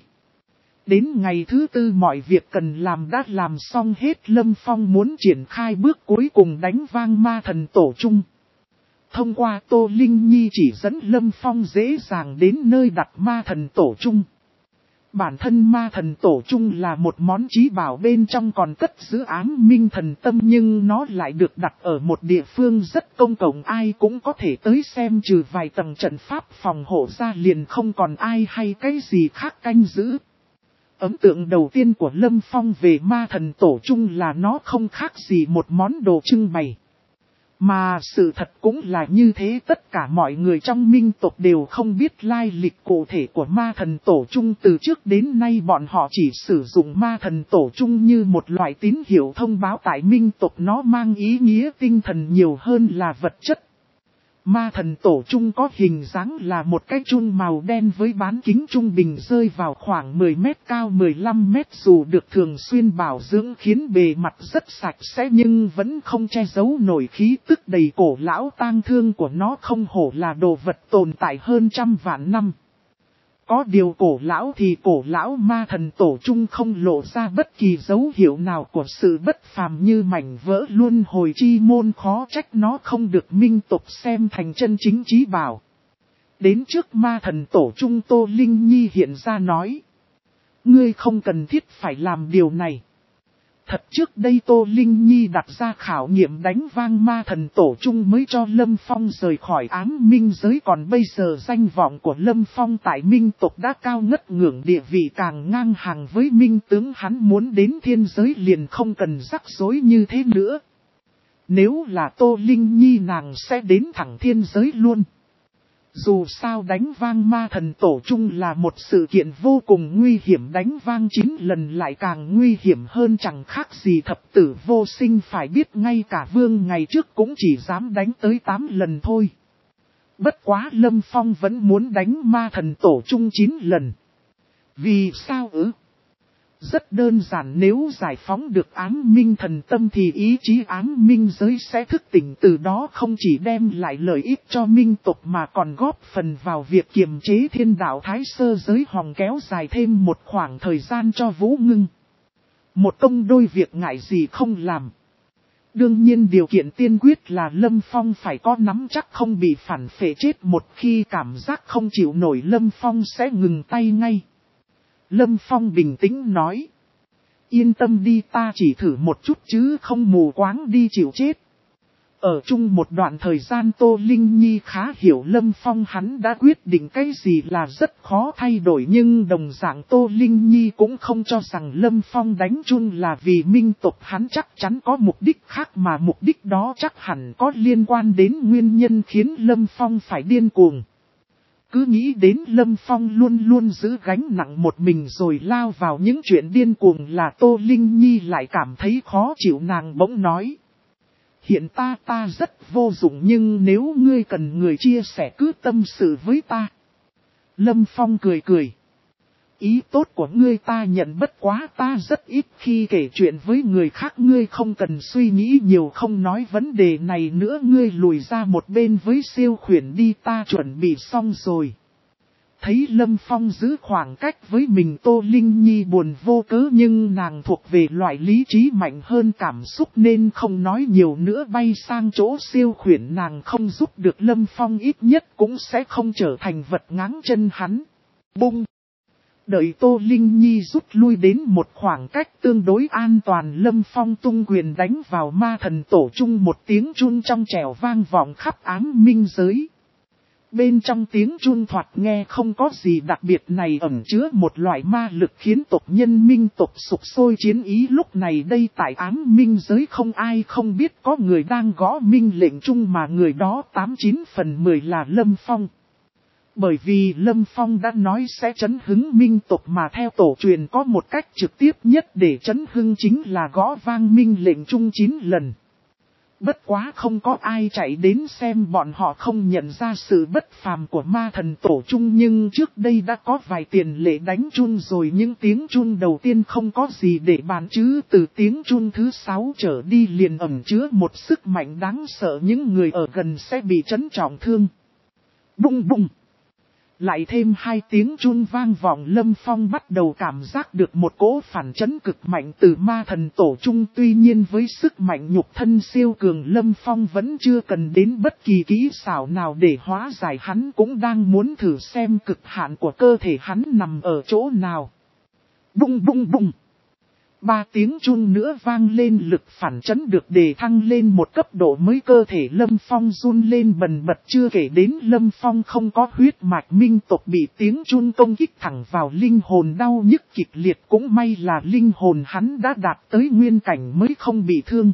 Đến ngày thứ tư mọi việc cần làm đã làm xong hết, Lâm Phong muốn triển khai bước cuối cùng đánh vang ma thần tổ chung. Thông qua Tô Linh Nhi chỉ dẫn, Lâm Phong dễ dàng đến nơi đặt ma thần tổ chung. Bản thân ma thần tổ chung là một món chí bảo, bên trong còn cất giữ ám minh thần tâm, nhưng nó lại được đặt ở một địa phương rất công cộng, ai cũng có thể tới xem, trừ vài tầng trận pháp phòng hộ ra liền không còn ai hay cái gì khác canh giữ. Ấn tượng đầu tiên của Lâm Phong về ma thần tổ chung là nó không khác gì một món đồ trưng bày. Mà sự thật cũng là như thế, tất cả mọi người trong minh tộc đều không biết lai lịch cụ thể của ma thần tổ chung. Từ trước đến nay bọn họ chỉ sử dụng ma thần tổ chung như một loại tín hiệu thông báo tại minh tộc, nó mang ý nghĩa tinh thần nhiều hơn là vật chất. Ma thần tổ chung có hình dáng là một cái chung màu đen với bán kính trung bình rơi vào khoảng mười mét, cao mười lăm mét, dù được thường xuyên bảo dưỡng khiến bề mặt rất sạch sẽ nhưng vẫn không che giấu nổi khí tức đầy cổ lão tang thương của nó, không hổ là đồ vật tồn tại hơn trăm vạn năm. Có điều cổ lão thì cổ lão, ma thần tổ chung không lộ ra bất kỳ dấu hiệu nào của sự bất phàm như mảnh vỡ luân hồi chi môn, khó trách nó không được minh tộc xem thành chân chính chí bảo. Đến trước ma thần tổ trung Tô Linh Nhi hiện ra nói. Ngươi không cần thiết phải làm điều này. Thật trước đây Tô Linh Nhi đặt ra khảo nghiệm đánh vang ma thần tổ trung mới cho Lâm Phong rời khỏi ám minh giới, còn bây giờ danh vọng của Lâm Phong tại minh tộc đã cao ngất ngưỡng, địa vị càng ngang hàng với minh tướng, hắn muốn đến thiên giới liền không cần rắc rối như thế nữa. Nếu là Tô Linh Nhi nàng sẽ đến thẳng thiên giới luôn. Dù sao đánh vang ma thần tổ trung là một sự kiện vô cùng nguy hiểm, đánh vang chín lần lại càng nguy hiểm hơn, chẳng khác gì thập tử vô sinh, phải biết ngay cả vương ngày trước cũng chỉ dám đánh tới tám lần thôi. Bất quá Lâm Phong vẫn muốn đánh ma thần tổ trung chín lần. Vì sao ư? Rất đơn giản, nếu giải phóng được ám minh thần tâm thì ý chí ám minh giới sẽ thức tỉnh, từ đó không chỉ đem lại lợi ích cho minh tộc mà còn góp phần vào việc kiềm chế thiên đạo thái sơ giới hòng kéo dài thêm một khoảng thời gian cho Vũ Ngưng. Một công đôi việc ngại gì không làm. Đương nhiên điều kiện tiên quyết là Lâm Phong phải có nắm chắc không bị phản phệ chết, một khi cảm giác không chịu nổi Lâm Phong sẽ ngừng tay ngay. Lâm Phong bình tĩnh nói. Yên tâm đi, ta chỉ thử một chút chứ không mù quáng đi chịu chết. Ở chung một đoạn thời gian Tô Linh Nhi khá hiểu Lâm Phong, hắn đã quyết định cái gì là rất khó thay đổi, nhưng đồng dạng Tô Linh Nhi cũng không cho rằng Lâm Phong đánh chun là vì minh tộc, hắn chắc chắn có mục đích khác, mà mục đích đó chắc hẳn có liên quan đến nguyên nhân khiến Lâm Phong phải điên cuồng. Cứ nghĩ đến Lâm Phong luôn luôn giữ gánh nặng một mình rồi lao vào những chuyện điên cuồng là Tô Linh Nhi lại cảm thấy khó chịu, nàng bỗng nói. Hiện ta ta rất vô dụng, nhưng nếu ngươi cần người chia sẻ cứ tâm sự với ta. Lâm Phong cười cười. Ý tốt của ngươi ta nhận, bất quá ta rất ít khi kể chuyện với người khác, ngươi không cần suy nghĩ nhiều, không nói vấn đề này nữa, ngươi lùi ra một bên với siêu khuyển đi, ta chuẩn bị xong rồi. Thấy Lâm Phong giữ khoảng cách với mình, Tô Linh Nhi buồn vô cớ, nhưng nàng thuộc về loại lý trí mạnh hơn cảm xúc nên không nói nhiều nữa, bay sang chỗ siêu khuyển. Nàng không giúp được Lâm Phong, ít nhất cũng sẽ không trở thành vật ngáng chân hắn. Bung! Đợi Tô Linh Nhi rút lui đến một khoảng cách tương đối an toàn, Lâm Phong tung quyền đánh vào ma thần tổ trung, một tiếng chun trong trẻo vang vọng khắp ám minh giới. Bên trong tiếng chun thoạt nghe không có gì đặc biệt này ẩn chứa một loại ma lực khiến tộc nhân minh tộc sục sôi chiến ý. Lúc này đây tại ám minh giới không ai không biết có người đang gõ minh lệnh chung, mà người đó tám chín phần mười là Lâm Phong. Bởi vì Lâm Phong đã nói sẽ chấn hứng minh tộc, mà theo tổ truyền có một cách trực tiếp nhất để chấn hưng chính là gõ vang minh lệnh chung chín lần. Bất quá không có ai chạy đến xem, bọn họ không nhận ra sự bất phàm của ma thần tổ chung, nhưng trước đây đã có vài tiền lệ đánh chun rồi. Những tiếng chun đầu tiên không có gì để bàn, chứ từ tiếng chun thứ sáu trở đi liền ẩn chứa một sức mạnh đáng sợ, những người ở gần sẽ bị chấn trọng thương. Bung bung! Lại thêm hai tiếng chun vang vọng, Lâm Phong bắt đầu cảm giác được một cỗ phản chấn cực mạnh từ ma thần tổ trung. Tuy nhiên với sức mạnh nhục thân siêu cường, Lâm Phong vẫn chưa cần đến bất kỳ kỹ xảo nào để hóa giải, hắn cũng đang muốn thử xem cực hạn của cơ thể hắn nằm ở chỗ nào. Bung bung bung! Ba tiếng chun nữa vang lên, lực phản chấn được đề thăng lên một cấp độ mới, cơ thể Lâm Phong run lên bần bật. Chưa kể đến Lâm Phong không có huyết mạch minh tộc, bị tiếng chun công kích thẳng vào linh hồn, đau nhức kịch liệt. Cũng may là linh hồn hắn đã đạt tới nguyên cảnh mới không bị thương.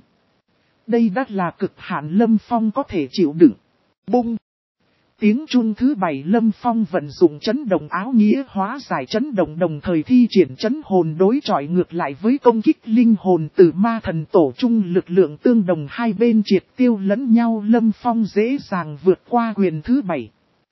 Đây đã là cực hạn Lâm Phong có thể chịu đựng. Bung! Tiếng chun thứ bảy, Lâm Phong vận dụng chấn động áo nghĩa hóa giải chấn động, đồng thời thi triển chấn hồn đối chọi ngược lại với công kích linh hồn từ ma thần tổ trung. Lực lượng tương đồng hai bên triệt tiêu lẫn nhau, Lâm Phong dễ dàng vượt qua quyền thứ bảy.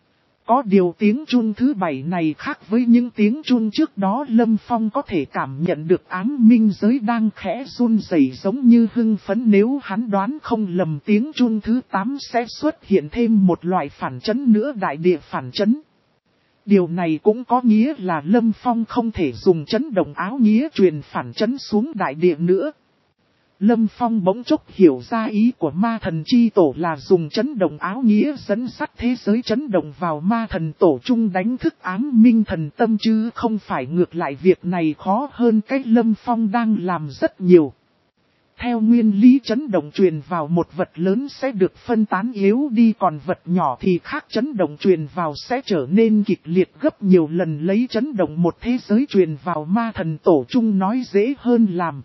Có điều tiếng chun thứ bảy này khác với những tiếng chun trước đó, Lâm Phong có thể cảm nhận được ám minh giới đang khẽ run rẩy giống như hưng phấn. Nếu hắn đoán không lầm, tiếng chun thứ tám sẽ xuất hiện thêm một loại phản chấn nữa, đại địa phản chấn. Điều này cũng có nghĩa là Lâm Phong không thể dùng chấn động áo nghĩa truyền phản chấn xuống đại địa nữa. Lâm Phong bỗng chốc hiểu ra ý của ma thần chi tổ là dùng chấn động áo nghĩa dẫn sắt thế giới chấn động vào ma thần tổ chung đánh thức ám minh thần tâm, chứ không phải ngược lại. Việc này khó hơn cách Lâm Phong đang làm rất nhiều. Theo nguyên lý, chấn động truyền vào một vật lớn sẽ được phân tán yếu đi, còn vật nhỏ thì khác, chấn động truyền vào sẽ trở nên kịch liệt gấp nhiều lần. Lấy chấn động một thế giới truyền vào ma thần tổ chung nói dễ hơn làm.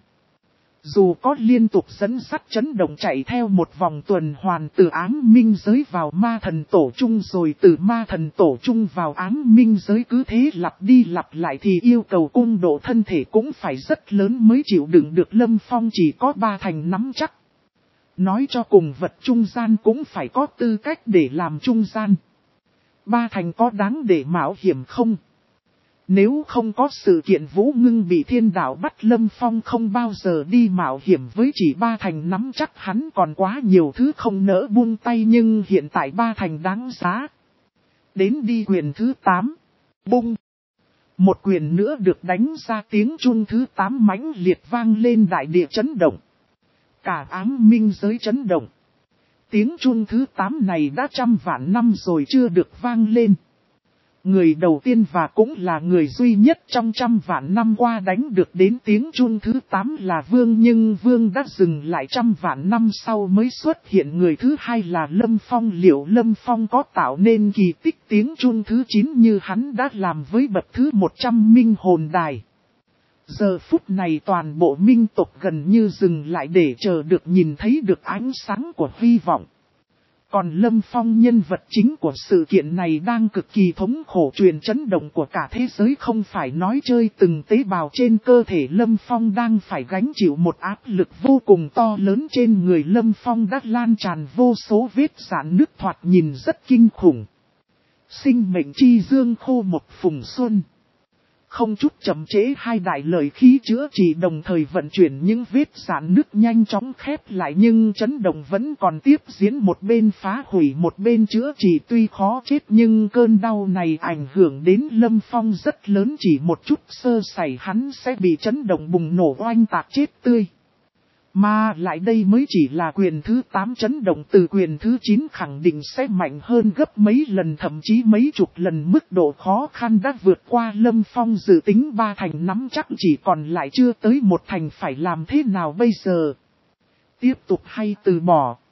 Dù có liên tục dẫn sắt chấn động chạy theo một vòng tuần hoàn từ ám minh giới vào ma thần tổ chung rồi từ ma thần tổ chung vào ám minh giới, cứ thế lặp đi lặp lại thì yêu cầu cung độ thân thể cũng phải rất lớn mới chịu đựng được. Lâm Phong chỉ có ba thành nắm chắc. Nói cho cùng, vật trung gian cũng phải có tư cách để làm trung gian. Ba thành có đáng để mạo hiểm không? Nếu không có sự kiện Vũ Ngưng bị thiên đạo bắt, Lâm Phong không bao giờ đi mạo hiểm với chỉ ba thành nắm chắc. Hắn còn quá nhiều thứ không nỡ buông tay, nhưng hiện tại ba thành đáng giá. Đến đi quyền thứ tám. Bung. Một quyền nữa được đánh ra, tiếng chuông thứ tám mãnh liệt vang lên, đại địa chấn động. Cả ám minh giới chấn động. Tiếng chuông thứ tám này đã trăm vạn năm rồi chưa được vang lên. Người đầu tiên và cũng là người duy nhất trong trăm vạn năm qua đánh được đến tiếng chuông thứ tám là Vương, nhưng Vương đã dừng lại trăm vạn năm sau mới xuất hiện người thứ hai là Lâm Phong. Liệu Lâm Phong có tạo nên kỳ tích tiếng chuông thứ chín như hắn đã làm với bậc thứ một trăm minh hồn đài? Giờ phút này toàn bộ minh tộc gần như dừng lại để chờ được nhìn thấy được ánh sáng của hy vọng. Còn Lâm Phong, nhân vật chính của sự kiện này, đang cực kỳ thống khổ. Truyền chấn động của cả thế giới không phải nói chơi, từng tế bào trên cơ thể Lâm Phong đang phải gánh chịu một áp lực vô cùng to lớn. Trên người Lâm Phong đã lan tràn vô số vết rạn nứt thoạt nhìn rất kinh khủng. Sinh mệnh chi dương khô một phùng xuân. Không chút chậm chế, hai đại lợi khí chữa trị đồng thời vận chuyển, những vết rạn nứt nhanh chóng khép lại, nhưng chấn động vẫn còn tiếp diễn, một bên phá hủy một bên chữa trị. Tuy khó chết nhưng cơn đau này ảnh hưởng đến Lâm Phong rất lớn, chỉ một chút sơ sẩy hắn sẽ bị chấn động bùng nổ oanh tạc chết tươi. Mà lại đây mới chỉ là quyền thứ tám, chấn động từ quyền thứ chín khẳng định sẽ mạnh hơn gấp mấy lần, thậm chí mấy chục lần. Mức độ khó khăn đã vượt qua Lâm Phong dự tính, ba thành nắm chắc chỉ còn lại chưa tới một thành, phải làm thế nào bây giờ? Tiếp tục hay từ bỏ?